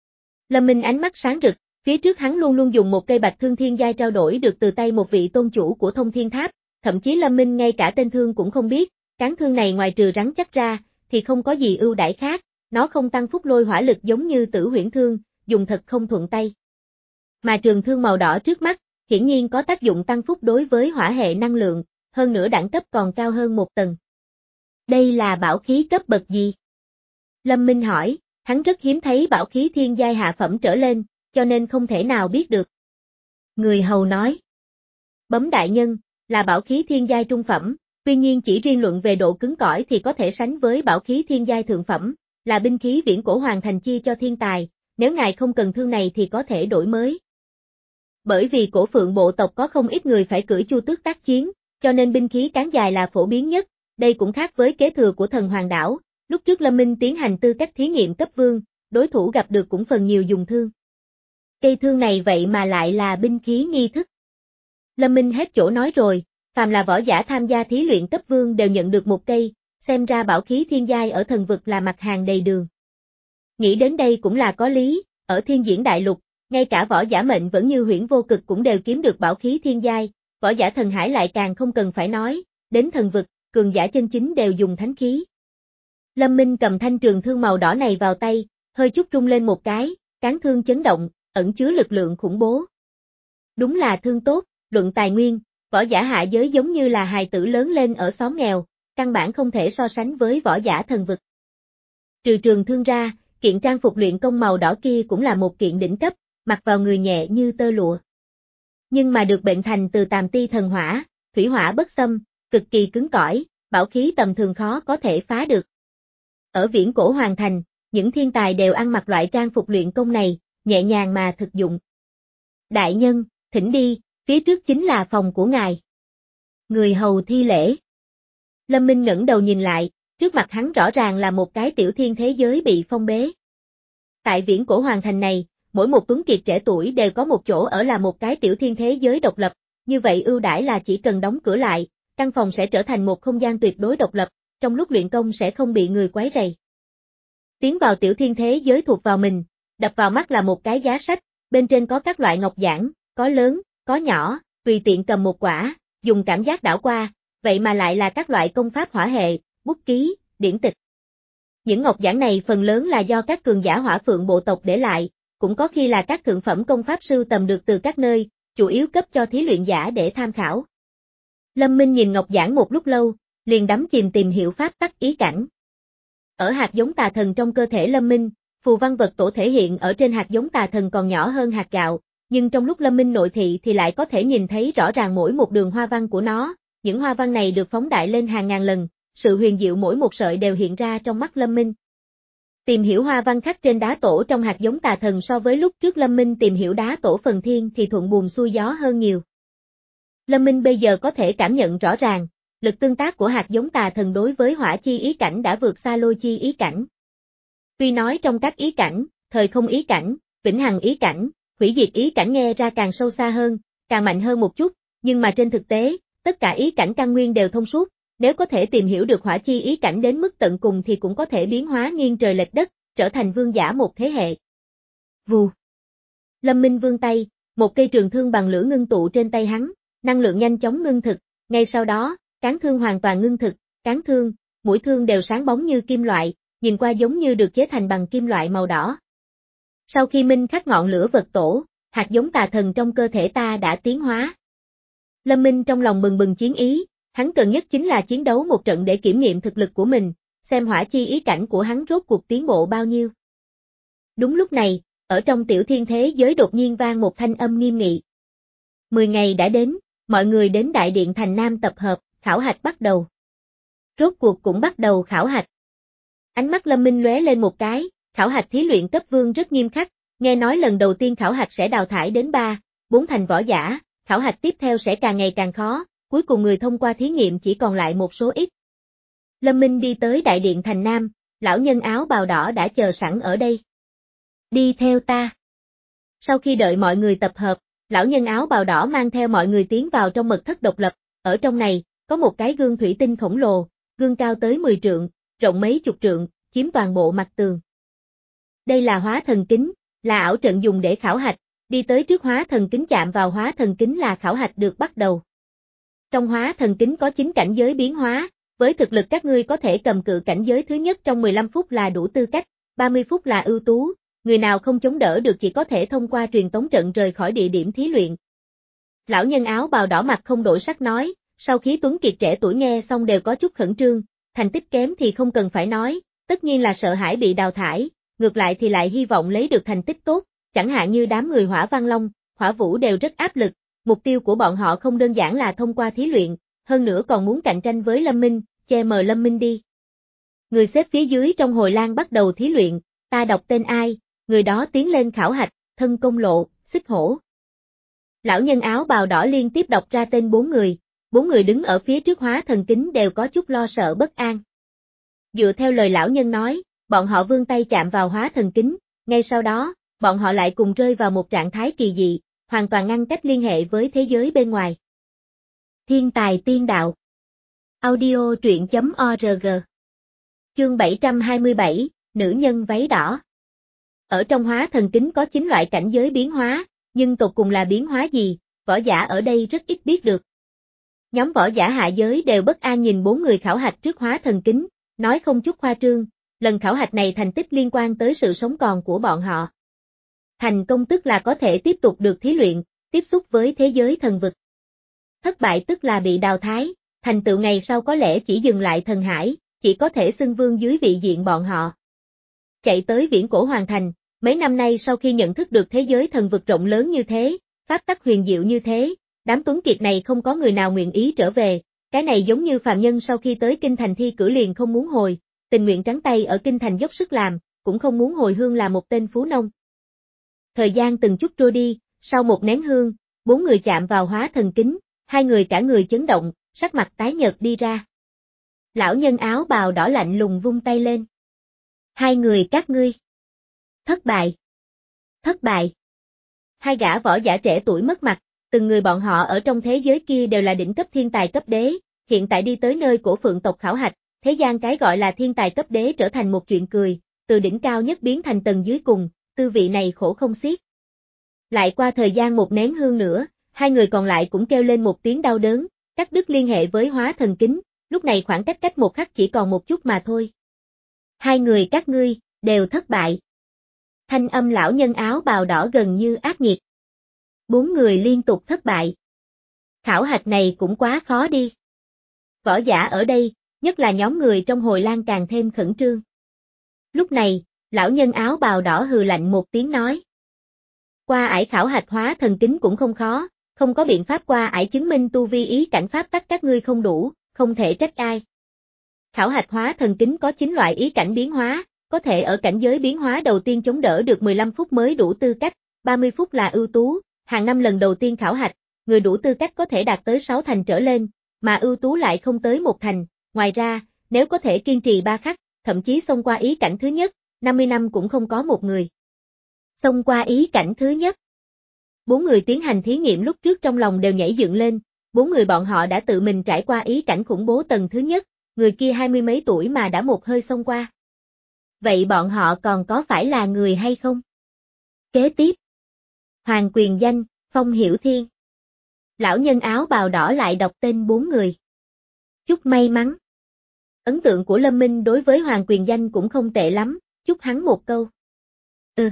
Lâm Minh ánh mắt sáng rực, phía trước hắn luôn luôn dùng một cây bạch thương thiên giai trao đổi được từ tay một vị tôn chủ của Thông Thiên Tháp, thậm chí Lâm Minh ngay cả tên thương cũng không biết, cán thương này ngoài trừ rắn chắc ra, thì không có gì ưu đãi khác, nó không tăng phúc lôi hỏa lực giống như Tử Huyễn thương, dùng thật không thuận tay. Mà trường thương màu đỏ trước mắt, hiển nhiên có tác dụng tăng phúc đối với hỏa hệ năng lượng, hơn nữa đẳng cấp còn cao hơn một tầng. Đây là bảo khí cấp bậc gì? Lâm Minh hỏi, hắn rất hiếm thấy bảo khí thiên giai hạ phẩm trở lên, cho nên không thể nào biết được. Người hầu nói. Bấm đại nhân, là bảo khí thiên giai trung phẩm, tuy nhiên chỉ riêng luận về độ cứng cỏi thì có thể sánh với bảo khí thiên giai thượng phẩm, là binh khí viễn cổ hoàn thành chia cho thiên tài, nếu ngài không cần thương này thì có thể đổi mới. Bởi vì cổ phượng bộ tộc có không ít người phải cưỡi chu tước tác chiến, cho nên binh khí cán dài là phổ biến nhất, đây cũng khác với kế thừa của thần hoàng đảo, lúc trước Lâm Minh tiến hành tư cách thí nghiệm cấp vương, đối thủ gặp được cũng phần nhiều dùng thương. Cây thương này vậy mà lại là binh khí nghi thức. Lâm Minh hết chỗ nói rồi, phàm là võ giả tham gia thí luyện cấp vương đều nhận được một cây, xem ra bảo khí thiên giai ở thần vực là mặt hàng đầy đường. Nghĩ đến đây cũng là có lý, ở thiên diễn đại lục, ngay cả võ giả mệnh vẫn như Huyễn Vô Cực cũng đều kiếm được bảo khí thiên giai, võ giả thần hải lại càng không cần phải nói, đến thần vực, cường giả chân chính đều dùng thánh khí. Lâm Minh cầm thanh trường thương màu đỏ này vào tay, hơi chút rung lên một cái, cán thương chấn động, ẩn chứa lực lượng khủng bố. Đúng là thương tốt, luận tài nguyên, võ giả hạ giới giống như là hài tử lớn lên ở xóm nghèo, căn bản không thể so sánh với võ giả thần vực. Trừ trường thương ra, kiện trang phục luyện công màu đỏ kia cũng là một kiện đỉnh cấp, mặc vào người nhẹ như tơ lụa. Nhưng mà được bệnh thành từ tàm ti thần hỏa, thủy hỏa bất xâm, cực kỳ cứng cỏi, bảo khí tầm thường khó có thể phá được. Ở viễn cổ hoàng thành, những thiên tài đều ăn mặc loại trang phục luyện công này, nhẹ nhàng mà thực dụng. Đại nhân, thỉnh đi, phía trước chính là phòng của ngài. Người hầu thi lễ. Lâm Minh ngẩng đầu nhìn lại, trước mặt hắn rõ ràng là một cái tiểu thiên thế giới bị phong bế. Tại viễn cổ hoàng thành này, mỗi một tuấn kiệt trẻ tuổi đều có một chỗ ở là một cái tiểu thiên thế giới độc lập, như vậy ưu đãi là chỉ cần đóng cửa lại, căn phòng sẽ trở thành một không gian tuyệt đối độc lập, trong lúc luyện công sẽ không bị người quấy rầy. Tiến vào tiểu thiên thế giới thuộc vào mình, đập vào mắt là một cái giá sách, bên trên có các loại ngọc giản, có lớn, có nhỏ, tùy tiện cầm một quả, dùng cảm giác đảo qua, vậy mà lại là các loại công pháp hỏa hệ, bút ký, điển tịch. Những ngọc giản này phần lớn là do các cường giả Hỏa Phượng bộ tộc để lại, cũng có khi là các thượng phẩm công pháp sưu tầm được từ các nơi, chủ yếu cấp cho thí luyện giả để tham khảo. Lâm Minh nhìn ngọc giản một lúc lâu, liền đắm chìm tìm hiểu pháp tắc ý cảnh. Ở hạt giống tà thần trong cơ thể Lâm Minh, phù văn vật tổ thể hiện ở trên hạt giống tà thần còn nhỏ hơn hạt gạo, nhưng trong lúc Lâm Minh nội thị thì lại có thể nhìn thấy rõ ràng mỗi một đường hoa văn của nó, những hoa văn này được phóng đại lên hàng ngàn lần, sự huyền diệu mỗi một sợi đều hiện ra trong mắt Lâm Minh. Tìm hiểu hoa văn khắc trên đá tổ trong hạt giống tà thần so với lúc trước Lâm Minh tìm hiểu đá tổ phần thiên thì thuận buồm xuôi gió hơn nhiều. Lâm Minh bây giờ có thể cảm nhận rõ ràng, lực tương tác của hạt giống tà thần đối với hỏa chi ý cảnh đã vượt xa lôi chi ý cảnh. Tuy nói trong các ý cảnh, thời không ý cảnh, vĩnh hằng ý cảnh, hủy diệt ý cảnh nghe ra càng sâu xa hơn, càng mạnh hơn một chút, nhưng mà trên thực tế, tất cả ý cảnh căn nguyên đều thông suốt, nếu có thể tìm hiểu được hỏa chi ý cảnh đến mức tận cùng thì cũng có thể biến hóa nghiêng trời lệch đất, trở thành vương giả một thế hệ. Vù. Lâm Minh vươn tay, một cây trường thương bằng lửa ngưng tụ trên tay hắn, năng lượng nhanh chóng ngưng thực, ngay sau đó, cán thương hoàn toàn ngưng thực, cán thương, mũi thương đều sáng bóng như kim loại, nhìn qua giống như được chế thành bằng kim loại màu đỏ. Sau khi Minh khắc ngọn lửa vật tổ, hạt giống tà thần trong cơ thể ta đã tiến hóa. Lâm Minh trong lòng bừng bừng chiến ý, hắn cần nhất chính là chiến đấu một trận để kiểm nghiệm thực lực của mình, xem hỏa chi ý cảnh của hắn rốt cuộc tiến bộ bao nhiêu. Đúng lúc này, ở trong tiểu thiên thế giới đột nhiên vang một thanh âm nghiêm nghị. Mười ngày đã đến, mọi người đến đại điện thành Nam tập hợp, khảo hạch bắt đầu. Rốt cuộc cũng bắt đầu khảo hạch. Ánh mắt Lâm Minh lóe lên một cái, khảo hạch thí luyện cấp vương rất nghiêm khắc, nghe nói lần đầu tiên khảo hạch sẽ đào thải đến ba, bốn thành võ giả, khảo hạch tiếp theo sẽ càng ngày càng khó, cuối cùng người thông qua thí nghiệm chỉ còn lại một số ít. Lâm Minh đi tới đại điện thành Nam, lão nhân áo bào đỏ đã chờ sẵn ở đây. Đi theo ta. Sau khi đợi mọi người tập hợp, lão nhân áo bào đỏ mang theo mọi người tiến vào trong mật thất độc lập, ở trong này, có một cái gương thủy tinh khổng lồ, gương cao tới mười trượng, rộng mấy chục trượng, chiếm toàn bộ mặt tường. Đây là hóa thần kính, là ảo trận dùng để khảo hạch, đi tới trước hóa thần kính chạm vào hóa thần kính là khảo hạch được bắt đầu. Trong hóa thần kính có chín cảnh giới biến hóa, với thực lực các ngươi có thể cầm cự cảnh giới thứ nhất trong mười lăm phút là đủ tư cách, ba mươi phút là ưu tú, người nào không chống đỡ được chỉ có thể thông qua truyền tống trận rời khỏi địa điểm thí luyện. Lão nhân áo bào đỏ mặt không đổi sắc nói, sau khi Tuấn Kiệt trẻ tuổi nghe xong đều có chút khẩn trương, thành tích kém thì không cần phải nói, tất nhiên là sợ hãi bị đào thải, ngược lại thì lại hy vọng lấy được thành tích tốt, chẳng hạn như đám người Hỏa Văn Long, Hỏa Vũ đều rất áp lực, mục tiêu của bọn họ không đơn giản là thông qua thí luyện, hơn nữa còn muốn cạnh tranh với Lâm Minh, che mờ Lâm Minh đi. Người xếp phía dưới trong hồi lang bắt đầu thí luyện, ta đọc tên ai, người đó tiến lên khảo hạch, thân công lộ, xích hổ. Lão nhân áo bào đỏ liên tiếp đọc ra tên bốn người, bốn người đứng ở phía trước hóa thần kính đều có chút lo sợ bất an. Dựa theo lời lão nhân nói, bọn họ vươn tay chạm vào hóa thần kính, ngay sau đó, bọn họ lại cùng rơi vào một trạng thái kỳ dị, hoàn toàn ngăn cách liên hệ với thế giới bên ngoài. Thiên tài tiên đạo. Audio truyện chấm org. Chương bảy trăm hai mươi bảy, nữ nhân váy đỏ. Ở trong hóa thần kính có chín loại cảnh giới biến hóa, nhưng tột cùng là biến hóa gì, võ giả ở đây rất ít biết được. Nhóm võ giả hạ giới đều bất an nhìn bốn người khảo hạch trước hóa thần kính, nói không chút khoa trương, lần khảo hạch này thành tích liên quan tới sự sống còn của bọn họ. Thành công tức là có thể tiếp tục được thí luyện, tiếp xúc với thế giới thần vực. Thất bại tức là bị đào thái, thành tựu ngày sau có lẽ chỉ dừng lại thần hải, chỉ có thể xưng vương dưới vị diện bọn họ. Chạy tới viễn cổ hoàng thành, mấy năm nay sau khi nhận thức được thế giới thần vực rộng lớn như thế, pháp tắc huyền diệu như thế, đám Tuấn Kiệt này không có người nào nguyện ý trở về, cái này giống như phàm nhân sau khi tới kinh thành thi cử liền không muốn hồi, tình nguyện trắng tay ở kinh thành dốc sức làm, cũng không muốn hồi hương là một tên phú nông. Thời gian từng chút trôi đi, sau một nén hương, bốn người chạm vào hóa thần kính, hai người cả người chấn động, sắc mặt tái nhợt đi ra. Lão nhân áo bào đỏ lạnh lùng vung tay lên. Hai người các ngươi. Thất bại. Thất bại. Hai gã võ giả trẻ tuổi mất mặt, từng người bọn họ ở trong thế giới kia đều là đỉnh cấp thiên tài cấp đế, hiện tại đi tới nơi cổ phượng tộc khảo hạch, thế gian cái gọi là thiên tài cấp đế trở thành một chuyện cười, từ đỉnh cao nhất biến thành tầng dưới cùng, tư vị này khổ không xiết. Lại qua thời gian một nén hương nữa, hai người còn lại cũng kêu lên một tiếng đau đớn, cắt đứt liên hệ với hóa thần kính, lúc này khoảng cách cách một khắc chỉ còn một chút mà thôi. Hai người các ngươi, đều thất bại. Thanh âm lão nhân áo bào đỏ gần như ác nghiệt. Bốn người liên tục thất bại. Khảo hạch này cũng quá khó đi. Võ giả ở đây, nhất là nhóm người trong hồi lang càng thêm khẩn trương. Lúc này, lão nhân áo bào đỏ hừ lạnh một tiếng nói. Qua ải khảo hạch hóa thần kính cũng không khó, không có biện pháp qua ải chứng minh tu vi ý cảnh pháp tắc các ngươi không đủ, không thể trách ai. Khảo hạch hóa thần kính có chín loại ý cảnh biến hóa, có thể ở cảnh giới biến hóa đầu tiên chống đỡ được mười lăm phút mới đủ tư cách, ba mươi phút là ưu tú, hàng năm lần đầu tiên khảo hạch, người đủ tư cách có thể đạt tới sáu thành trở lên, mà ưu tú lại không tới một thành, ngoài ra, nếu có thể kiên trì ba khắc, thậm chí xông qua ý cảnh thứ nhất, năm mươi năm cũng không có một người. Xông qua ý cảnh thứ nhất. Bốn người tiến hành thí nghiệm lúc trước trong lòng đều nhảy dựng lên, bốn người bọn họ đã tự mình trải qua ý cảnh khủng bố tầng thứ nhất, người kia hai mươi mấy tuổi mà đã một hơi xông qua. Vậy bọn họ còn có phải là người hay không? Kế tiếp. Hoàng Quyền Danh, Phong Hiểu Thiên. Lão nhân áo bào đỏ lại đọc tên bốn người. Chúc may mắn. Ấn tượng của Lâm Minh đối với Hoàng Quyền Danh cũng không tệ lắm, chúc hắn một câu. Ừ.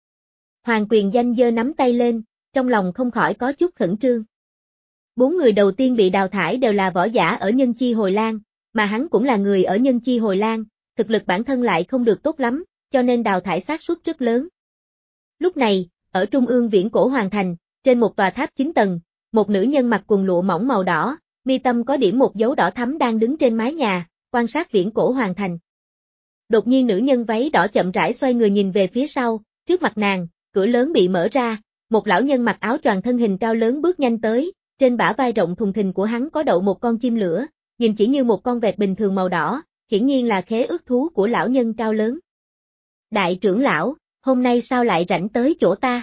Hoàng Quyền Danh giơ nắm tay lên, trong lòng không khỏi có chút khẩn trương. Bốn người đầu tiên bị đào thải đều là võ giả ở Nhân Chi Hồi Lang, mà hắn cũng là người ở Nhân Chi Hồi Lang, thực lực bản thân lại không được tốt lắm, cho nên đào thải xác suất rất lớn. Lúc này, ở trung ương viễn cổ hoàng thành, trên một tòa tháp chín tầng, một nữ nhân mặc quần lụa mỏng màu đỏ, mi tâm có điểm một dấu đỏ thắm đang đứng trên mái nhà, quan sát viễn cổ hoàng thành. Đột nhiên nữ nhân váy đỏ chậm rãi xoay người nhìn về phía sau, trước mặt nàng, cửa lớn bị mở ra, một lão nhân mặc áo choàng thân hình cao lớn bước nhanh tới, trên bả vai rộng thùng thình của hắn có đậu một con chim lửa, nhìn chỉ như một con vẹt bình thường màu đỏ, hiển nhiên là khế ước thú của lão nhân cao lớn. Đại trưởng lão, hôm nay sao lại rảnh tới chỗ ta?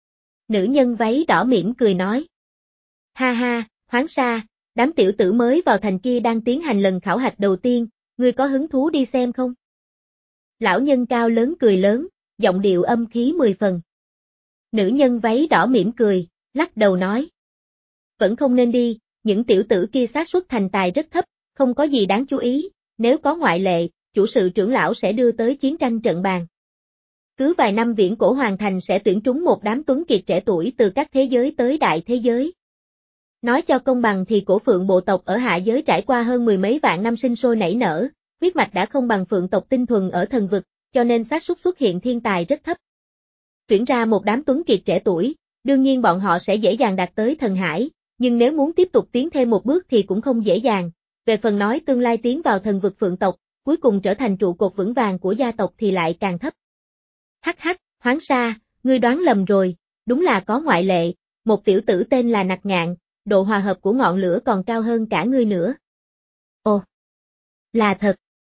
Nữ nhân váy đỏ mỉm cười nói. Ha ha, Hoáng Sa, đám tiểu tử mới vào thành kia đang tiến hành lần khảo hạch đầu tiên, ngươi có hứng thú đi xem không? Lão nhân cao lớn cười lớn, giọng điệu âm khí mười phần. Nữ nhân váy đỏ mỉm cười, lắc đầu nói. Vẫn không nên đi, những tiểu tử kia xác suất thành tài rất thấp, không có gì đáng chú ý, nếu có ngoại lệ, chủ sự trưởng lão sẽ đưa tới chiến tranh trận bàn. Cứ vài năm viễn cổ hoàng thành sẽ tuyển trúng một đám tuấn kiệt trẻ tuổi từ các thế giới tới đại thế giới. Nói cho công bằng thì cổ phượng bộ tộc ở hạ giới trải qua hơn mười mấy vạn năm sinh sôi nảy nở, huyết mạch đã không bằng phượng tộc tinh thuần ở thần vực, cho nên xác suất xuất hiện thiên tài rất thấp. Tuyển ra một đám tuấn kiệt trẻ tuổi, đương nhiên bọn họ sẽ dễ dàng đạt tới thần hải, nhưng nếu muốn tiếp tục tiến thêm một bước thì cũng không dễ dàng. Về phần nói tương lai tiến vào thần vực phượng tộc, cuối cùng trở thành trụ cột vững vàng của gia tộc thì lại càng thấp. Hắc hắc, Hoáng Sa, ngươi đoán lầm rồi, đúng là có ngoại lệ, một tiểu tử tên là Nặc Ngạn, độ hòa hợp của ngọn lửa còn cao hơn cả ngươi nữa. Ồ, là thật.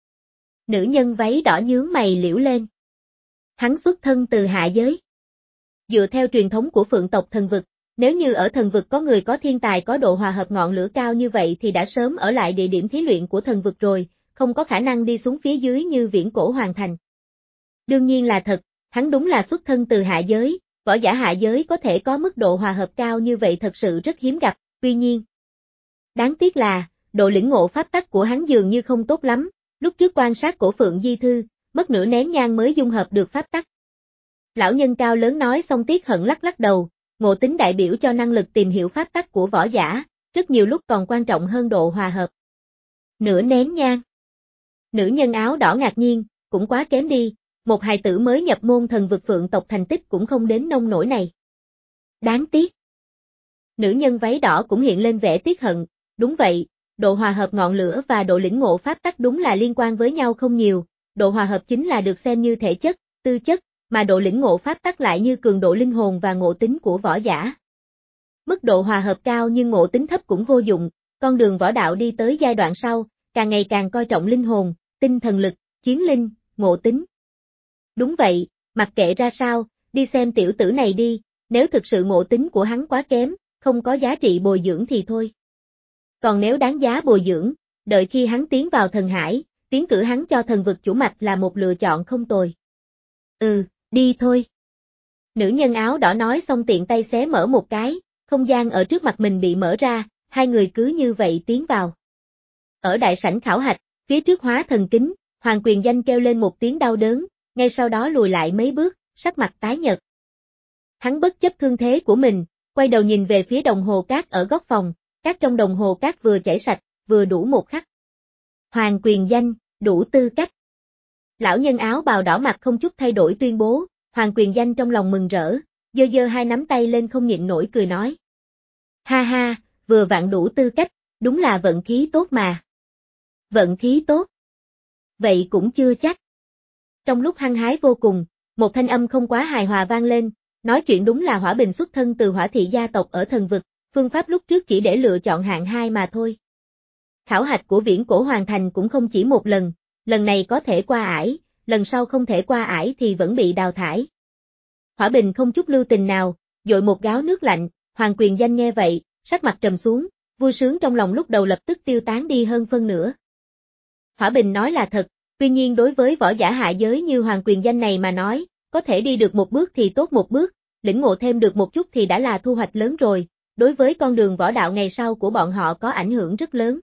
Nữ nhân váy đỏ nhướng mày liễu lên. Hắn xuất thân từ hạ giới. Dựa theo truyền thống của phượng tộc thần vực, nếu như ở thần vực có người có thiên tài có độ hòa hợp ngọn lửa cao như vậy thì đã sớm ở lại địa điểm thí luyện của thần vực rồi, không có khả năng đi xuống phía dưới như viễn cổ hoàng thành. Đương nhiên là thật, hắn đúng là xuất thân từ hạ giới, võ giả hạ giới có thể có mức độ hòa hợp cao như vậy thật sự rất hiếm gặp, tuy nhiên. Đáng tiếc là, độ lĩnh ngộ pháp tắc của hắn dường như không tốt lắm, lúc trước quan sát cổ phượng di thư, mất nửa nén nhang mới dung hợp được pháp tắc. Lão nhân cao lớn nói xong tiếc hận lắc lắc đầu, ngộ tính đại biểu cho năng lực tìm hiểu pháp tắc của võ giả, rất nhiều lúc còn quan trọng hơn độ hòa hợp. Nửa nén nhang. Nữ nhân áo đỏ ngạc nhiên, cũng quá kém đi, một hài tử mới nhập môn thần vực phượng tộc thành tích cũng không đến nông nổi này. Đáng tiếc. Nữ nhân váy đỏ cũng hiện lên vẻ tiếc hận, đúng vậy, độ hòa hợp ngọn lửa và độ lĩnh ngộ pháp tắc đúng là liên quan với nhau không nhiều, độ hòa hợp chính là được xem như thể chất, tư chất, mà độ lĩnh ngộ pháp tắc lại như cường độ linh hồn và ngộ tính của võ giả. Mức độ hòa hợp cao nhưng ngộ tính thấp cũng vô dụng, con đường võ đạo đi tới giai đoạn sau, càng ngày càng coi trọng linh hồn, tinh thần lực, chiến linh, ngộ tính. Đúng vậy, mặc kệ ra sao, đi xem tiểu tử này đi, nếu thực sự ngộ tính của hắn quá kém, không có giá trị bồi dưỡng thì thôi. Còn nếu đáng giá bồi dưỡng, đợi khi hắn tiến vào thần hải, tiến cử hắn cho thần vực chủ mạch là một lựa chọn không tồi. Ừ, đi thôi. Nữ nhân áo đỏ nói xong tiện tay xé mở một cái, không gian ở trước mặt mình bị mở ra, hai người cứ như vậy tiến vào. Ở đại sảnh khảo hạch, phía trước hóa thần kính, Hoàng Quyền Danh kêu lên một tiếng đau đớn, ngay sau đó lùi lại mấy bước, sắc mặt tái nhợt. Hắn bất chấp thương thế của mình, quay đầu nhìn về phía đồng hồ cát ở góc phòng, cát trong đồng hồ cát vừa chảy sạch, vừa đủ một khắc. Hoàng Quyền Danh, đủ tư cách. Lão nhân áo bào đỏ mặt không chút thay đổi tuyên bố, Hoàng Quyền Danh trong lòng mừng rỡ, giơ giơ hai nắm tay lên không nhịn nổi cười nói. Ha ha, vừa vặn đủ tư cách, đúng là vận khí tốt mà. Vận khí tốt. Vậy cũng chưa chắc. Trong lúc hăng hái vô cùng, một thanh âm không quá hài hòa vang lên, nói chuyện đúng là Hỏa Bình xuất thân từ Hỏa thị gia tộc ở thần vực, phương pháp lúc trước chỉ để lựa chọn hạng hai mà thôi. Khảo hạch của Viễn Cổ hoàn thành cũng không chỉ một lần, lần này có thể qua ải, lần sau không thể qua ải thì vẫn bị đào thải. Hỏa Bình không chút lưu tình nào, dội một gáo nước lạnh, Hoàng Quyền Danh nghe vậy, sắc mặt trầm xuống, vui sướng trong lòng lúc đầu lập tức tiêu tán đi hơn phân nửa. Hỏa Bình nói là thật, tuy nhiên đối với võ giả hạ giới như Hoàng Quyền Danh này mà nói, có thể đi được một bước thì tốt một bước, lĩnh ngộ thêm được một chút thì đã là thu hoạch lớn rồi, đối với con đường võ đạo ngày sau của bọn họ có ảnh hưởng rất lớn.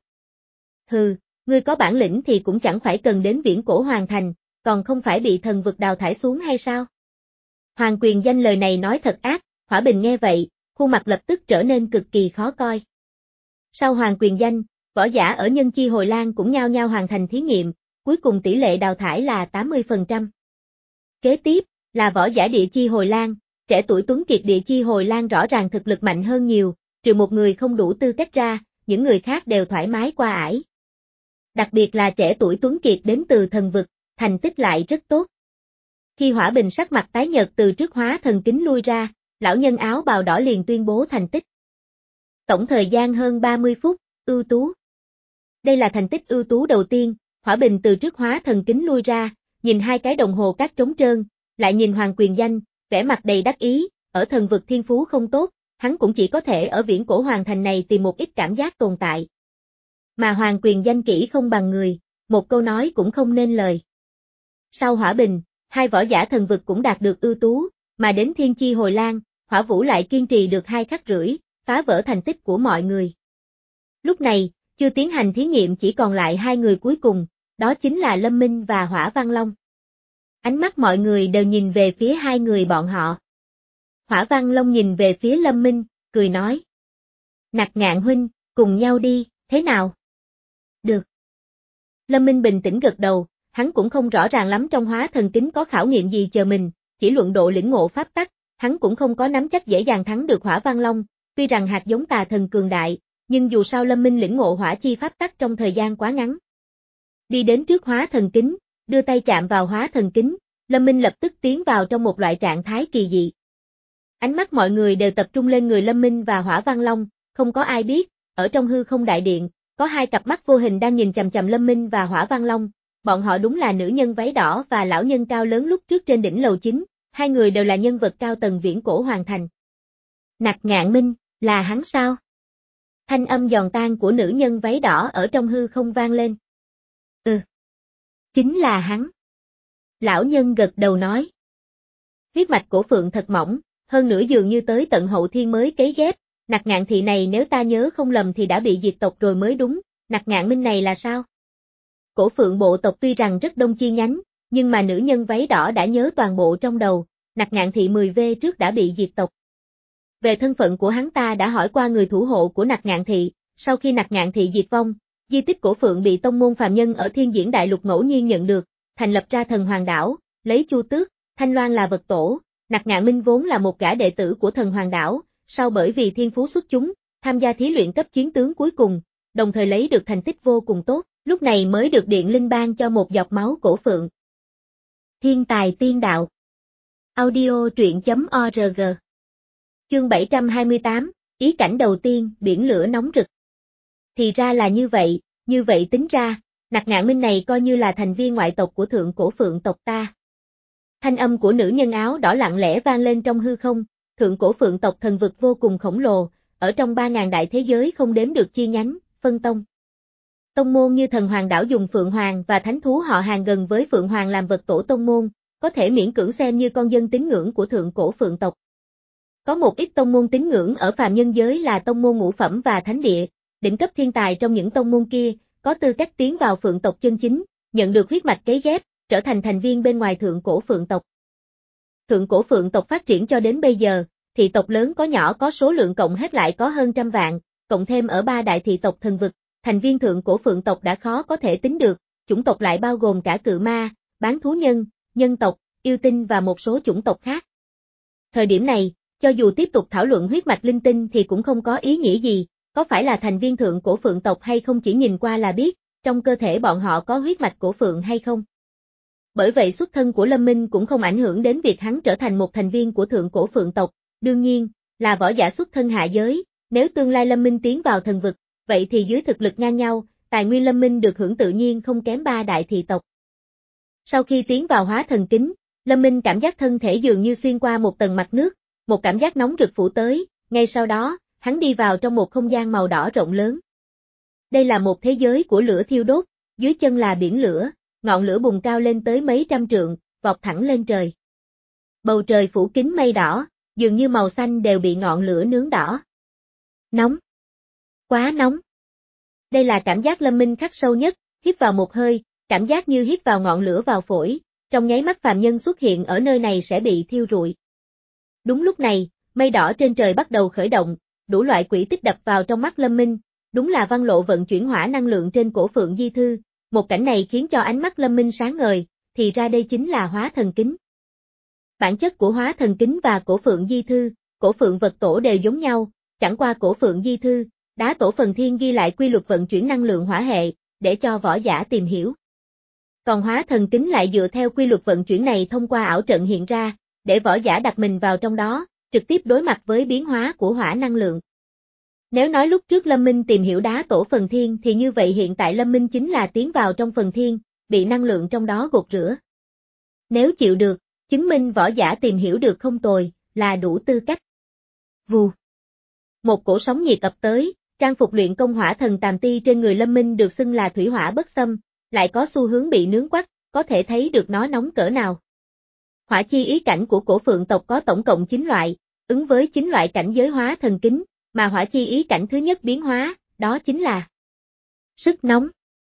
Hừ, ngươi có bản lĩnh thì cũng chẳng phải cần đến Viễn Cổ hoàn thành, còn không phải bị thần vực đào thải xuống hay sao? Hoàng Quyền Danh lời này nói thật ác, Hỏa Bình nghe vậy, khuôn mặt lập tức trở nên cực kỳ khó coi. Sau Hoàng Quyền Danh, võ giả ở Nhân Chi Hồi Lan cũng nhao nhao hoàn thành thí nghiệm, cuối cùng tỷ lệ đào thải là tám mươi phần trăm. Kế tiếp, là võ giả Địa Chi Hồi Lan, trẻ tuổi tuấn kiệt Địa Chi Hồi Lan rõ ràng thực lực mạnh hơn nhiều, trừ một người không đủ tư cách ra, những người khác đều thoải mái qua ải. Đặc biệt là trẻ tuổi tuấn kiệt đến từ thần vực, thành tích lại rất tốt. Khi Hỏa Bình sắc mặt tái nhợt từ trước hóa thần kính lui ra, lão nhân áo bào đỏ liền tuyên bố thành tích. Tổng thời gian hơn ba mươi phút, ưu tú. Đây là thành tích ưu tú đầu tiên, Hỏa Bình từ trước hóa thần kính lui ra, nhìn hai cái đồng hồ cát trống trơn, lại nhìn Hoàng Quyền Danh, vẻ mặt đầy đắc ý, ở thần vực thiên phú không tốt, hắn cũng chỉ có thể ở Viễn Cổ hoàn thành này tìm một ít cảm giác tồn tại. Mà Hoàng Quyền Danh kỹ không bằng người, một câu nói cũng không nên lời. Sau Hỏa Bình, hai võ giả thần vực cũng đạt được ưu tú, mà đến Thiên Chi Hồi Lan, Hỏa Vũ lại kiên trì được hai khắc rưỡi, phá vỡ thành tích của mọi người. Lúc này, chưa tiến hành thí nghiệm chỉ còn lại hai người cuối cùng, đó chính là Lâm Minh và Hỏa Văn Long. Ánh mắt mọi người đều nhìn về phía hai người bọn họ. Hỏa Văn Long nhìn về phía Lâm Minh, cười nói. Nặc Ngạn huynh, cùng nhau đi, thế nào? Được. Lâm Minh bình tĩnh gật đầu, hắn cũng không rõ ràng lắm trong hóa thần kính có khảo nghiệm gì chờ mình, chỉ luận độ lĩnh ngộ pháp tắc, hắn cũng không có nắm chắc dễ dàng thắng được Hỏa Văn Long, tuy rằng hạt giống tà thần cường đại, nhưng dù sao Lâm Minh lĩnh ngộ hỏa chi pháp tắc trong thời gian quá ngắn. Đi đến trước hóa thần kính, đưa tay chạm vào hóa thần kính, Lâm Minh lập tức tiến vào trong một loại trạng thái kỳ dị. Ánh mắt mọi người đều tập trung lên người Lâm Minh và Hỏa Văn Long, không có ai biết, ở trong hư không đại điện, có hai cặp mắt vô hình đang nhìn chằm chằm Lâm Minh và Hỏa Văn Long, bọn họ đúng là nữ nhân váy đỏ và lão nhân cao lớn lúc trước trên đỉnh lầu chính, hai người đều là nhân vật cao tầng Viễn Cổ hoàn thành. Nặc Ngạn Minh, là hắn sao? Thanh âm giòn tan của nữ nhân váy đỏ ở trong hư không vang lên. Ừ. Chính là hắn. Lão nhân gật đầu nói. Huyết mạch cổ phượng thật mỏng, hơn nữa dường như tới tận hậu thiên mới cấy ghép, Nặc Ngạn thị này nếu ta nhớ không lầm thì đã bị diệt tộc rồi mới đúng, Nặc Ngạn Minh này là sao? Cổ phượng bộ tộc tuy rằng rất đông chi nhánh, nhưng mà nữ nhân váy đỏ đã nhớ toàn bộ trong đầu, Nặc Ngạn thị mười vê trước đã bị diệt tộc. Về thân phận của hắn ta đã hỏi qua người thủ hộ của Nặc Ngạn thị, sau khi Nặc Ngạn thị diệt vong, di tích cổ phượng bị tông môn phàm nhân ở Thiên Diễn Đại Lục ngẫu nhiên nhận được, thành lập ra Thần Hoàng Đảo, lấy Chu Tước, Thanh Loan là vật tổ, Nặc Ngạn Minh vốn là một gã đệ tử của Thần Hoàng Đảo, sau bởi vì thiên phú xuất chúng, tham gia thí luyện cấp chiến tướng cuối cùng, đồng thời lấy được thành tích vô cùng tốt, lúc này mới được Điện Linh ban cho một giọt máu cổ phượng. Thiên tài tiên đạo. Audio truyện chấm org. Chương bảy trăm hai mươi tám, ý cảnh đầu tiên, biển lửa nóng rực. Thì ra là như vậy, như vậy tính ra, Nặc Ngạn Minh này coi như là thành viên ngoại tộc của thượng cổ phượng tộc ta. Thanh âm của nữ nhân áo đỏ lặng lẽ vang lên trong hư không, thượng cổ phượng tộc thần vực vô cùng khổng lồ, ở trong ba ngàn đại thế giới không đếm được chi nhánh, phân tông. Tông môn như Thần Hoàng Đảo dùng Phượng Hoàng và thánh thú họ hàng gần với Phượng Hoàng làm vật tổ tông môn, có thể miễn cưỡng xem như con dân tín ngưỡng của thượng cổ phượng tộc. Có một ít tông môn tín ngưỡng ở phàm nhân giới là tông môn ngũ phẩm và thánh địa, đỉnh cấp thiên tài trong những tông môn kia, có tư cách tiến vào phượng tộc chân chính, nhận được huyết mạch cấy ghép, trở thành thành viên bên ngoài thượng cổ phượng tộc. Thượng cổ phượng tộc phát triển cho đến bây giờ, thị tộc lớn có nhỏ có số lượng cộng hết lại có hơn trăm vạn, cộng thêm ở ba đại thị tộc thần vực, thành viên thượng cổ phượng tộc đã khó có thể tính được, chủng tộc lại bao gồm cả cự ma, bán thú nhân, nhân tộc, yêu tinh và một số chủng tộc khác. Thời điểm này, cho dù tiếp tục thảo luận huyết mạch linh tinh thì cũng không có ý nghĩa gì, có phải là thành viên thượng cổ phượng tộc hay không chỉ nhìn qua là biết, trong cơ thể bọn họ có huyết mạch cổ phượng hay không. Bởi vậy xuất thân của Lâm Minh cũng không ảnh hưởng đến việc hắn trở thành một thành viên của thượng cổ phượng tộc, đương nhiên, là võ giả xuất thân hạ giới, nếu tương lai Lâm Minh tiến vào thần vực, vậy thì dưới thực lực ngang nhau, tài nguyên Lâm Minh được hưởng tự nhiên không kém ba đại thị tộc. Sau khi tiến vào hóa thần kính, Lâm Minh cảm giác thân thể dường như xuyên qua một tầng mặt nước, một cảm giác nóng rực phủ tới, ngay sau đó, hắn đi vào trong một không gian màu đỏ rộng lớn. Đây là một thế giới của lửa thiêu đốt, dưới chân là biển lửa, ngọn lửa bùng cao lên tới mấy trăm trượng, vọt thẳng lên trời. Bầu trời phủ kín mây đỏ, dường như màu xanh đều bị ngọn lửa nướng đỏ. Nóng. Quá nóng. Đây là cảm giác Lâm Minh khắc sâu nhất, hít vào một hơi, cảm giác như hít vào ngọn lửa vào phổi, trong nháy mắt phàm nhân xuất hiện ở nơi này sẽ bị thiêu rụi. Đúng lúc này, mây đỏ trên trời bắt đầu khởi động, đủ loại quỷ tích đập vào trong mắt Lâm Minh, đúng là văn lộ vận chuyển hỏa năng lượng trên cổ phượng di thư, một cảnh này khiến cho ánh mắt Lâm Minh sáng ngời, thì ra đây chính là hóa thần kính. Bản chất của hóa thần kính và cổ phượng di thư, cổ phượng vật tổ đều giống nhau, chẳng qua cổ phượng di thư, đá tổ phần thiên ghi lại quy luật vận chuyển năng lượng hỏa hệ, để cho võ giả tìm hiểu. Còn hóa thần kính lại dựa theo quy luật vận chuyển này thông qua ảo trận hiện ra, để võ giả đặt mình vào trong đó, trực tiếp đối mặt với biến hóa của hỏa năng lượng. Nếu nói lúc trước Lâm Minh tìm hiểu đá tổ phần thiên thì như vậy hiện tại Lâm Minh chính là tiến vào trong phần thiên, bị năng lượng trong đó gột rửa. Nếu chịu được, chứng minh võ giả tìm hiểu được không tồi, là đủ tư cách. Vù. Một cổ sóng nhiệt ập tới, trang phục luyện công hỏa thần tàm ti trên người Lâm Minh được xưng là thủy hỏa bất xâm, lại có xu hướng bị nướng quắt, có thể thấy được nó nóng cỡ nào. Hỏa chi ý cảnh của cổ phượng tộc có tổng cộng chín loại, ứng với chín loại cảnh giới hóa thần kính, mà hỏa chi ý cảnh thứ nhất biến hóa, đó chính là sức nóng.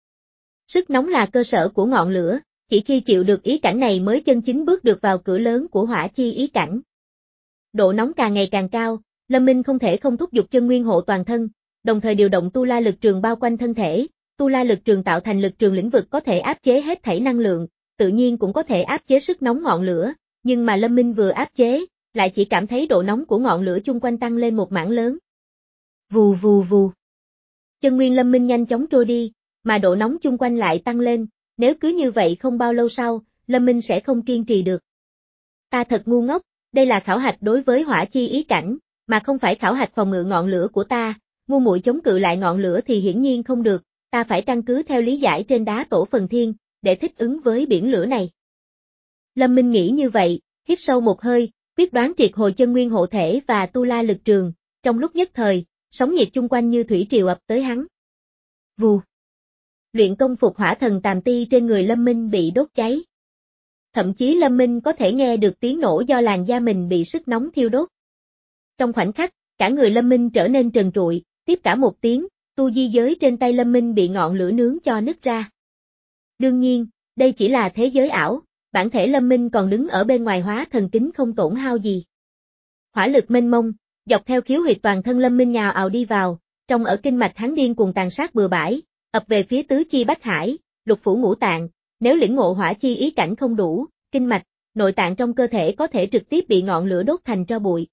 Sức nóng là cơ sở của ngọn lửa, chỉ khi chịu được ý cảnh này mới chân chính bước được vào cửa lớn của hỏa chi ý cảnh. Độ nóng càng ngày càng cao, Lâm Minh không thể không thúc giục chân nguyên hộ toàn thân, đồng thời điều động tu la lực trường bao quanh thân thể, tu la lực trường tạo thành lực trường lĩnh vực có thể áp chế hết thảy năng lượng, tự nhiên cũng có thể áp chế sức nóng ngọn lửa, nhưng mà Lâm Minh vừa áp chế, lại chỉ cảm thấy độ nóng của ngọn lửa chung quanh tăng lên một mảng lớn. Vù vù vù. Chân nguyên Lâm Minh nhanh chóng trôi đi, mà độ nóng chung quanh lại tăng lên, nếu cứ như vậy không bao lâu sau, Lâm Minh sẽ không kiên trì được. Ta thật ngu ngốc, đây là khảo hạch đối với hỏa chi ý cảnh, mà không phải khảo hạch phòng ngự ngọn lửa của ta, ngu muội chống cự lại ngọn lửa thì hiển nhiên không được, ta phải căn cứ theo lý giải trên đá tổ phần thiên, để thích ứng với biển lửa này. Lâm Minh nghĩ như vậy, hít sâu một hơi, quyết đoán triệt hồi chân nguyên hộ thể và tu la lực trường, trong lúc nhất thời, sóng nhiệt chung quanh như thủy triều ập tới hắn. Vù. Luyện công phục hỏa thần tàm ti trên người Lâm Minh bị đốt cháy. Thậm chí Lâm Minh có thể nghe được tiếng nổ do làn da mình bị sức nóng thiêu đốt. Trong khoảnh khắc, cả người Lâm Minh trở nên trần trụi, tiếp cả một tiếng, tu di giới trên tay Lâm Minh bị ngọn lửa nướng cho nứt ra. Đương nhiên, đây chỉ là thế giới ảo, bản thể Lâm Minh còn đứng ở bên ngoài hóa thần kính không tổn hao gì. Hỏa lực mênh mông, dọc theo khiếu huyệt toàn thân Lâm Minh nhào ào đi vào, trong ở kinh mạch hắn điên cuồng tàn sát bừa bãi, ập về phía tứ chi bách hải, lục phủ ngũ tạng, nếu lĩnh ngộ hỏa chi ý cảnh không đủ, kinh mạch, nội tạng trong cơ thể có thể trực tiếp bị ngọn lửa đốt thành tro bụi.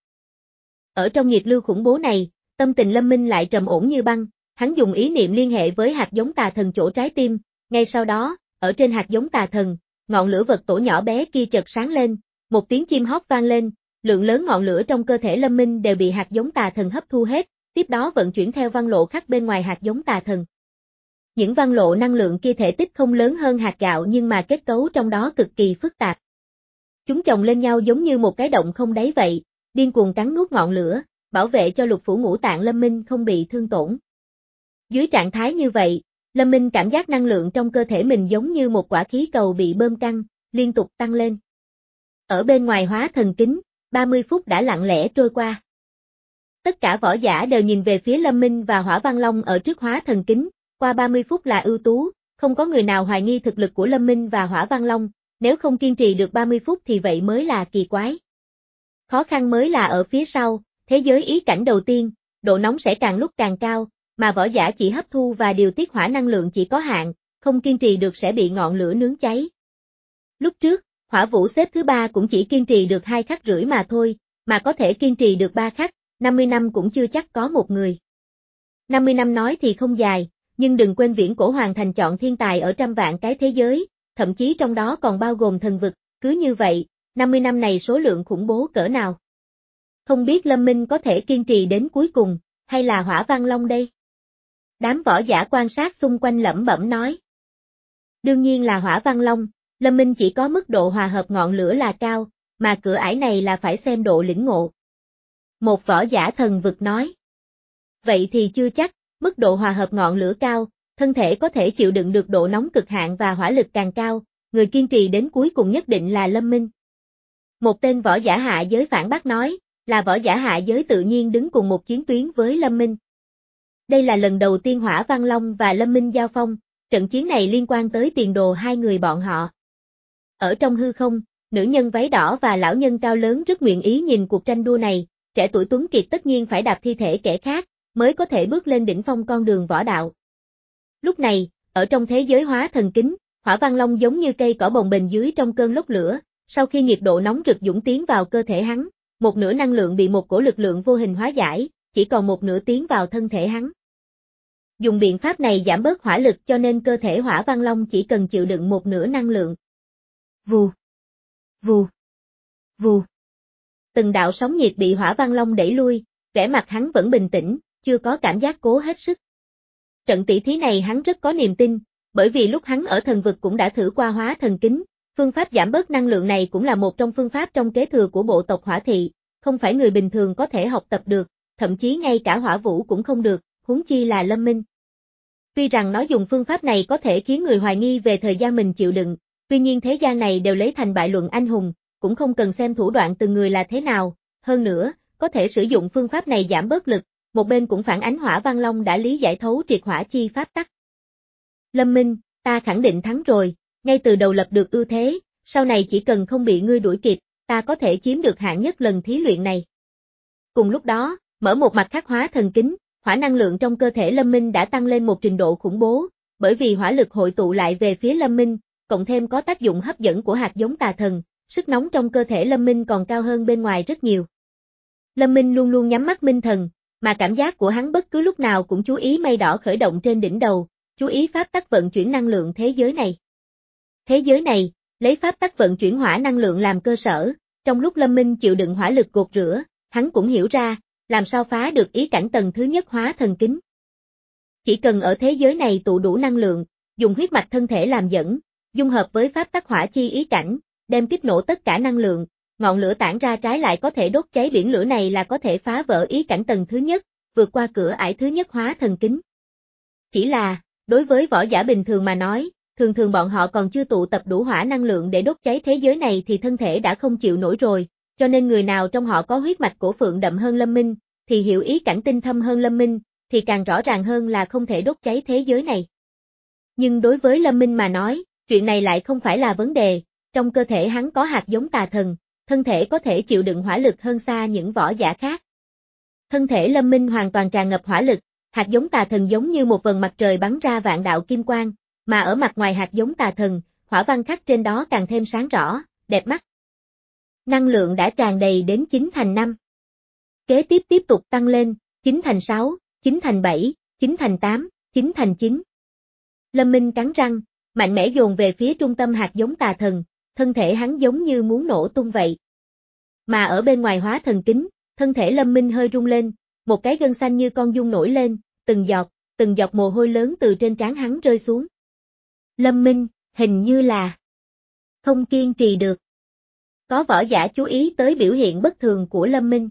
Ở trong nhiệt lưu khủng bố này, tâm tình Lâm Minh lại trầm ổn như băng, hắn dùng ý niệm liên hệ với hạt giống tà thần chỗ trái tim, ngay sau đó, ở trên hạt giống tà thần, ngọn lửa vật tổ nhỏ bé kia chợt sáng lên, một tiếng chim hót vang lên, lượng lớn ngọn lửa trong cơ thể Lâm Minh đều bị hạt giống tà thần hấp thu hết, tiếp đó vận chuyển theo văn lộ khắc bên ngoài hạt giống tà thần. Những văn lộ năng lượng kia thể tích không lớn hơn hạt gạo nhưng mà kết cấu trong đó cực kỳ phức tạp. Chúng chồng lên nhau giống như một cái động không đáy vậy, điên cuồng cắn nuốt ngọn lửa, bảo vệ cho lục phủ ngũ tạng Lâm Minh không bị thương tổn. Dưới trạng thái như vậy, Lâm Minh cảm giác năng lượng trong cơ thể mình giống như một quả khí cầu bị bơm căng, liên tục tăng lên. Ở bên ngoài hóa thần kính, ba mươi phút đã lặng lẽ trôi qua. Tất cả võ giả đều nhìn về phía Lâm Minh và Hỏa Văn Long ở trước hóa thần kính, qua ba mươi phút là ưu tú, không có người nào hoài nghi thực lực của Lâm Minh và Hỏa Văn Long, nếu không kiên trì được ba mươi phút thì vậy mới là kỳ quái. Khó khăn mới là ở phía sau, thế giới ý cảnh đầu tiên, độ nóng sẽ càng lúc càng cao, mà võ giả chỉ hấp thu và điều tiết hỏa năng lượng chỉ có hạn, không kiên trì được sẽ bị ngọn lửa nướng cháy. Lúc trước, Hỏa Vũ xếp thứ ba cũng chỉ kiên trì được hai khắc rưỡi mà thôi, mà có thể kiên trì được ba khắc, năm mươi năm cũng chưa chắc có một người. năm mươi năm nói thì không dài, nhưng đừng quên Viễn Cổ Hoàng Thành chọn thiên tài ở trăm vạn cái thế giới, thậm chí trong đó còn bao gồm thần vực, cứ như vậy, năm mươi năm này số lượng khủng bố cỡ nào. Không biết Lâm Minh có thể kiên trì đến cuối cùng, hay là Hỏa Văn Long đây? Đám võ giả quan sát xung quanh lẩm bẩm nói. Đương nhiên là Hỏa Văn Long, Lâm Minh chỉ có mức độ hòa hợp ngọn lửa là cao, mà cửa ải này là phải xem độ lĩnh ngộ. Một võ giả thần vực nói. Vậy thì chưa chắc, mức độ hòa hợp ngọn lửa cao, thân thể có thể chịu đựng được độ nóng cực hạn và hỏa lực càng cao, người kiên trì đến cuối cùng nhất định là Lâm Minh. Một tên võ giả hạ giới phản bác nói, là võ giả hạ giới tự nhiên đứng cùng một chiến tuyến với Lâm Minh. Đây là lần đầu tiên Hỏa Văn Long và Lâm Minh giao phong, trận chiến này liên quan tới tiền đồ hai người bọn họ. Ở trong hư không, nữ nhân váy đỏ và lão nhân cao lớn rất nguyện ý nhìn cuộc tranh đua này, trẻ tuổi tuấn kiệt tất nhiên phải đạp thi thể kẻ khác, mới có thể bước lên đỉnh phong con đường võ đạo. Lúc này, ở trong thế giới hóa thần kính, Hỏa Văn Long giống như cây cỏ bồng bềnh dưới trong cơn lốc lửa, sau khi nhiệt độ nóng rực dũng tiến vào cơ thể hắn, một nửa năng lượng bị một cổ lực lượng vô hình hóa giải, chỉ còn một nửa tiến vào thân thể hắn. Dùng biện pháp này giảm bớt hỏa lực cho nên cơ thể Hỏa Văn Long chỉ cần chịu đựng một nửa năng lượng. Vù, vù, vù. Từng đạo sóng nhiệt bị Hỏa Văn Long đẩy lui, vẻ mặt hắn vẫn bình tĩnh, chưa có cảm giác cố hết sức. Trận tỷ thí này hắn rất có niềm tin, bởi vì lúc hắn ở thần vực cũng đã thử qua hóa thần kính, phương pháp giảm bớt năng lượng này cũng là một trong phương pháp trong kế thừa của bộ tộc Hỏa Thị, không phải người bình thường có thể học tập được, thậm chí ngay cả Hỏa Vũ cũng không được, huống chi là Lâm Minh. Tuy rằng nói dùng phương pháp này có thể khiến người hoài nghi về thời gian mình chịu đựng, tuy nhiên thế gian này đều lấy thành bại luận anh hùng, cũng không cần xem thủ đoạn từng người là thế nào, hơn nữa, có thể sử dụng phương pháp này giảm bớt lực, một bên cũng phản ánh Hỏa Văn Long đã lý giải thấu triệt hỏa chi pháp tắc. Lâm Minh, ta khẳng định thắng rồi, ngay từ đầu lập được ưu thế, sau này chỉ cần không bị ngươi đuổi kịp, ta có thể chiếm được hạng nhất lần thí luyện này. Cùng lúc đó, mở một mặt khác hóa thần kính, hỏa năng lượng trong cơ thể Lâm Minh đã tăng lên một trình độ khủng bố, bởi vì hỏa lực hội tụ lại về phía Lâm Minh, cộng thêm có tác dụng hấp dẫn của hạt giống tà thần, sức nóng trong cơ thể Lâm Minh còn cao hơn bên ngoài rất nhiều. Lâm Minh luôn luôn nhắm mắt minh thần, mà cảm giác của hắn bất cứ lúc nào cũng chú ý mây đỏ khởi động trên đỉnh đầu, chú ý pháp tắc vận chuyển năng lượng thế giới này. Thế giới này, lấy pháp tắc vận chuyển hỏa năng lượng làm cơ sở, trong lúc Lâm Minh chịu đựng hỏa lực gột rửa, hắn cũng hiểu ra, làm sao phá được ý cảnh tầng thứ nhất hóa thần kính. Chỉ cần ở thế giới này tụ đủ năng lượng, dùng huyết mạch thân thể làm dẫn, dung hợp với pháp tắc hỏa chi ý cảnh, đem kích nổ tất cả năng lượng, ngọn lửa tản ra trái lại có thể đốt cháy biển lửa này là có thể phá vỡ ý cảnh tầng thứ nhất, vượt qua cửa ải thứ nhất hóa thần kính. Chỉ là, đối với võ giả bình thường mà nói, thường thường bọn họ còn chưa tụ tập đủ hỏa năng lượng để đốt cháy thế giới này thì thân thể đã không chịu nổi rồi, cho nên người nào trong họ có huyết mạch cổ phượng đậm hơn Lâm Minh, thì hiểu ý cảnh tinh thâm hơn Lâm Minh, thì càng rõ ràng hơn là không thể đốt cháy thế giới này. Nhưng đối với Lâm Minh mà nói, chuyện này lại không phải là vấn đề, trong cơ thể hắn có hạt giống tà thần, thân thể có thể chịu đựng hỏa lực hơn xa những võ giả khác. Thân thể Lâm Minh hoàn toàn tràn ngập hỏa lực, hạt giống tà thần giống như một vầng mặt trời bắn ra vạn đạo kim quang, mà ở mặt ngoài hạt giống tà thần, hỏa văn khắc trên đó càng thêm sáng rõ, đẹp mắt. Năng lượng đã tràn đầy đến chín thành năm. Kế tiếp tiếp tục tăng lên, chín thành sáu, chín thành bảy, chín thành tám, chín thành chín. Lâm Minh cắn răng, mạnh mẽ dồn về phía trung tâm hạt giống tà thần, thân thể hắn giống như muốn nổ tung vậy. Mà ở bên ngoài hóa thần kính, thân thể Lâm Minh hơi rung lên, một cái gân xanh như con giun nổi lên, từng giọt, từng giọt mồ hôi lớn từ trên trán hắn rơi xuống. Lâm Minh, hình như là không kiên trì được. Có võ giả chú ý tới biểu hiện bất thường của Lâm Minh.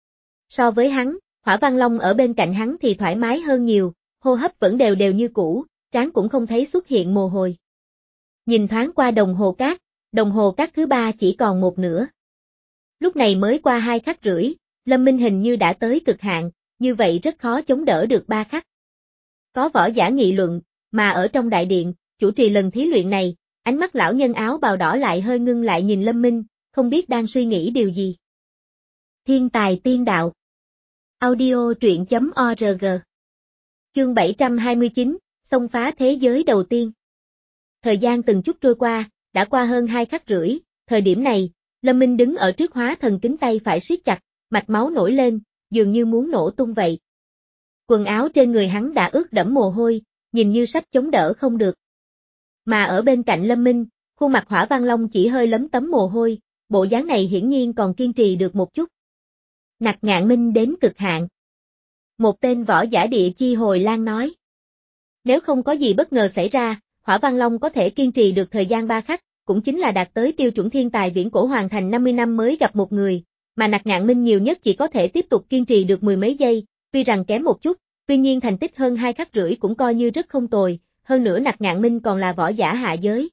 So với hắn, Hỏa Văn Long ở bên cạnh hắn thì thoải mái hơn nhiều, hô hấp vẫn đều đều như cũ, trán cũng không thấy xuất hiện mồ hôi. Nhìn thoáng qua đồng hồ cát, Đồng hồ cát thứ ba chỉ còn một nửa. Lúc này mới qua hai khắc rưỡi, Lâm Minh hình như đã tới cực hạn, như vậy rất khó chống đỡ được ba khắc. Có võ giả nghị luận, mà ở trong đại điện, chủ trì lần thí luyện này, ánh mắt lão nhân áo bào đỏ lại hơi ngưng lại nhìn Lâm Minh, không biết đang suy nghĩ điều gì. Thiên tài tiên đạo. Audio truyện chấm org. Chương bảy trăm hai mươi chín, xông phá thế giới đầu tiên. Thời gian từng chút trôi qua, đã qua hơn hai khắc rưỡi, thời điểm này, Lâm Minh đứng ở trước hóa thần kính tay phải siết chặt, mạch máu nổi lên, dường như muốn nổ tung vậy. Quần áo trên người hắn đã ướt đẫm mồ hôi, nhìn như sắp chống đỡ không được. Mà ở bên cạnh Lâm Minh, khuôn mặt Hỏa Văn Long chỉ hơi lấm tấm mồ hôi, bộ dáng này hiển nhiên còn kiên trì được một chút. Nặc Ngạn Minh đến cực hạn. Một tên võ giả Địa Chi Hồi Lan nói. Nếu không có gì bất ngờ xảy ra, Hỏa Văn Long có thể kiên trì được thời gian ba khắc, cũng chính là đạt tới tiêu chuẩn thiên tài viễn cổ hoàn thành năm mươi năm mới gặp một người, mà Nặc Ngạn Minh nhiều nhất chỉ có thể tiếp tục kiên trì được mười mấy giây, tuy rằng kém một chút, tuy nhiên thành tích hơn hai khắc rưỡi cũng coi như rất không tồi, hơn nữa Nặc Ngạn Minh còn là võ giả hạ giới.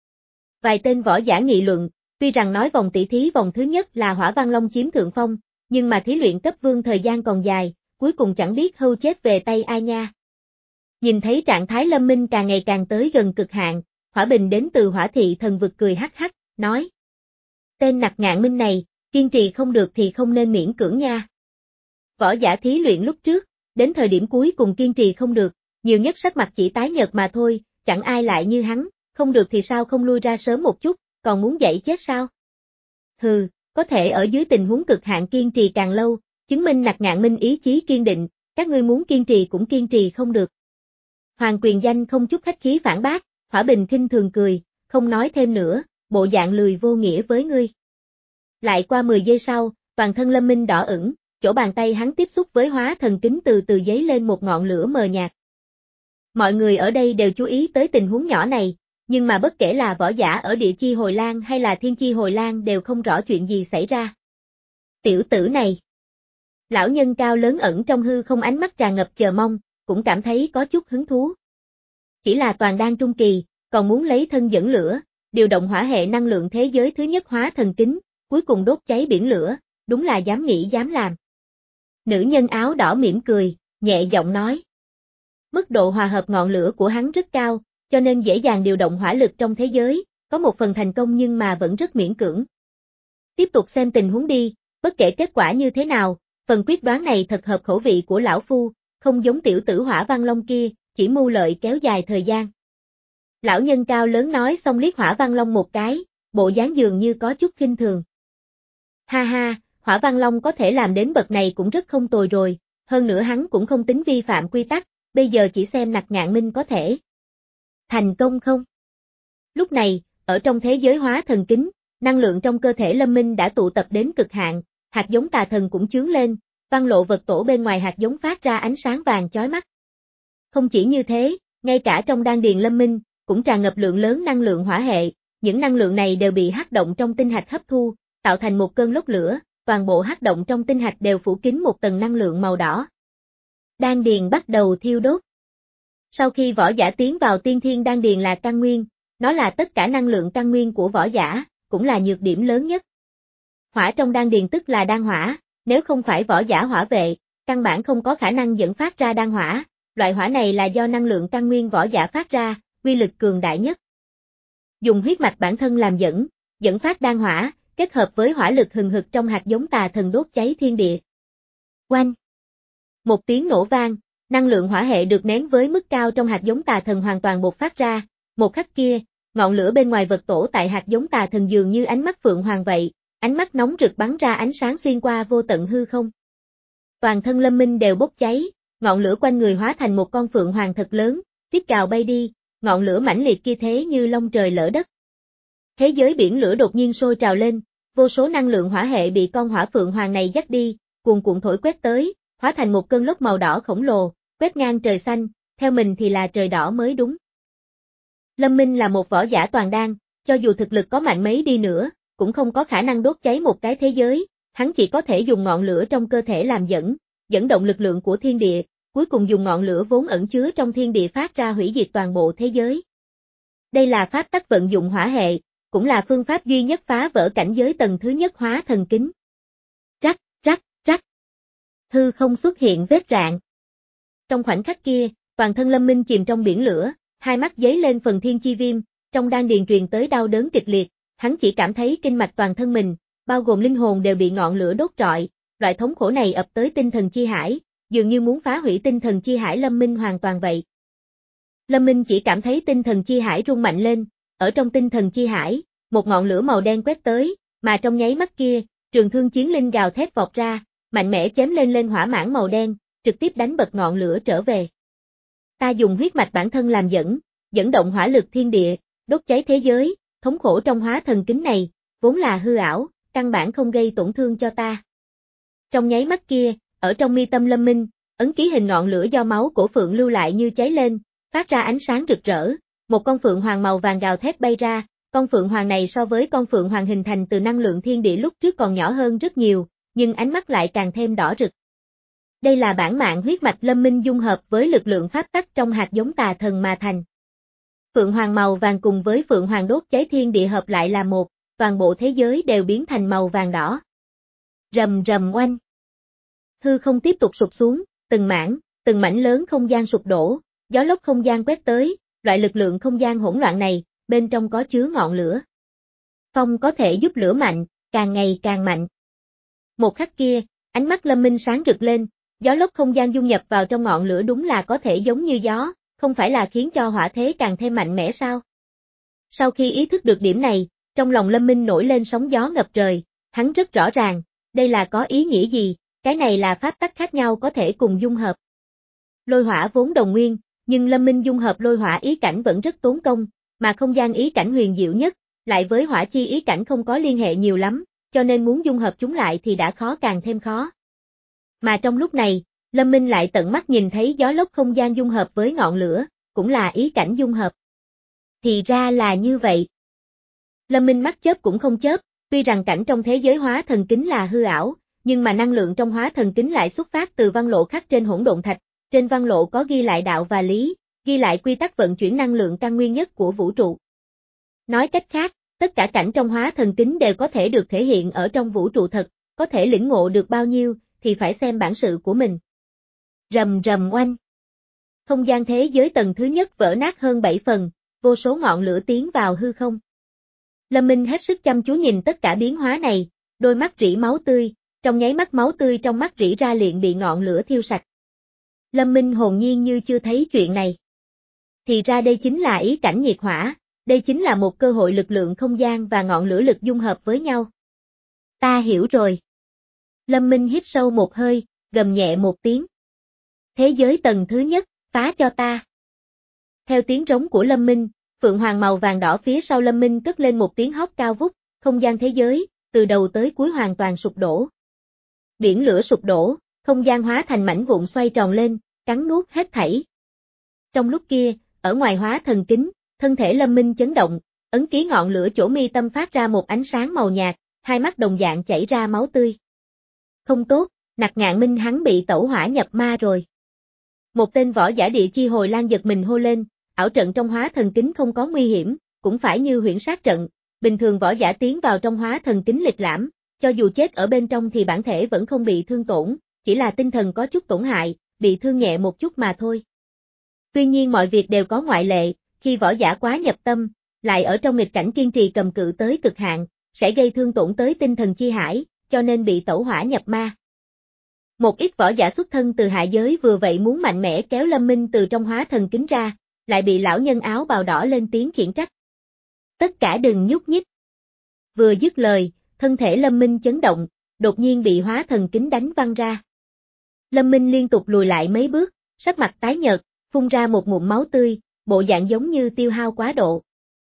Vài tên võ giả nghị luận, tuy rằng nói vòng tỷ thí vòng thứ nhất là Hỏa Văn Long chiếm thượng phong, nhưng mà thí luyện cấp vương thời gian còn dài, cuối cùng chẳng biết hưu chết về tay ai nha. Nhìn thấy trạng thái Lâm Minh càng ngày càng tới gần cực hạn, Hỏa Bình đến từ Hỏa Thị Thần Vực cười hắc hắc, nói. Tên Nặc Ngạn Minh này, kiên trì không được thì không nên miễn cưỡng nha. Võ giả thí luyện lúc trước, đến thời điểm cuối cùng kiên trì không được, nhiều nhất sắc mặt chỉ tái nhợt mà thôi, chẳng ai lại như hắn, không được thì sao không lui ra sớm một chút, còn muốn dậy chết sao? Hừ, có thể ở dưới tình huống cực hạn kiên trì càng lâu, chứng minh Nặc Ngạn Minh ý chí kiên định, các ngươi muốn kiên trì cũng kiên trì không được. Hoàng Quyền Danh không chút khách khí phản bác, Hỏa Bình khinh thường cười, không nói thêm nữa, bộ dạng lười vô nghĩa với ngươi. Lại qua mười giây sau, toàn thân Lâm Minh đỏ ửng, chỗ bàn tay hắn tiếp xúc với hóa thần kính từ từ giấy lên một ngọn lửa mờ nhạt. Mọi người ở đây đều chú ý tới tình huống nhỏ này, nhưng mà bất kể là võ giả ở Địa Chi Hồi Lan hay là Thiên Chi Hồi Lan đều không rõ chuyện gì xảy ra. Tiểu tử này. Lão nhân cao lớn ẩn trong hư không ánh mắt tràn ngập chờ mong, cũng cảm thấy có chút hứng thú. Chỉ là toàn đan trung kỳ, còn muốn lấy thân dẫn lửa, điều động hỏa hệ năng lượng thế giới thứ nhất hóa thần kính, cuối cùng đốt cháy biển lửa, đúng là dám nghĩ dám làm. Nữ nhân áo đỏ mỉm cười, nhẹ giọng nói. Mức độ hòa hợp ngọn lửa của hắn rất cao, cho nên dễ dàng điều động hỏa lực trong thế giới, có một phần thành công nhưng mà vẫn rất miễn cưỡng. Tiếp tục xem tình huống đi, bất kể kết quả như thế nào, phần quyết đoán này thật hợp khẩu vị của lão phu, không giống tiểu tử Hỏa Văn Long kia, chỉ mưu lợi kéo dài thời gian. Lão nhân cao lớn nói xong liếc Hỏa Văn Long một cái, bộ dáng dường như có chút khinh thường. Ha ha, Hỏa Văn Long có thể làm đến bậc này cũng rất không tồi rồi, hơn nữa hắn cũng không tính vi phạm quy tắc, bây giờ chỉ xem Nặc Ngạn Minh có thể thành công không. Lúc này, ở trong thế giới hóa thần kính, năng lượng trong cơ thể Lâm Minh đã tụ tập đến cực hạn, hạt giống tà thần cũng chướng lên, văn lộ vật tổ bên ngoài hạt giống phát ra ánh sáng vàng chói mắt. Không chỉ như thế, ngay cả trong đan điền Lâm Minh, cũng tràn ngập lượng lớn năng lượng hỏa hệ, những năng lượng này đều bị hắc động trong tinh hạch hấp thu, tạo thành một cơn lốc lửa, toàn bộ hắc động trong tinh hạch đều phủ kín một tầng năng lượng màu đỏ. Đan điền bắt đầu thiêu đốt. Sau khi võ giả tiến vào tiên thiên đan điền là căn nguyên, nó là tất cả năng lượng căn nguyên của võ giả, cũng là nhược điểm lớn nhất. Hỏa trong đan điền tức là đan hỏa, nếu không phải võ giả hỏa vệ, căn bản không có khả năng dẫn phát ra đan hỏa, loại hỏa này là do năng lượng căn nguyên võ giả phát ra, uy lực cường đại nhất. Dùng huyết mạch bản thân làm dẫn, dẫn phát đan hỏa, kết hợp với hỏa lực hừng hực trong hạt giống tà thần đốt cháy thiên địa. Oanh! Một tiếng nổ vang, năng lượng hỏa hệ được nén với mức cao trong hạt giống tà thần hoàn toàn bộc phát ra, một khắc kia, ngọn lửa bên ngoài vật tổ tại hạt giống tà thần dường như ánh mắt phượng hoàng vậy, ánh mắt nóng rực bắn ra ánh sáng xuyên qua vô tận hư không. Toàn thân Lâm Minh đều bốc cháy, ngọn lửa quanh người hóa thành một con phượng hoàng thật lớn, rít gào bay đi, ngọn lửa mãnh liệt kia thế như long trời lở đất. Thế giới biển lửa đột nhiên sôi trào lên, vô số năng lượng hỏa hệ bị con hỏa phượng hoàng này dắt đi, cuồn cuộn thổi quét tới, hóa thành một cơn lốc màu đỏ khổng lồ, quét ngang trời xanh, theo mình thì là trời đỏ mới đúng. Lâm Minh là một võ giả toàn đan, cho dù thực lực có mạnh mấy đi nữa, cũng không có khả năng đốt cháy một cái thế giới, hắn chỉ có thể dùng ngọn lửa trong cơ thể làm dẫn, dẫn động lực lượng của thiên địa, cuối cùng dùng ngọn lửa vốn ẩn chứa trong thiên địa phát ra hủy diệt toàn bộ thế giới. Đây là pháp tắc vận dụng hỏa hệ, cũng là phương pháp duy nhất phá vỡ cảnh giới tầng thứ nhất hóa thần kính. Rắc, rắc, rắc. Hư không xuất hiện vết rạn. Trong khoảnh khắc kia, toàn thân Lâm Minh chìm trong biển lửa, hai mắt giấy lên phần thiên chi viêm, trong đan điền truyền tới đau đớn kịch liệt, hắn chỉ cảm thấy kinh mạch toàn thân mình, bao gồm linh hồn đều bị ngọn lửa đốt trọi, loại thống khổ này ập tới tinh thần chi hải, dường như muốn phá hủy tinh thần chi hải Lâm Minh hoàn toàn vậy. Lâm Minh chỉ cảm thấy tinh thần chi hải rung mạnh lên, ở trong tinh thần chi hải, một ngọn lửa màu đen quét tới, mà trong nháy mắt kia, trường thương chiến linh gào thét vọt ra, mạnh mẽ chém lên lên hỏa mãng màu đen, trực tiếp đánh bật ngọn lửa trở về. Ta dùng huyết mạch bản thân làm dẫn, dẫn động hỏa lực thiên địa, đốt cháy thế giới, thống khổ trong hóa thần kính này, vốn là hư ảo, căn bản không gây tổn thương cho ta. Trong nháy mắt kia, ở trong mi tâm Lâm Minh, ấn ký hình ngọn lửa do máu cổ phượng lưu lại như cháy lên, phát ra ánh sáng rực rỡ, một con phượng hoàng màu vàng gào thét bay ra, con phượng hoàng này so với con phượng hoàng hình thành từ năng lượng thiên địa lúc trước còn nhỏ hơn rất nhiều, nhưng ánh mắt lại càng thêm đỏ rực. Đây là bản mạng huyết mạch Lâm Minh dung hợp với lực lượng pháp tắc trong hạt giống tà thần mà thành. Phượng hoàng màu vàng cùng với phượng hoàng đốt cháy thiên địa hợp lại là một, toàn bộ thế giới đều biến thành màu vàng đỏ. Rầm rầm oanh. Hư không tiếp tục sụp xuống, từng mảng, từng mảnh lớn không gian sụp đổ, gió lốc không gian quét tới, loại lực lượng không gian hỗn loạn này, bên trong có chứa ngọn lửa. Phong có thể giúp lửa mạnh, càng ngày càng mạnh. Một khắc kia, ánh mắt Lâm Minh sáng rực lên, gió lốc không gian dung nhập vào trong ngọn lửa đúng là có thể giống như gió, không phải là khiến cho hỏa thế càng thêm mạnh mẽ sao? Sau khi ý thức được điểm này, trong lòng Lâm Minh nổi lên sóng gió ngập trời, hắn rất rõ ràng, đây là có ý nghĩa gì, cái này là pháp tắc khác nhau có thể cùng dung hợp. Lôi hỏa vốn đồng nguyên, nhưng Lâm Minh dung hợp lôi hỏa ý cảnh vẫn rất tốn công, mà không gian ý cảnh huyền diệu nhất, lại với hỏa chi ý cảnh không có liên hệ nhiều lắm, cho nên muốn dung hợp chúng lại thì đã khó càng thêm khó. Mà trong lúc này, Lâm Minh lại tận mắt nhìn thấy gió lốc không gian dung hợp với ngọn lửa, cũng là ý cảnh dung hợp. Thì ra là như vậy. Lâm Minh mắt chớp cũng không chớp, tuy rằng cảnh trong thế giới hóa thần kính là hư ảo, nhưng mà năng lượng trong hóa thần kính lại xuất phát từ văn lộ khắc trên hỗn độn thạch, trên văn lộ có ghi lại đạo và lý, ghi lại quy tắc vận chuyển năng lượng căn nguyên nhất của vũ trụ. Nói cách khác, tất cả cảnh trong hóa thần kính đều có thể được thể hiện ở trong vũ trụ thật, có thể lĩnh ngộ được bao nhiêu, thì phải xem bản sự của mình. Rầm rầm oanh. Không gian thế giới tầng thứ nhất vỡ nát hơn bảy phần, vô số ngọn lửa tiến vào hư không. Lâm Minh hết sức chăm chú nhìn tất cả biến hóa này, đôi mắt rỉ máu tươi, trong nháy mắt máu tươi trong mắt rỉ ra liền bị ngọn lửa thiêu sạch. Lâm Minh hồn nhiên như chưa thấy chuyện này. Thì ra đây chính là ý cảnh nhiệt hỏa, đây chính là một cơ hội lực lượng không gian và ngọn lửa lực dung hợp với nhau. Ta hiểu rồi. Lâm Minh hít sâu một hơi, gầm nhẹ một tiếng. Thế giới tầng thứ nhất, phá cho ta. Theo tiếng rống của Lâm Minh, phượng hoàng màu vàng đỏ phía sau Lâm Minh cất lên một tiếng hót cao vút, không gian thế giới, từ đầu tới cuối hoàn toàn sụp đổ. Biển lửa sụp đổ, không gian hóa thành mảnh vụn xoay tròn lên, cắn nuốt hết thảy. Trong lúc kia, ở ngoài hóa thần kính, thân thể Lâm Minh chấn động, ấn ký ngọn lửa chỗ mi tâm phát ra một ánh sáng màu nhạt, hai mắt đồng dạng chảy ra máu tươi. Không tốt, Nặc Ngạn Minh hắn bị tẩu hỏa nhập ma rồi. Một tên võ giả địa chi hồi lan giật mình hô lên, ảo trận trong hóa thần kính không có nguy hiểm, cũng phải như huyễn sát trận, bình thường võ giả tiến vào trong hóa thần kính lịch lãm, cho dù chết ở bên trong thì bản thể vẫn không bị thương tổn, chỉ là tinh thần có chút tổn hại, bị thương nhẹ một chút mà thôi. Tuy nhiên mọi việc đều có ngoại lệ, khi võ giả quá nhập tâm, lại ở trong nghịch cảnh kiên trì cầm cự tới cực hạn, sẽ gây thương tổn tới tinh thần chi hải, cho nên bị tẩu hỏa nhập ma. Một ít võ giả xuất thân từ hạ giới vừa vậy muốn mạnh mẽ kéo Lâm Minh từ trong hóa thần kính ra, lại bị lão nhân áo bào đỏ lên tiếng khiển trách. Tất cả đừng nhúc nhích. Vừa dứt lời, thân thể Lâm Minh chấn động, đột nhiên bị hóa thần kính đánh văng ra. Lâm Minh liên tục lùi lại mấy bước, sắc mặt tái nhợt, phun ra một ngụm máu tươi, bộ dạng giống như tiêu hao quá độ.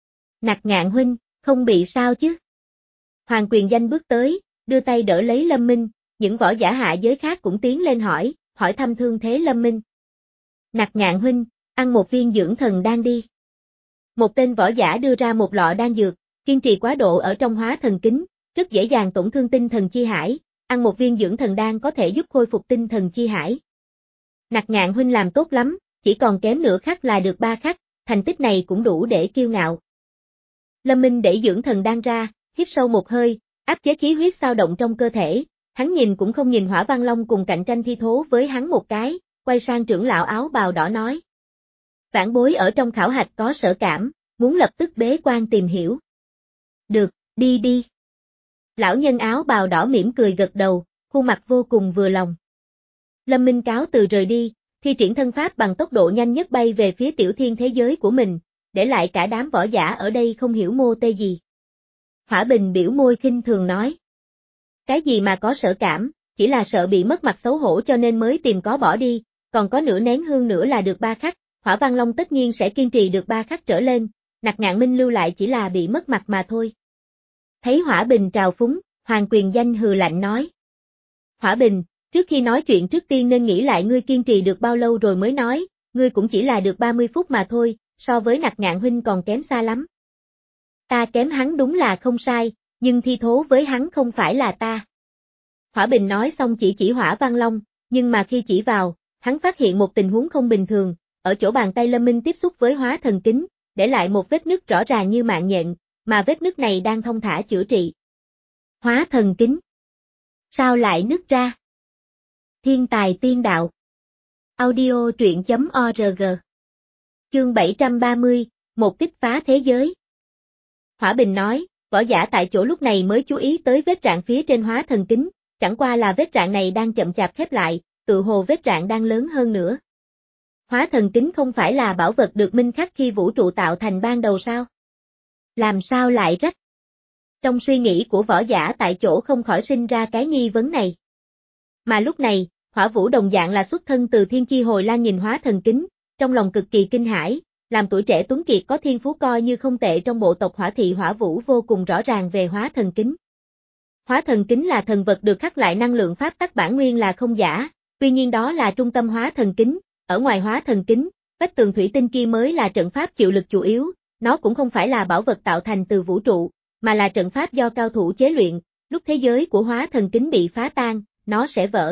Nặc Ngạn huynh, không bị sao chứ? Hoàng Quyền Danh bước tới, đưa tay đỡ lấy Lâm Minh, những võ giả hạ giới khác cũng tiến lên hỏi, hỏi thăm thương thế Lâm Minh. Nặc Ngạn huynh, ăn một viên dưỡng thần đan đi. Một tên võ giả đưa ra một lọ đan dược, kiên trì quá độ ở trong hóa thần kính, rất dễ dàng tổn thương tinh thần chi hải, ăn một viên dưỡng thần đan có thể giúp khôi phục tinh thần chi hải. Nặc Ngạn huynh làm tốt lắm, chỉ còn kém nửa khắc là được ba khắc, thành tích này cũng đủ để kiêu ngạo. Lâm Minh đẩy dưỡng thần đan ra, hít sâu một hơi, áp chế khí huyết xao động trong cơ thể, hắn nhìn cũng không nhìn Hỏa Văn Long cùng cạnh tranh thi thố với hắn một cái, quay sang trưởng lão áo bào đỏ nói. Vãn bối ở trong khảo hạch có sở cảm, muốn lập tức bế quan tìm hiểu. Được, đi đi. Lão nhân áo bào đỏ mỉm cười gật đầu, khuôn mặt vô cùng vừa lòng. Lâm Minh cáo từ rời đi, thi triển thân pháp bằng tốc độ nhanh nhất bay về phía tiểu thiên thế giới của mình, để lại cả đám võ giả ở đây không hiểu mô tê gì. Hỏa Bình biểu môi khinh thường nói. Cái gì mà có sở cảm, chỉ là sợ bị mất mặt xấu hổ cho nên mới tìm có bỏ đi, còn có nửa nén hương nữa là được ba khắc, Hỏa Văn Long tất nhiên sẽ kiên trì được ba khắc trở lên, Nặc Ngạn Minh lưu lại chỉ là bị mất mặt mà thôi. Thấy Hỏa Bình trào phúng, Hoàng Quyền Danh hừ lạnh nói. Hỏa Bình, trước khi nói chuyện trước tiên nên nghĩ lại ngươi kiên trì được bao lâu rồi mới nói, ngươi cũng chỉ là được ba mươi phút mà thôi, so với Nặc Ngạn huynh còn kém xa lắm. Ta kém hắn đúng là không sai, nhưng thi thố với hắn không phải là ta. Hỏa Bình nói xong chỉ chỉ Hỏa Văn Long, nhưng mà khi chỉ vào, hắn phát hiện một tình huống không bình thường, ở chỗ bàn tay Lâm Minh tiếp xúc với hóa thần kính, để lại một vết nứt rõ ràng như mạng nhện, mà vết nứt này đang thông thả chữa trị. Hóa thần kính. Sao lại nứt ra? Thiên tài tiên đạo. Audio truyện chấm org. Chương bảy trăm ba mươi, một kích phá thế giới. Hỏa Bình nói, võ giả tại chỗ lúc này mới chú ý tới vết rạn phía trên hóa thần kính, chẳng qua là vết rạn này đang chậm chạp khép lại, tự hồ vết rạn đang lớn hơn nữa. Hóa thần kính không phải là bảo vật được minh khắc khi vũ trụ tạo thành ban đầu sao? Làm sao lại rách? Trong suy nghĩ của võ giả tại chỗ không khỏi sinh ra cái nghi vấn này. Mà lúc này, Hỏa Vũ đồng dạng là xuất thân từ Thiên Chi Hồi Lan nhìn hóa thần kính, trong lòng cực kỳ kinh hãi, làm tuổi trẻ tuấn kiệt có thiên phú coi như không tệ trong bộ tộc Hỏa Thị Hỏa Vũ vô cùng rõ ràng về hóa thần kính. Hóa thần kính là thần vật được khắc lại năng lượng pháp tắc bản nguyên là không giả, tuy nhiên đó là trung tâm hóa thần kính, ở ngoài hóa thần kính, vách tường thủy tinh kia mới là trận pháp chịu lực chủ yếu, nó cũng không phải là bảo vật tạo thành từ vũ trụ, mà là trận pháp do cao thủ chế luyện, lúc thế giới của hóa thần kính bị phá tan, nó sẽ vỡ.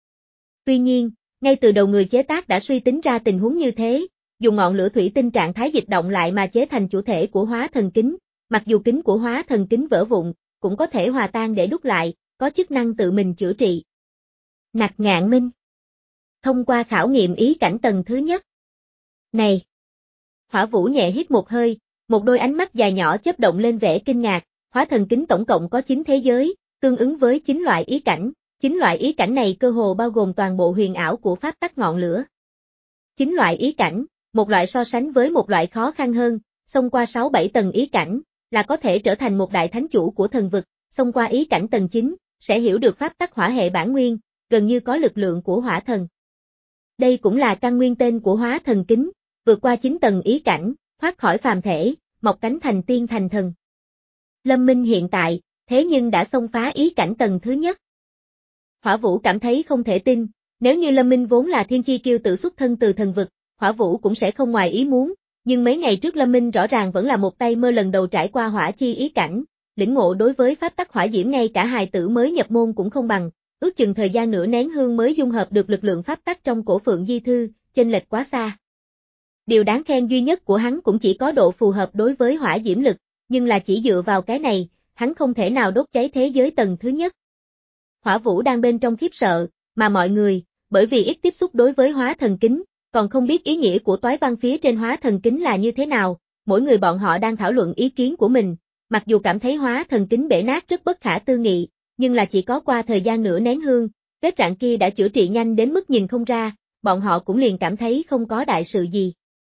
Tuy nhiên, ngay từ đầu người chế tác đã suy tính ra tình huống như thế, dùng ngọn lửa thủy tinh trạng thái dịch động lại mà chế thành chủ thể của hóa thần kính, mặc dù kính của hóa thần kính vỡ vụn, cũng có thể hòa tan để đúc lại, có chức năng tự mình chữa trị. Nặc Ngạn Minh. Thông qua khảo nghiệm ý cảnh tầng thứ nhất. Này! Hỏa Vũ nhẹ hít một hơi, một đôi ánh mắt dài nhỏ chớp động lên vẻ kinh ngạc, hóa thần kính tổng cộng có chín thế giới, tương ứng với chín loại ý cảnh, chín loại ý cảnh này cơ hồ bao gồm toàn bộ huyền ảo của pháp tắc ngọn lửa. Chín loại ý cảnh, một loại so sánh với một loại khó khăn hơn, xông qua sáu bảy tầng ý cảnh, là có thể trở thành một đại thánh chủ của thần vực, xông qua ý cảnh tầng chín, sẽ hiểu được pháp tắc hỏa hệ bản nguyên, gần như có lực lượng của hỏa thần. Đây cũng là căn nguyên tên của hóa thần kính, vượt qua chín tầng ý cảnh, thoát khỏi phàm thể, mọc cánh thành tiên thành thần. Lâm Minh hiện tại, thế nhưng đã xông phá ý cảnh tầng thứ nhất. Hỏa Vũ cảm thấy không thể tin, nếu như Lâm Minh vốn là thiên chi kiêu tử xuất thân từ thần vực, Hỏa Vũ cũng sẽ không ngoài ý muốn, nhưng mấy ngày trước Lâm Minh rõ ràng vẫn là một tay mơ lần đầu trải qua hỏa chi ý cảnh, lĩnh ngộ đối với pháp tắc hỏa diễm ngay cả hài tử mới nhập môn cũng không bằng, ước chừng thời gian nửa nén hương mới dung hợp được lực lượng pháp tắc trong cổ Phượng Di Thư, chênh lệch quá xa. Điều đáng khen duy nhất của hắn cũng chỉ có độ phù hợp đối với hỏa diễm lực, nhưng là chỉ dựa vào cái này, hắn không thể nào đốt cháy thế giới tầng thứ nhất. Hỏa Vũ đang bên trong khiếp sợ, mà mọi người, bởi vì ít tiếp xúc đối với hóa thần kính, còn không biết ý nghĩa của toái văn phía trên hóa thần kính là như thế nào, mỗi người bọn họ đang thảo luận ý kiến của mình, mặc dù cảm thấy hóa thần kính bể nát rất bất khả tư nghị, nhưng là chỉ có qua thời gian nửa nén hương, vết rạn kia đã chữa trị nhanh đến mức nhìn không ra, bọn họ cũng liền cảm thấy không có đại sự gì.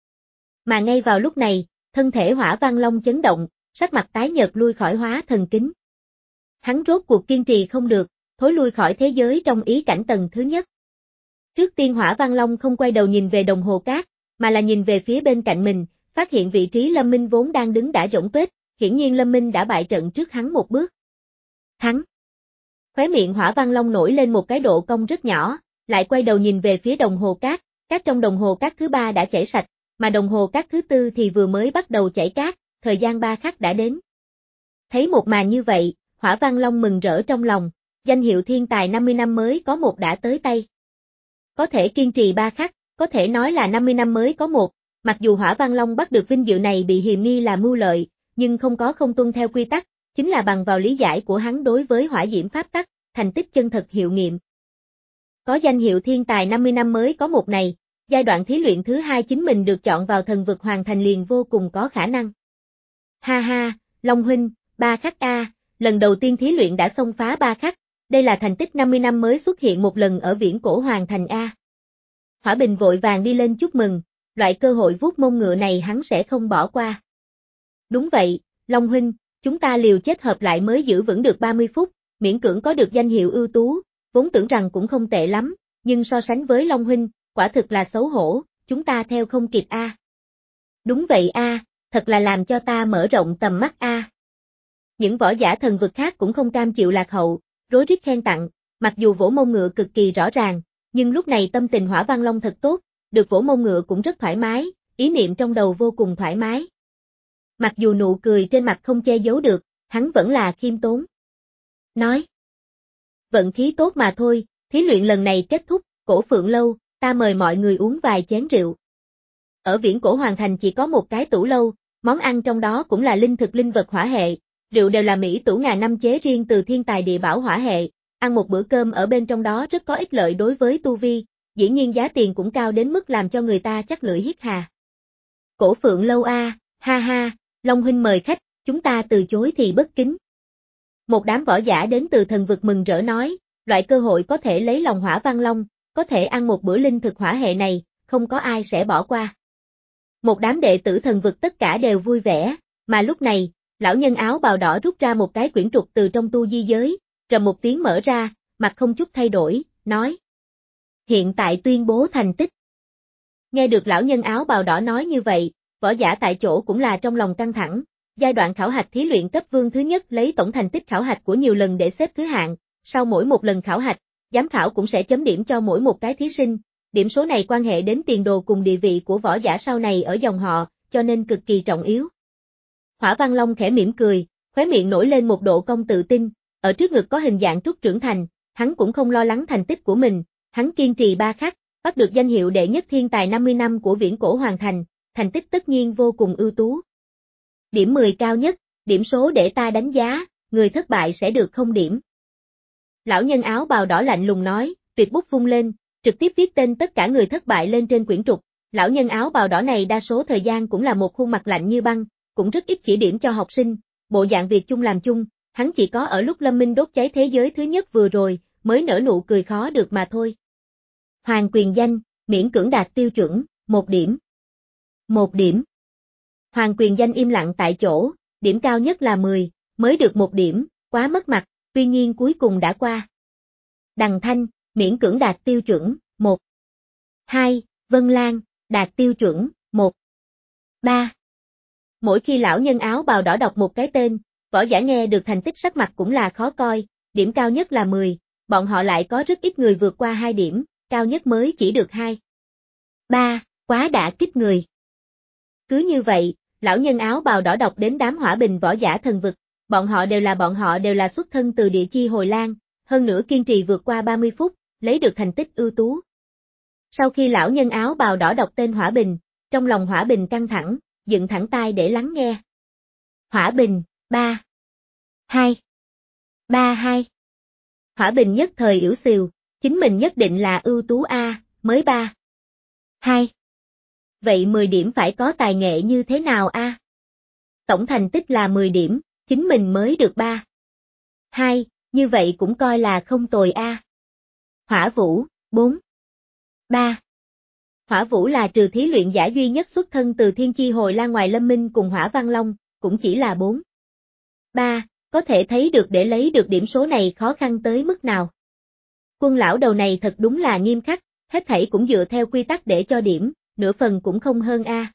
Mà ngay vào lúc này, thân thể Hỏa Văn Long chấn động, sắc mặt tái nhợt lui khỏi hóa thần kính. Hắn rốt cuộc kiên trì không được, thối lui khỏi thế giới trong ý cảnh tầng thứ nhất. Trước tiên Hỏa Văn Long không quay đầu nhìn về đồng hồ cát, mà là nhìn về phía bên cạnh mình, phát hiện vị trí Lâm Minh vốn đang đứng đã rỗng tuếch, hiển nhiên Lâm Minh đã bại trận trước hắn một bước. Thắng. Khóe miệng Hỏa Văn Long nổi lên một cái độ cong rất nhỏ, lại quay đầu nhìn về phía đồng hồ cát, cát trong đồng hồ cát thứ ba đã chảy sạch, mà đồng hồ cát thứ tư thì vừa mới bắt đầu chảy cát, thời gian ba khắc đã đến. Thấy một màn như vậy, Hỏa Văn Long mừng rỡ trong lòng, danh hiệu thiên tài năm mươi năm mới có một đã tới tay. Có thể kiên trì ba khắc, có thể nói là năm mươi năm mới có một, mặc dù Hỏa Văn Long bắt được vinh dự này bị hiềm nghi là mưu lợi, nhưng không có không tuân theo quy tắc, chính là bằng vào lý giải của hắn đối với hỏa diễm pháp tắc, thành tích chân thật hiệu nghiệm. Có danh hiệu thiên tài năm mươi năm mới có một này, giai đoạn thí luyện thứ hai chính mình được chọn vào thần vực hoàn thành liền vô cùng có khả năng. Ha ha, Long huynh, ba khắc a, lần đầu tiên thí luyện đã xông phá ba khắc, đây là thành tích năm mươi năm mới xuất hiện một lần ở viễn cổ hoàn thành a. Hỏa Bình vội vàng đi lên chúc mừng, loại cơ hội vuốt mông ngựa này hắn sẽ không bỏ qua. Đúng vậy, Long huynh, chúng ta liều chết hợp lại mới giữ vững được ba mươi phút, miễn cưỡng có được danh hiệu ưu tú, vốn tưởng rằng cũng không tệ lắm, nhưng so sánh với Long huynh, quả thực là xấu hổ, chúng ta theo không kịp a. Đúng vậy a, thật là làm cho ta mở rộng tầm mắt a. Những võ giả thần vực khác cũng không cam chịu lạc hậu, rối rít khen tặng, mặc dù vỗ mông ngựa cực kỳ rõ ràng, nhưng lúc này tâm tình Hỏa Văn Long thật tốt, được vỗ mông ngựa cũng rất thoải mái, ý niệm trong đầu vô cùng thoải mái. Mặc dù nụ cười trên mặt không che giấu được, hắn vẫn là khiêm tốn. Nói, vận khí tốt mà thôi, thí luyện lần này kết thúc, Cổ Phượng Lâu, ta mời mọi người uống vài chén rượu. Ở viễn cổ hoàn thành chỉ có một cái tủ lâu, món ăn trong đó cũng là linh thực linh vật hỏa hệ, rượu đều là Mỹ tủ ngàn năm chế riêng từ thiên tài địa bảo hỏa hệ, ăn một bữa cơm ở bên trong đó rất có ích lợi đối với tu vi, dĩ nhiên giá tiền cũng cao đến mức làm cho người ta chắc lưỡi hít hà. Cổ Phượng Lâu a, ha ha, Long huynh mời khách, chúng ta từ chối thì bất kính. Một đám võ giả đến từ thần vực mừng rỡ nói, loại cơ hội có thể lấy lòng Hỏa Văn Long, có thể ăn một bữa linh thực hỏa hệ này, không có ai sẽ bỏ qua. Một đám đệ tử thần vực tất cả đều vui vẻ, mà lúc này, lão nhân áo bào đỏ rút ra một cái quyển trục từ trong tu di giới, rầm một tiếng mở ra, mặt không chút thay đổi, nói. Hiện tại tuyên bố thành tích. Nghe được lão nhân áo bào đỏ nói như vậy, võ giả tại chỗ cũng là trong lòng căng thẳng, giai đoạn khảo hạch thí luyện cấp vương thứ nhất lấy tổng thành tích khảo hạch của nhiều lần để xếp thứ hạng, sau mỗi một lần khảo hạch, giám khảo cũng sẽ chấm điểm cho mỗi một cái thí sinh, điểm số này quan hệ đến tiền đồ cùng địa vị của võ giả sau này ở dòng họ, cho nên cực kỳ trọng yếu. Hỏa Văn Long khẽ mỉm cười, khóe miệng nổi lên một độ cong tự tin, ở trước ngực có hình dạng trúc trưởng thành, hắn cũng không lo lắng thành tích của mình, hắn kiên trì ba khắc, bắt được danh hiệu đệ nhất thiên tài năm mươi năm của viễn cổ hoàn thành, thành tích tất nhiên vô cùng ưu tú. Điểm mười cao nhất, điểm số để ta đánh giá, người thất bại sẽ được không điểm. Lão nhân áo bào đỏ lạnh lùng nói, tuyệt bút vung lên, trực tiếp viết tên tất cả người thất bại lên trên quyển trục, lão nhân áo bào đỏ này đa số thời gian cũng là một khuôn mặt lạnh như băng, cũng rất ít chỉ điểm cho học sinh, bộ dạng việc chung làm chung, hắn chỉ có ở lúc Lâm Minh đốt cháy thế giới thứ nhất vừa rồi, mới nở nụ cười khó được mà thôi. Hoàng quyền danh, miễn cưỡng đạt tiêu chuẩn, một điểm. Một điểm. Hoàng quyền danh im lặng tại chỗ, điểm cao nhất là mười, mới được một điểm, quá mất mặt, tuy nhiên cuối cùng đã qua. Đằng Thanh, miễn cưỡng đạt tiêu chuẩn, một. Hai, Vân Lan, đạt tiêu chuẩn, một. Ba. Mỗi khi lão nhân áo bào đỏ đọc một cái tên, võ giả nghe được thành tích sắc mặt cũng là khó coi, điểm cao nhất là mười, bọn họ lại có rất ít người vượt qua hai điểm, cao nhất mới chỉ được hai. Ba, quá đã kích người. Cứ như vậy, lão nhân áo bào đỏ đọc đến đám Hỏa Bình võ giả thần vực, bọn họ đều là bọn họ đều là xuất thân từ địa chi Hồi Lan, hơn nữa kiên trì vượt qua ba mươi phút, lấy được thành tích ưu tú. Sau khi lão nhân áo bào đỏ đọc tên Hỏa Bình, trong lòng Hỏa Bình căng thẳng, dựng thẳng tai để lắng nghe. Hỏa Bình, ba. Hai. Ba hai. Hỏa Bình nhất thời yểu xìu, chính mình nhất định là ưu tú A, mới ba. Hai. Vậy mười điểm phải có tài nghệ như thế nào A? Tổng thành tích là mười điểm, chính mình mới được ba. Hai, như vậy cũng coi là không tồi A. Hỏa Vũ, bốn. Ba. Hỏa Vũ là trừ thí luyện giả duy nhất xuất thân từ thiên chi Hồi Lan ngoài Lâm Minh cùng Hỏa Văn Long, cũng chỉ là bốn. Ba, có thể thấy được để lấy được điểm số này khó khăn tới mức nào. Quân lão đầu này thật đúng là nghiêm khắc, hết thảy cũng dựa theo quy tắc để cho điểm, nửa phần cũng không hơn A.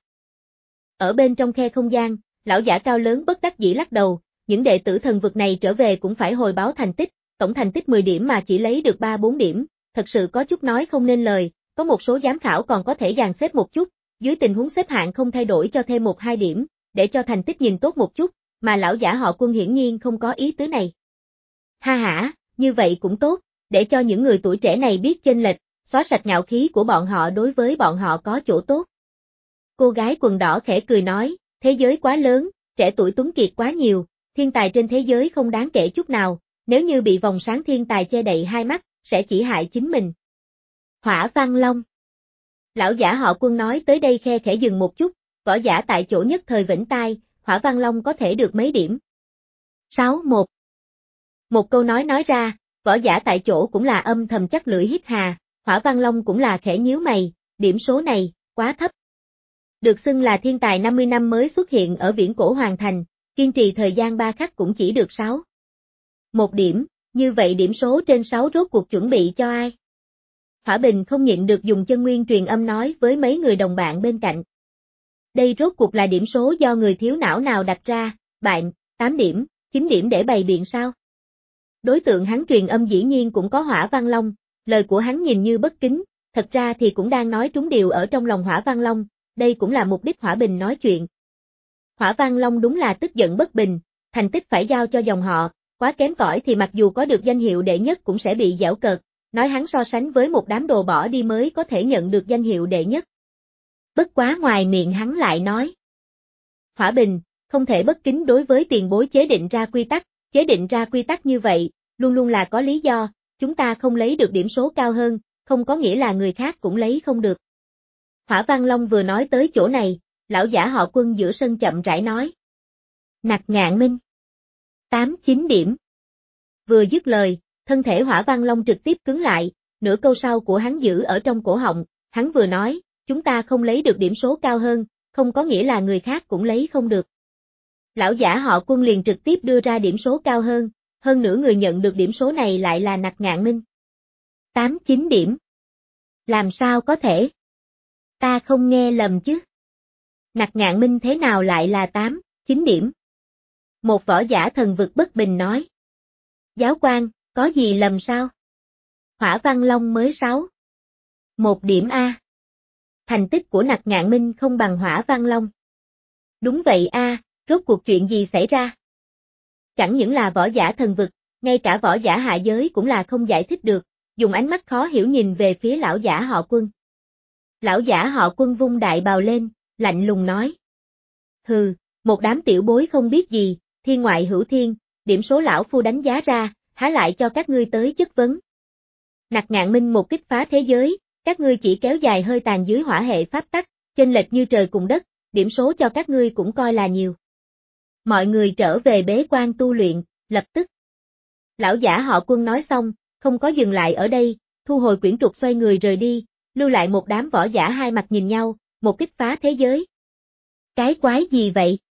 Ở bên trong khe không gian, lão giả cao lớn bất đắc dĩ lắc đầu, những đệ tử thần vực này trở về cũng phải hồi báo thành tích, tổng thành tích mười điểm mà chỉ lấy được ba bốn điểm, thật sự có chút nói không nên lời, có một số giám khảo còn có thể dàn xếp một chút, dưới tình huống xếp hạng không thay đổi cho thêm một hai điểm, để cho thành tích nhìn tốt một chút, mà lão giả họ Quân hiển nhiên không có ý tứ này. Ha ha, như vậy cũng tốt, để cho những người tuổi trẻ này biết chênh lệch, xóa sạch ngạo khí của bọn họ đối với bọn họ có chỗ tốt. Cô gái quần đỏ khẽ cười nói, thế giới quá lớn, trẻ tuổi tuấn kiệt quá nhiều, thiên tài trên thế giới không đáng kể chút nào, nếu như bị vòng sáng thiên tài che đậy hai mắt, sẽ chỉ hại chính mình. Hỏa Văn Long. Lão giả họ Quân nói tới đây khe khẽ dừng một chút, võ giả tại chỗ nhất thời vĩnh tai, Hỏa Văn Long có thể được mấy điểm? sáu một. Một câu nói nói ra, võ giả tại chỗ cũng là âm thầm chắc lưỡi hít hà, Hỏa Văn Long cũng là khẽ nhíu mày, điểm số này, quá thấp. Được xưng là thiên tài năm mươi năm mới xuất hiện ở viễn cổ hoàng thành, kiên trì thời gian ba khắc cũng chỉ được sáu. Một điểm, như vậy điểm số trên sáu rốt cuộc chuẩn bị cho ai? Hỏa Bình không nhịn được dùng chân nguyên truyền âm nói với mấy người đồng bạn bên cạnh. Đây rốt cuộc là điểm số do người thiếu não nào đặt ra, bạn, tám điểm, chín điểm để bày biện sao? Đối tượng hắn truyền âm dĩ nhiên cũng có Hỏa Văn Long, lời của hắn nhìn như bất kính, thật ra thì cũng đang nói trúng điều ở trong lòng Hỏa Văn Long, đây cũng là mục đích Hỏa Bình nói chuyện. Hỏa Văn Long đúng là tức giận bất bình, thành tích phải giao cho dòng họ, quá kém cỏi thì mặc dù có được danh hiệu đệ nhất cũng sẽ bị giễu cợt, nói hắn so sánh với một đám đồ bỏ đi mới có thể nhận được danh hiệu đệ nhất. Bất quá ngoài miệng hắn lại nói. Hỏa Bình, không thể bất kính đối với tiền bối chế định ra quy tắc, chế định ra quy tắc như vậy, luôn luôn là có lý do, chúng ta không lấy được điểm số cao hơn, không có nghĩa là người khác cũng lấy không được. Hỏa Văn Long vừa nói tới chỗ này, lão giả họ Quân giữa sân chậm rãi nói. Nặc Ngạn Minh. tám chín điểm. Vừa dứt lời, thân thể Hỏa Văn Long trực tiếp cứng lại, nửa câu sau của hắn giữ ở trong cổ họng, hắn vừa nói, chúng ta không lấy được điểm số cao hơn, không có nghĩa là người khác cũng lấy không được. Lão giả họ Quân liền trực tiếp đưa ra điểm số cao hơn, hơn nữa người nhận được điểm số này lại là Nặc Ngạn Minh. tám chín điểm. Làm sao có thể? Ta không nghe lầm chứ? Nặc Ngạn Minh thế nào lại là tám, chín điểm? Một võ giả thần vực bất bình nói. Giáo quan, có gì lầm sao? Hỏa Văn Long mới sáu. Một điểm A. Thành tích của Nặc Ngạn Minh không bằng Hỏa Văn Long. Đúng vậy A, rốt cuộc chuyện gì xảy ra? Chẳng những là võ giả thần vực, ngay cả võ giả hạ giới cũng là không giải thích được, dùng ánh mắt khó hiểu nhìn về phía lão giả họ Quân. Lão giả họ Quân vung đại bào lên, lạnh lùng nói. Hừ, một đám tiểu bối không biết gì, thiên ngoại hữu thiên, điểm số lão phu đánh giá ra, há lại cho các ngươi tới chất vấn. Nặc Ngạn Minh một kích phá thế giới, các ngươi chỉ kéo dài hơi tàn dưới hỏa hệ pháp tắc, chênh lệch như trời cùng đất, điểm số cho các ngươi cũng coi là nhiều. Mọi người trở về bế quan tu luyện, lập tức. Lão giả họ Quân nói xong, không có dừng lại ở đây, thu hồi quyển trục xoay người rời đi, lưu lại một đám võ giả hai mặt nhìn nhau, một kích phá thế giới. Cái quái gì vậy?